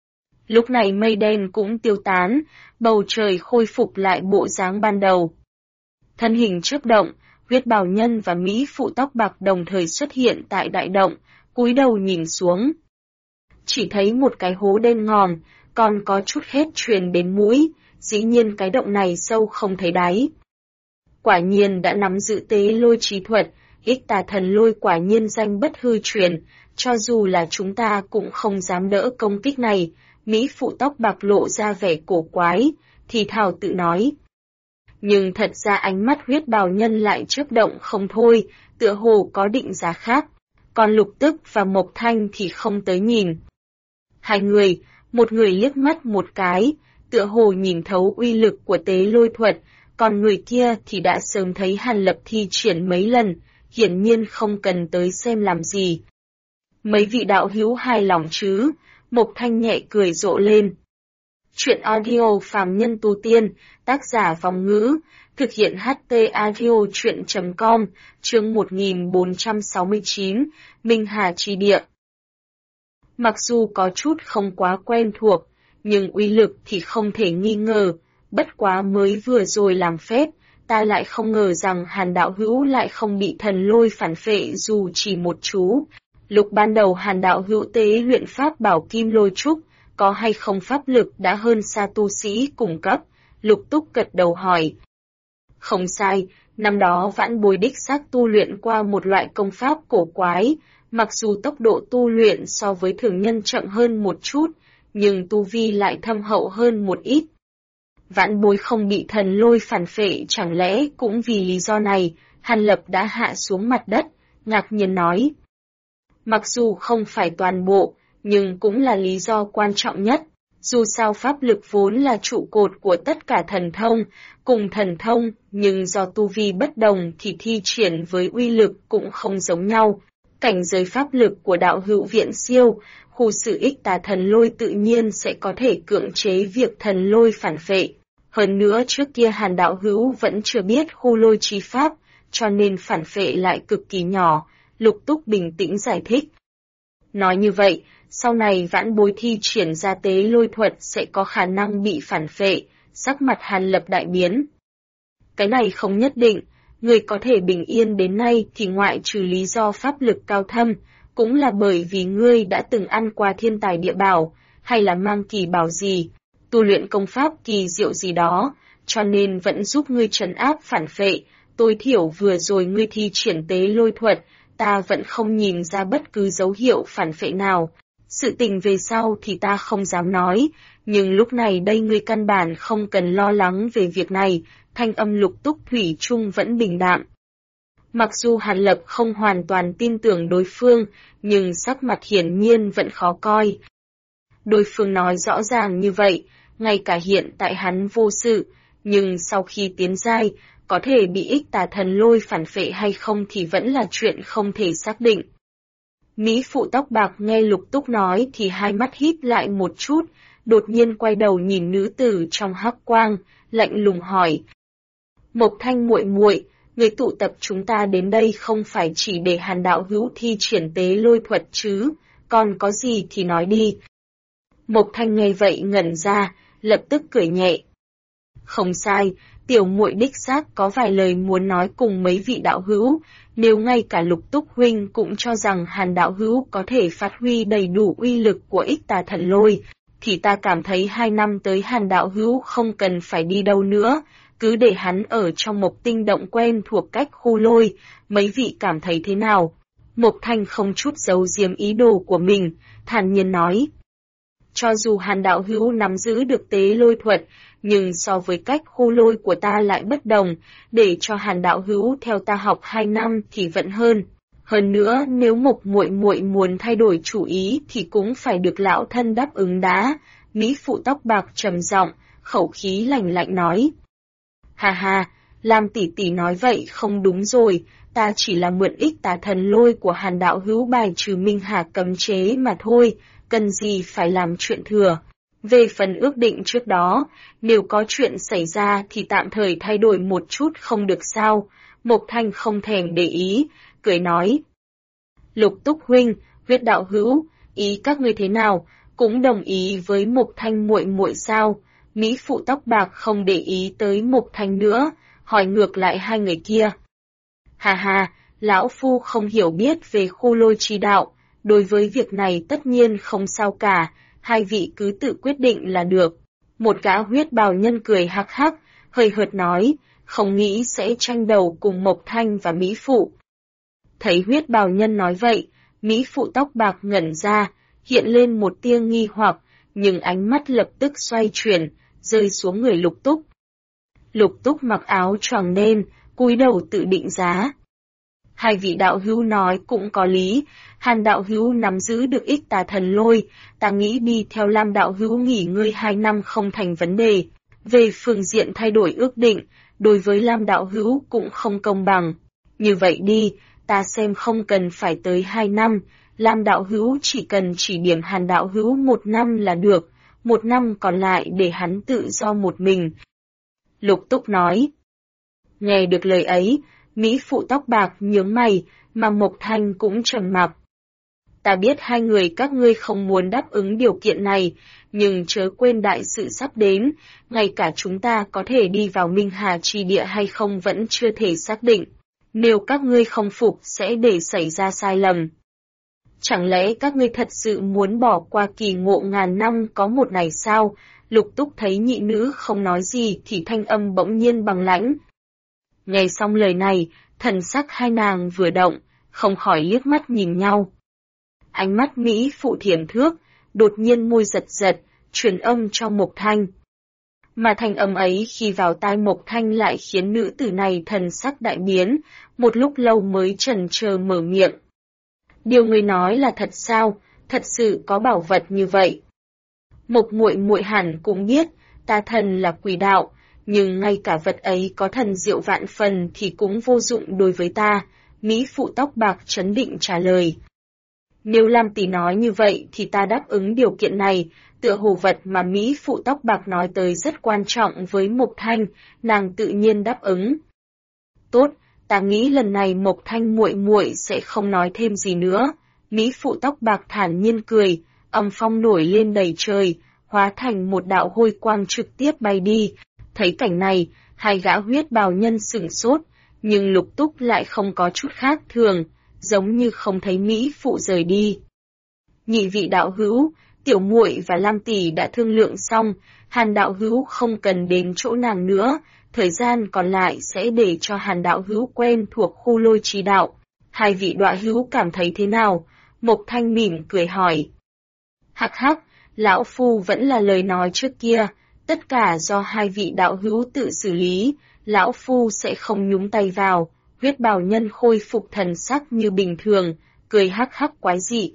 Lúc này mây đen cũng tiêu tán, bầu trời khôi phục lại bộ dáng ban đầu. Thân hình chớp động, Huyết bào nhân và Mỹ phụ tóc bạc đồng thời xuất hiện tại đại động, cúi đầu nhìn xuống. Chỉ thấy một cái hố đen ngòm, còn có chút hết truyền đến mũi, dĩ nhiên cái động này sâu không thấy đáy. Quả nhiên đã nắm giữ tế lôi trí thuật, Ích Tà Thần Lôi quả nhiên danh bất hư truyền, cho dù là chúng ta cũng không dám đỡ công kích này. Mỹ phụ tóc bạc lộ ra vẻ cổ quái, thì thào tự nói. Nhưng thật ra ánh mắt huyết bào nhân lại chớp động không thôi, tựa hồ có định giá khác, còn Lục Tức và Mộc Thanh thì không tới nhìn. Hai người, một người liếc mắt một cái, tựa hồ nhìn thấu uy lực của tế lôi thuật, còn người kia thì đã sớm thấy Hàn Lập thi triển mấy lần, hiển nhiên không cần tới xem làm gì. Mấy vị đạo hữu hài lòng chứ? Mộc Thanh nhẹ cười rộ lên. Chuyện audio phàm nhân tu tiên, tác giả Vong Ngữ, thực hiện HT audio chuyện.com, chương 1469, Minh Hà Chi Địa. Mặc dù có chút không quá quen thuộc, nhưng uy lực thì không thể nghi ngờ, bất quá mới vừa rồi làm phép, ta lại không ngờ rằng Hàn đạo hữu lại không bị thần lôi phản phệ dù chỉ một chú. Lúc ban đầu Hàn đạo hữu tế luyện pháp bảo kim lôi trúc, có hay không pháp lực đã hơn xa tu sĩ cùng cấp, Lục Túc gật đầu hỏi. Không sai, năm đó vãn bối đích xác tu luyện qua một loại công pháp cổ quái, mặc dù tốc độ tu luyện so với thường nhân chậm hơn một chút, nhưng tu vi lại thâm hậu hơn một ít. Vãn bối không bị thần lôi phản phệ chẳng lẽ cũng vì lý do này, Hàn Lập đã hạ xuống mặt đất, ngạc nhiên nói. Mặc dù không phải toàn bộ, nhưng cũng là lý do quan trọng nhất. Dù sao pháp lực vốn là trụ cột của tất cả thần thông, cùng thần thông, nhưng do tu vi bất đồng thì thi triển với uy lực cũng không giống nhau. Cảnh giới pháp lực của đạo hữu viện siêu, khu sự Ích Tà Thần Lôi tự nhiên sẽ có thể cưỡng chế việc thần lôi phản phệ. Hơn nữa trước kia Hàn đạo hữu vẫn chưa biết khu lôi chi pháp, cho nên phản phệ lại cực kỳ nhỏ, Lục Túc bình tĩnh giải thích. Nói như vậy, sau này vãn bối thi triển ra tế lôi thuật sẽ có khả năng bị phản phệ, sắc mặt Hàn Lập đại biến. Cái này không nhất định, người có thể bình yên đến nay thì ngoại trừ lý do pháp lực cao thâm, cũng là bởi vì ngươi đã từng ăn qua thiên tài địa bảo, hay là mang kỳ bảo gì, tu luyện công pháp kỳ diệu gì đó, cho nên vẫn giúp ngươi trấn áp phản phệ, tối thiểu vừa rồi ngươi thi triển tế lôi thuật, ta vẫn không nhìn ra bất cứ dấu hiệu phản phệ nào. Sự tình về sau thì ta không dám nói, nhưng lúc này đây ngươi căn bản không cần lo lắng về việc này, thanh âm Lục Túc thủy chung vẫn bình đạm. Mặc dù Hàn Lập không hoàn toàn tin tưởng đối phương, nhưng sắc mặt hiển nhiên vẫn khó coi. Đối phương nói rõ ràng như vậy, ngay cả hiện tại hắn vô sự, nhưng sau khi tiến giai, có thể bị Ích Tà Thần Lôi phản phệ hay không thì vẫn là chuyện không thể xác định. Mỹ phụ tóc bạc nghe Lục Túc nói thì hai mắt híp lại một chút, đột nhiên quay đầu nhìn nữ tử trong hắc quang, lạnh lùng hỏi. Mộc Thanh muội muội, người tụ tập chúng ta đến đây không phải chỉ để Hàn đạo hữu thi triển tế lôi thuật chứ, còn có gì thì nói đi. Mộc Thanh nghe vậy ngẩn ra, lập tức cười nhẹ. Không sai, tiểu muội đích xác có vài lời muốn nói cùng mấy vị đạo hữu, nếu ngay cả Lục Túc huynh cũng cho rằng Hàn đạo hữu có thể phát huy đầy đủ uy lực của Ích Tà Thần Lôi, thì ta cảm thấy 2 năm tới Hàn đạo hữu không cần phải đi đâu nữa, cứ để hắn ở trong Mộc Tinh động quen thuộc cách khu lôi, mấy vị cảm thấy thế nào? Mộc Thanh không chút giấu giếm ý đồ của mình, thản nhiên nói. Cho dù Hàn đạo hữu nắm giữ được tế lôi thuật, nhưng so với cách khu lôi của ta lại bất đồng, để cho Hàn đạo hữu theo ta học 2 năm thì vẫn hơn. Hơn nữa, nếu Mộc muội muội muốn thay đổi chủ ý thì cũng phải được lão thân đáp ứng đã. Mỹ phụ tóc bạc trầm giọng, khẩu khí lạnh lạnh nói. Hà hà, Lam tỷ tỷ nói vậy không đúng rồi, ta chỉ là mượn Ích Tà Thần Lôi của Hàn đạo hữu bài trừ Minh Hà cấm chế mà thôi, cần gì phải làm chuyện thừa. Về phần ước định trước đó, nếu có chuyện xảy ra thì tạm thời thay đổi một chút không được sao, Mộc Thanh không thèm để ý, cười nói. Lục Túc huynh, huyết đạo hữu, ý các ngươi thế nào, cũng đồng ý với Mộc Thanh muội muội sao? Mỹ phụ tóc bạc không để ý tới Mộc Thanh nữa, hỏi ngược lại hai người kia. Hà hà, lão phu không hiểu biết về khu lôi chi đạo, đối với việc này tất nhiên không sao cả, hai vị cứ tự quyết định là được. Một gã huyết bào nhân cười hắc hắc, hơi hợt nói, không nghĩ sẽ tranh đầu cùng Mộc Thanh và Mỹ Phụ. Thấy huyết bào nhân nói vậy, Mỹ Phụ tóc bạc ngẩn ra, hiện lên một tia nghi hoặc, nhưng ánh mắt lập tức xoay chuyển, rơi xuống người Lục Túc. Lục Túc mặc áo choàng đen, cúi đầu tự định giá. Hai vị đạo hữu nói cũng có lý, Hàn đạo hữu nắm giữ được ích tà thần lôi, ta nghĩ đi theo Lam đạo hữu nghỉ ngơi 2 năm không thành vấn đề. Về phương diện thay đổi ước định, đối với Lam đạo hữu cũng không công bằng. Như vậy đi, ta xem không cần phải tới 2 năm, Lam đạo hữu chỉ cần chỉ điểm Hàn đạo hữu 1 năm là được, 1 năm còn lại để hắn tự do một mình. Lục Túc nói. Nghe được lời ấy, Mỹ Phụ tóc bạc nhướng mày, mà Mộc Thanh cũng trầm mặc. Ta biết hai người các ngươi không muốn đáp ứng điều kiện này, nhưng chớ quên đại sự sắp đến, ngay cả chúng ta có thể đi vào Minh Hà Chi Địa hay không vẫn chưa thể xác định. Nếu các ngươi không phục sẽ để xảy ra sai lầm. Chẳng lẽ các ngươi thật sự muốn bỏ qua kỳ ngộ ngàn năm có một ngày sao? Lục Túc thấy nhị nữ không nói gì thì thanh âm bỗng nhiên bằng lãnh. Nghe xong lời này, thần sắc hai nàng vừa động, không khỏi liếc mắt nhìn nhau. Ánh mắt Mỹ Phụ thiểm thước, đột nhiên môi giật giật, truyền âm cho Mộc Thanh. Mà thanh âm ấy khi vào tai Mộc Thanh lại khiến nữ tử này thần sắc đại biến, một lúc lâu mới chần chờ mở miệng. Điều người nói là thật sao, thật sự có bảo vật như vậy. Mộc muội muội hẳn cũng biết, ta thần là quỷ đạo, nhưng ngay cả vật ấy có thần diệu vạn phần thì cũng vô dụng đối với ta, Mỹ Phụ tóc bạc trấn định trả lời. Nếu Lam tỷ nói như vậy thì ta đáp ứng điều kiện này, tựa hồ vật mà Mỹ Phụ tóc bạc nói tới rất quan trọng với Mộc Thanh, nàng tự nhiên đáp ứng. Tốt, ta nghĩ lần này Mộc Thanh muội muội sẽ không nói thêm gì nữa. Mỹ Phụ tóc bạc thản nhiên cười, âm phong nổi lên đầy trời, hóa thành một đạo hôi quang trực tiếp bay đi. Thấy cảnh này, hai gã huyết bào nhân sửng sốt, nhưng Lục Túc lại không có chút khác thường, giống như không thấy Mỹ Phụ rời đi. Nhị vị đạo hữu, tiểu muội và Lam tỷ đã thương lượng xong, Hàn đạo hữu không cần đến chỗ nàng nữa, thời gian còn lại sẽ để cho Hàn đạo hữu quen thuộc khu lôi chi đạo. Hai vị đạo hữu cảm thấy thế nào? Mộc Thanh mỉm cười hỏi. Hắc hắc, lão phu vẫn là lời nói trước kia, tất cả do hai vị đạo hữu tự xử lý, lão phu sẽ không nhúng tay vào. Huyết bào nhân khôi phục thần sắc như bình thường, cười hắc hắc quái dị.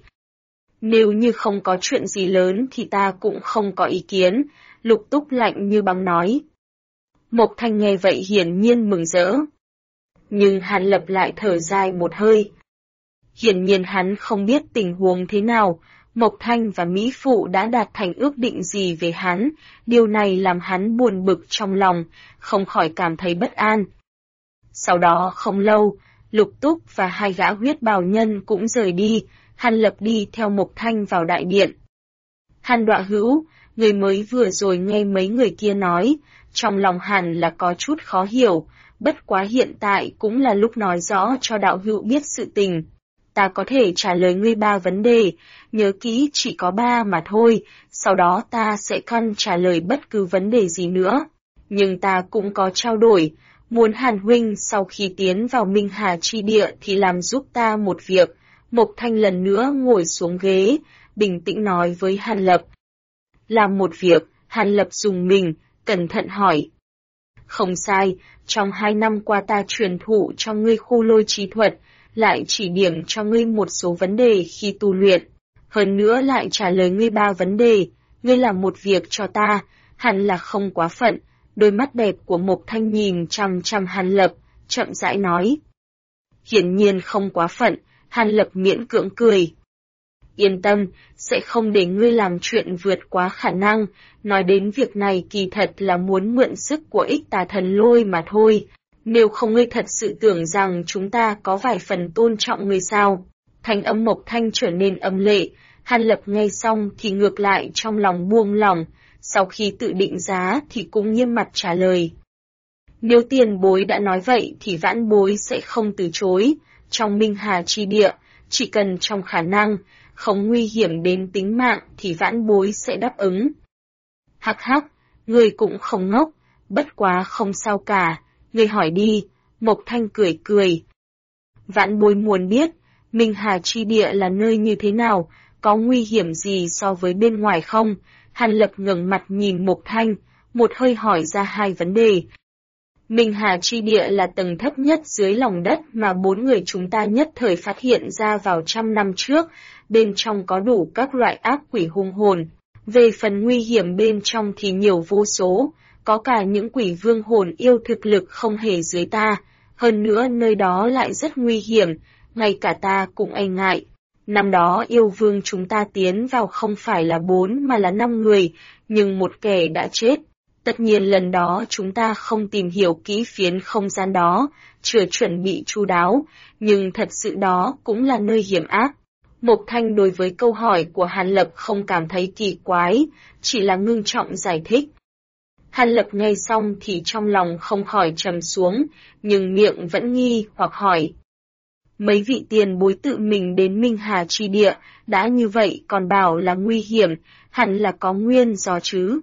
Nếu như không có chuyện gì lớn thì ta cũng không có ý kiến, Lục Túc lạnh như băng nói. Mộc Thanh nghe vậy hiển nhiên mừng rỡ. Nhưng Hàn Lập lại thở dài một hơi. Hiển nhiên hắn không biết tình huống thế nào, Mộc Thanh và Mỹ Phụ đã đạt thành ước định gì về hắn, điều này làm hắn buồn bực trong lòng, không khỏi cảm thấy bất an. Sau đó không lâu, Lục Túc và hai gã huyết bào nhân cũng rời đi, Hàn Lập đi theo Mộc Thanh vào đại điện. Hàn Đoạ hữu, người mới vừa rồi nghe mấy người kia nói, trong lòng Hàn là có chút khó hiểu, bất quá hiện tại cũng là lúc nói rõ cho đạo hữu biết sự tình. Ta có thể trả lời ngươi 3 vấn đề, nhớ kỹ chỉ có 3 mà thôi, sau đó ta sẽ không trả lời bất cứ vấn đề gì nữa. Nhưng ta cũng có trao đổi, muốn Hàn huynh sau khi tiến vào Minh Hà Chi Địa thì làm giúp ta một việc. Mộc Thanh lần nữa ngồi xuống ghế, bình tĩnh nói với Hàn Lập. Làm một việc, Hàn Lập dùng mình, cẩn thận hỏi. Không sai, trong 2 năm qua ta truyền thụ cho ngươi khu lôi trí thuật, lại chỉ điểm cho ngươi một số vấn đề khi tu luyện. Hơn nữa lại trả lời ngươi 3 vấn đề, ngươi làm một việc cho ta, hẳn là không quá phận. Đôi mắt đẹp của Mộc Thanh nhìn chằm chằm Hàn Lập, chậm rãi nói. Hiển nhiên không quá phận, Hàn Lập miễn cưỡng cười. Yên tâm, sẽ không để ngươi làm chuyện vượt quá khả năng, nói đến việc này kỳ thật là muốn mượn sức của ích tà thần lôi mà thôi. Nếu không ngươi thật sự tưởng rằng chúng ta có vài phần tôn trọng ngươi sao? Thanh âm Mộc Thanh trở nên âm lệ, Hàn Lập nghe xong thì ngược lại trong lòng buông lỏng, sau khi tự định giá thì cũng nghiêm mặt trả lời. Nếu tiền bối đã nói vậy thì vãn bối sẽ không từ chối. Trong Minh Hà chi địa, chỉ cần trong khả năng, không nguy hiểm đến tính mạng thì vãn bối sẽ đáp ứng. Hắc hắc, người cũng không ngốc, bất quá không sao cả, người hỏi đi, Mộc Thanh cười cười. Vãn bối muốn biết, Minh Hà chi địa là nơi như thế nào, có nguy hiểm gì so với bên ngoài không? Hàn Lập ngẩng mặt nhìn Mộc Thanh, một hơi hỏi ra hai vấn đề. Minh Hà chi địa là tầng thấp nhất dưới lòng đất mà 4 người chúng ta nhất thời phát hiện ra vào 100 năm trước, bên trong có đủ các loại ác quỷ hung hồn. Về phần nguy hiểm bên trong thì nhiều vô số, có cả những quỷ vương hồn yêu thực lực không hề dưới ta, hơn nữa nơi đó lại rất nguy hiểm, ngay cả ta cũng e ngại. Năm đó yêu vương chúng ta tiến vào không phải là 4 mà là 5 người, nhưng một kẻ đã chết. Tất nhiên lần đó chúng ta không tìm hiểu kỹ phiến không gian đó, chưa chuẩn bị chu đáo, nhưng thật sự đó cũng là nơi hiểm ác. Mộc Thanh đối với câu hỏi của Hàn Lập không cảm thấy kỳ quái, chỉ là ngưng trọng giải thích. Hàn Lập nghe xong thì trong lòng không khỏi trầm xuống, nhưng miệng vẫn nghi hoặc hỏi. Mấy vị tiền bối tự mình đến Minh Hà chi địa, đã như vậy còn bảo là nguy hiểm, hẳn là có nguyên do chứ.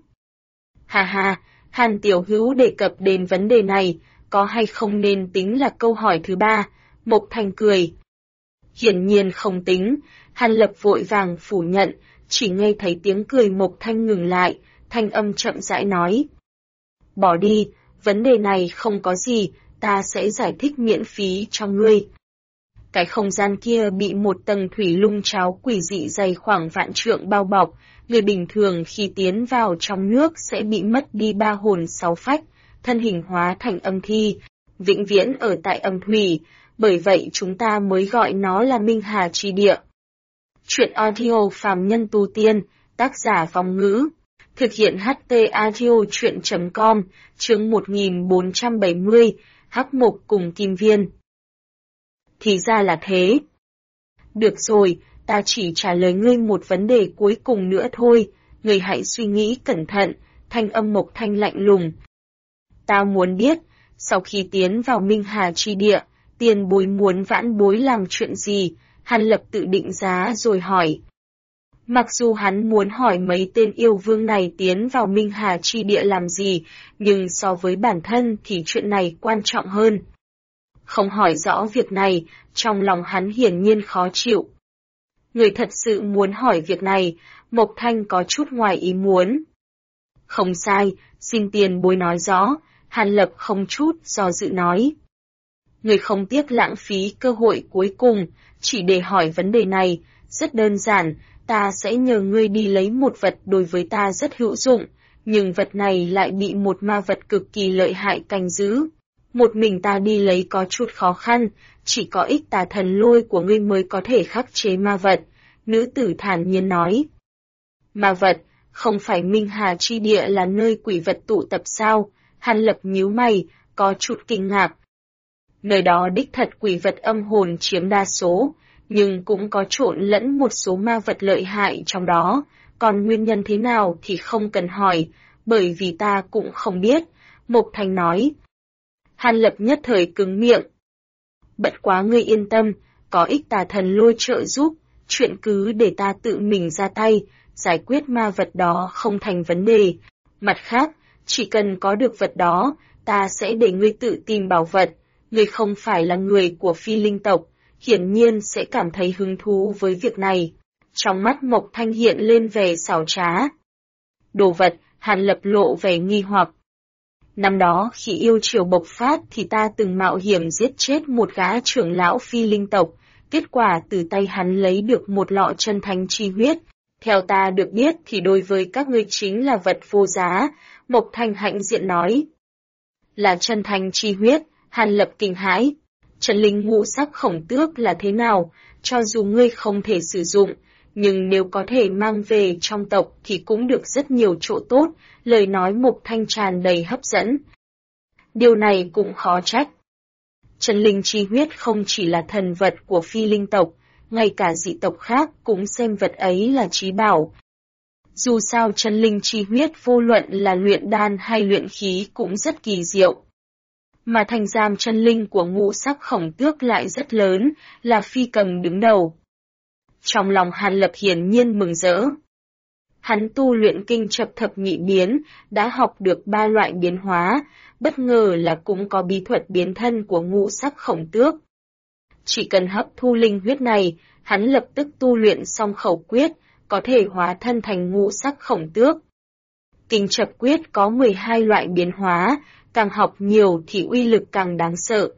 Hà hà, Hàn tiểu hữu đề cập đến vấn đề này, có hay không nên tính là câu hỏi thứ 3, Mộc Thanh cười. Hiển nhiên không tính, Hàn Lập vội vàng phủ nhận, chỉ nghe thấy tiếng cười Mộc Thanh ngừng lại, thanh âm chậm rãi nói. Bỏ đi, vấn đề này không có gì, ta sẽ giải thích miễn phí cho ngươi. Cái không gian kia bị một tầng thủy lung cháo quỷ dị dày khoảng vạn trượng bao bọc, người bình thường khi tiến vào trong nước sẽ bị mất đi 3 hồn 6 phách, thân hình hóa thành âm thi, vĩnh viễn ở tại âm thủy, bởi vậy chúng ta mới gọi nó là Minh Hà chi địa. Chuyện audio phàm nhân tu tiên, tác giả Vong Ngữ, thực hiện HT audio chuyện.com, chương 1470, Hắc Mộc cùng Kim Viên. Thì ra là thế. Được rồi, ta chỉ trả lời ngươi một vấn đề cuối cùng nữa thôi, ngươi hãy suy nghĩ cẩn thận, thanh âm Mộc Thanh lạnh lùng. Ta muốn biết, sau khi tiến vào Minh Hà chi địa, tiền bối muốn vãn bối làm chuyện gì? Hàn Lập tự định giá rồi hỏi. Mặc dù hắn muốn hỏi mấy tên yêu vương này tiến vào Minh Hà chi địa làm gì, nhưng so với bản thân thì chuyện này quan trọng hơn. Không hỏi rõ việc này, trong lòng hắn hiển nhiên khó chịu. Người thật sự muốn hỏi việc này, Mộc Thanh có chút ngoài ý muốn. Không sai, xin tiền bối nói rõ, Hàn Lập không chút do dự nói. Người không tiếc lãng phí cơ hội cuối cùng, chỉ để hỏi vấn đề này, rất đơn giản, ta sẽ nhờ ngươi đi lấy một vật đối với ta rất hữu dụng, nhưng vật này lại bị một ma vật cực kỳ lợi hại canh giữ. Một mình ta đi lấy có chút khó khăn, chỉ có ích tà thần lôi của ngươi mới có thể khắc chế ma vật, nữ tử thản nhiên nói. Ma vật, không phải Minh Hà chi địa là nơi quỷ vật tụ tập sao? Hàn Lập nhíu mày, có chút kinh ngạc. Nơi đó đích thật quỷ vật âm hồn chiếm đa số, nhưng cũng có trộn lẫn một số ma vật lợi hại trong đó, còn nguyên nhân thế nào thì không cần hỏi, bởi vì ta cũng không biết, Mộc Thanh nói. Hàn Lập nhất thời cứng miệng. Bất quá ngươi yên tâm, có ích tà thần lôi trợ giúp, chuyện cứ để ta tự mình ra tay, giải quyết ma vật đó không thành vấn đề. Mặt khác, chỉ cần có được vật đó, ta sẽ để ngươi tự tìm bảo vật. Ngươi không phải là người của phi linh tộc, hiển nhiên sẽ cảm thấy hứng thú với việc này. Trong mắt Mộc Thanh hiện lên vẻ xảo trá. Đồ vật, Hàn Lập lộ vẻ nghi hoặc. Năm đó khi yêu triều bộc phát thì ta từng mạo hiểm giết chết một gã trưởng lão phi linh tộc, kết quả từ tay hắn lấy được một lọ chân thánh chi huyết. Theo ta được biết thì đối với các ngươi chính là vật vô giá, Mộc Thanh hãnh diện nói. Là chân thánh chi huyết, Hàn Lập kinh hãi. Chân linh ngũ sắc khổng tước là thế nào, cho dù ngươi không thể sử dụng, nhưng nếu có thể mang về trong tộc thì cũng được rất nhiều chỗ tốt, lời nói Mộc Thanh tràn đầy hấp dẫn. Điều này cũng khó trách. Chân linh chi huyết không chỉ là thần vật của phi linh tộc, ngay cả dị tộc khác cũng xem vật ấy là chí bảo. Dù sao chân linh chi huyết vô luận là luyện đan hay luyện khí cũng rất kỳ diệu. Mà thanh giam chân linh của ngũ sắc khổng tước lại rất lớn, là phi cầm đứng đầu. Trong lòng Hàn Lập hiển nhiên mừng rỡ. Hắn tu luyện kinh chập thập nhị biến, đã học được 3 loại biến hóa, bất ngờ là cũng có bí thuật biến thân của ngũ sắc khổng tước. Chỉ cần hấp thu linh huyết này, hắn lập tức tu luyện xong khẩu quyết, có thể hóa thân thành ngũ sắc khổng tước. Kinh chập quyết có 12 loại biến hóa, càng học nhiều thì uy lực càng đáng sợ.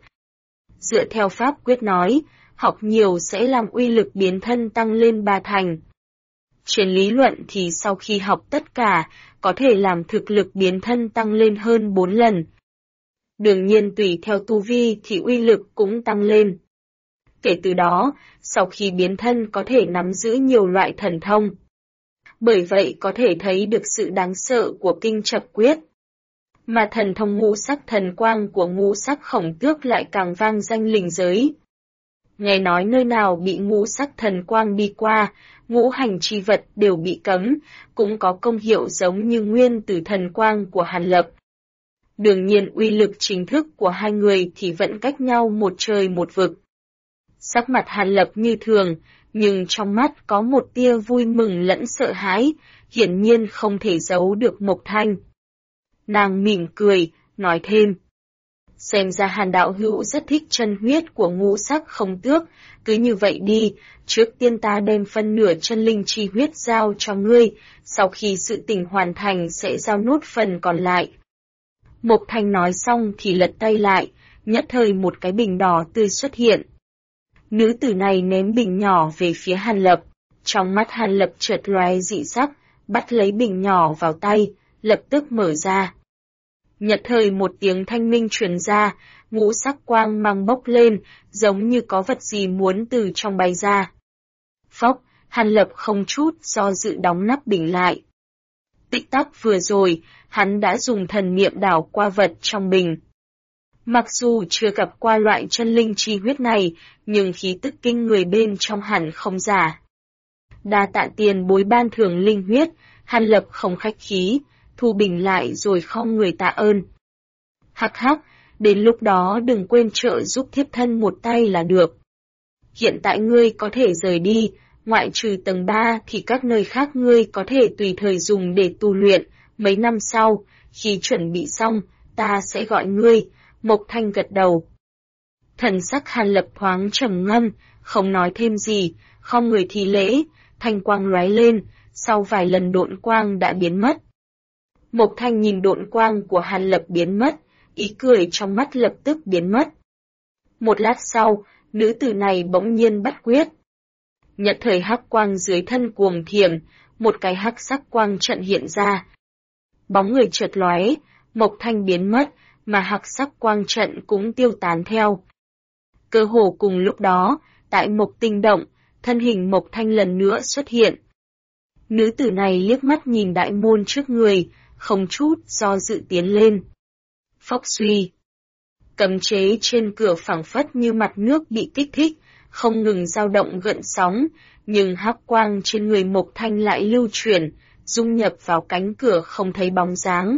Dựa theo pháp quyết nói, học nhiều sẽ làm uy lực biến thân tăng lên 3 thành. Trên lý luận thì sau khi học tất cả, có thể làm thực lực biến thân tăng lên hơn 4 lần. Đương nhiên tùy theo tu vi thì uy lực cũng tăng lên. Kể từ đó, sau khi biến thân có thể nắm giữ nhiều loại thần thông. Bởi vậy có thể thấy được sự đáng sợ của kinh chập quyết. Mà thần thông ngũ sắc thần quang của ngũ sắc khổng tước lại càng vang danh linh giới. Nghe nói nơi nào bị ngũ sắc thần quang đi qua, ngũ hành chi vật đều bị cấm, cũng có công hiệu giống như nguyên tử thần quang của Hàn Lập. Đương nhiên uy lực chính thức của hai người thì vẫn cách nhau một trời một vực. Sắc mặt Hàn Lập như thường, nhưng trong mắt có một tia vui mừng lẫn sợ hãi, hiển nhiên không thể giấu được Mộc Thanh. Nàng mỉm cười, nói thêm. Xem ra Hàn đạo hữu rất thích chân huyết của ngũ sắc khổng tước, cứ như vậy đi, trước tiên ta đem phân nửa chân linh chi huyết giao cho ngươi, sau khi sự tình hoàn thành sẽ giao nốt phần còn lại. Mộc Thanh nói xong thì lật tay lại, nhất thời một cái bình đỏ tươi xuất hiện. Nữ tử này ném bình nhỏ về phía Hàn Lập, trong mắt Hàn Lập chợt lóe dị sắc, bắt lấy bình nhỏ vào tay, lập tức mở ra. Nhất thời một tiếng thanh minh truyền ra, ngũ sắc quang mang bốc lên, giống như có vật gì muốn từ trong bay ra. Phốc, Hàn Lập không chút do dự đóng nắp bình lại. Tích tắc vừa rồi, hắn đã dùng thần niệm đảo qua vật trong bình. Mặc dù chưa gặp qua loại chân linh chi huyết này, nhưng khí tức kinh người bên trong hẳn không giả. Đa tạ tiền bối ban thưởng linh huyết, Hàn Lập không khách khí, thu bình lại rồi không người tạ ơn. Hắc hắc, đến lúc đó đừng quên trợ giúp thiếp thân một tay là được. Hiện tại ngươi có thể rời đi, ngoại trừ tầng 3 thì các nơi khác ngươi có thể tùy thời dùng để tu luyện, mấy năm sau, khi chuẩn bị xong, ta sẽ gọi ngươi. Mộc Thanh gật đầu. Thần sắc Hàn Lập thoáng trầm ngâm, không nói thêm gì, không người thi lễ, thanh quang lóe lên, sau vài lần độn quang đã biến mất. Mộc Thanh nhìn độn quang của Hàn Lập biến mất, ý cười trong mắt lập tức biến mất. Một lát sau, nữ tử này bỗng nhiên bắt quyết. Nhận thời hắc quang dưới thân cuồng thiểm, một cái hắc sắc quang trận hiện ra. Bóng người chợt lóe, Mộc Thanh biến mất, mà hắc sắc quang trận cũng tiêu tán theo. Cơ hồ cùng lúc đó, tại Mộc Tinh Động, thân hình Mộc Thanh lần nữa xuất hiện. Nữ tử này liếc mắt nhìn đại môn trước người, không chút do dự tiến lên. Phốc suy. Cấm chế trên cửa phảng phất như mặt nước bị kích thích, không ngừng dao động gợn sóng, nhưng hắc quang trên người Mộc Thanh lại lưu chuyển, dung nhập vào cánh cửa không thấy bóng dáng.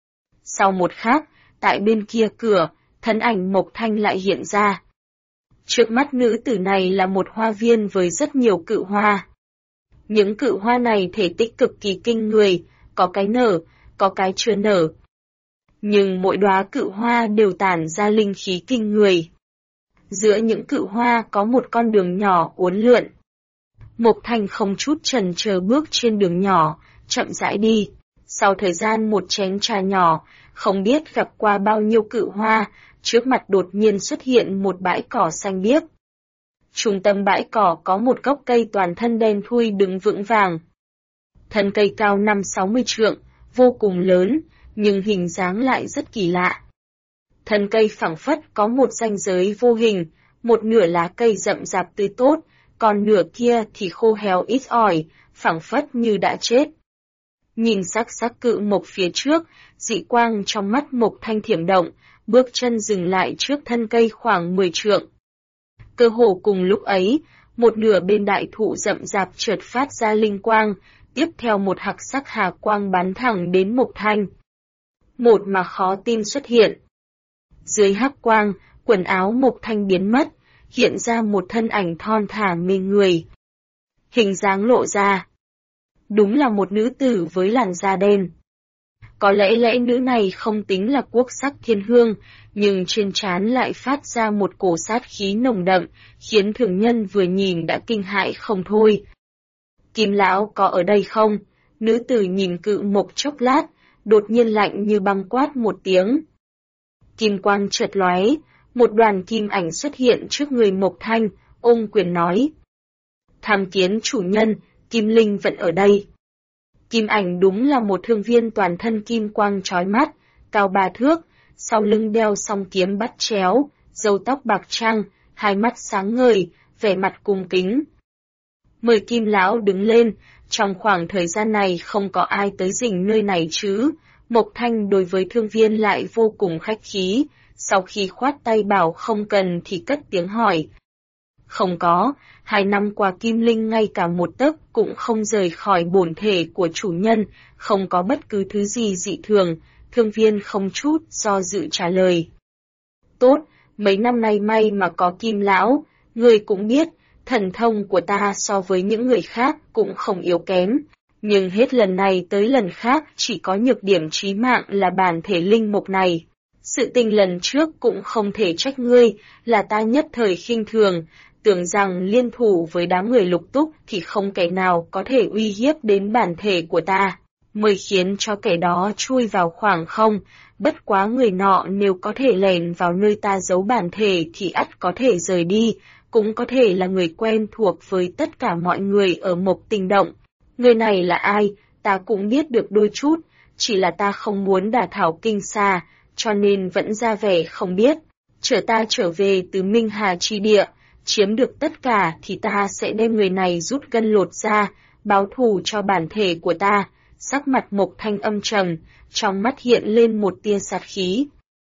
Sau một khắc, tại bên kia cửa, thân ảnh Mộc Thanh lại hiện ra. Trước mắt nữ tử này là một hoa viên với rất nhiều cự hoa. Những cự hoa này thể tích cực kỳ kinh người, có cái nở, có cái chưa nở. Nhưng mỗi đóa cự hoa đều tản ra linh khí kinh người. Giữa những cự hoa có một con đường nhỏ uốn lượn. Mộc Thanh không chút chần chờ bước trên đường nhỏ, chậm rãi đi. Sau thời gian một chén trà nhỏ, không biết gặp qua bao nhiêu cự hoa, trước mặt đột nhiên xuất hiện một bãi cỏ xanh biếc. Trung tâm bãi cỏ có một gốc cây toàn thân đen thui đứng vững vàng. Thân cây cao 5-60 trượng, vô cùng lớn, nhưng hình dáng lại rất kỳ lạ. Thân cây phảng phất có một ranh giới vô hình, một nửa lá cây rậm rạp tươi tốt, còn nửa kia thì khô héo ít ỏi, phảng phất như đã chết. Nhìn sắc cự mộc phía trước, dị quang trong mắt Mộc Thanh thiểm động, bước chân dừng lại trước thân cây khoảng 10 trượng. Cơ hồ cùng lúc ấy, một nửa bên đại thụ rậm rạp chợt phát ra linh quang, tiếp theo một hạc sắc hà quang bắn thẳng đến Mộc Thanh. Một mà khó tin xuất hiện. Dưới hắc quang, quần áo Mộc Thanh biến mất, hiện ra một thân ảnh thon thả mê người. Hình dáng lộ ra. Đúng là một nữ tử với làn da đen. Có lẽ nữ này không tính là quốc sắc thiên hương, nhưng trên trán lại phát ra một cổ sát khí nồng đậm, khiến thường nhân vừa nhìn đã kinh hãi không thôi. Kim lão có ở đây không? Nữ tử nhìn Cự Mộc chốc lát, đột nhiên lạnh như băng quát một tiếng. Kim quang chợt lóe, một đoàn kim ảnh xuất hiện trước người Mộc Thanh, ôm quyền nói. Tham kiến chủ nhân, Kim Linh vẫn ở đây. Kim ảnh đúng là một thương viên toàn thân kim quang chói mắt, cao 3 thước, sau lưng đeo song kiếm bắt chéo, râu tóc bạc trăng, hai mắt sáng ngời, vẻ mặt cung kính. Mời Kim lão đứng lên, trong khoảng thời gian này không có ai tới rình nơi này chứ. Mộc Thanh đối với thương viên lại vô cùng khách khí, sau khi khoát tay bảo không cần thì cất tiếng hỏi. Không có, 2 năm qua Kim Linh ngay cả một tấc cũng không rời khỏi bổn thể của chủ nhân, không có bất cứ thứ gì dị thường, thương viên không chút do dự trả lời. Tốt, mấy năm nay may mà có Kim lão, người cũng biết, thần thông của ta so với những người khác cũng không yếu kém, nhưng hết lần này tới lần khác chỉ có nhược điểm chí mạng là bản thể linh mục này. Sự tình lần trước cũng không thể trách ngươi, là ta nhất thời khinh thường, tưởng rằng liên thủ với đám người Lục Túc thì không kẻ nào có thể uy hiếp đến bản thể của ta, mới khiến cho kẻ đó chui vào khoảng không, bất quá người nọ nếu có thể lẻn vào nơi ta giấu bản thể thì ắt có thể rời đi, cũng có thể là người quen thuộc với tất cả mọi người ở Mộc Tinh Động. Người này là ai, ta cũng biết được đôi chút, chỉ là ta không muốn đả thảo kinh xa, cho nên vẫn ra vẻ không biết. Chờ ta trở về từ Minh Hà chi địa, chiếm được tất cả thì ta sẽ đem người này rút gân lột ra, báo thù cho bản thể của ta. Sắc mặt Mộc Thanh âm trầm, trong mắt hiện lên một tia sát khí.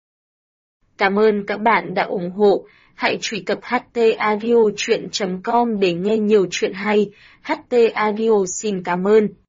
Cảm ơn các bạn đã ủng hộ. Hãy truy cập htaudio.com để nghe nhiều chuyện hay. HT Audio xin cảm ơn.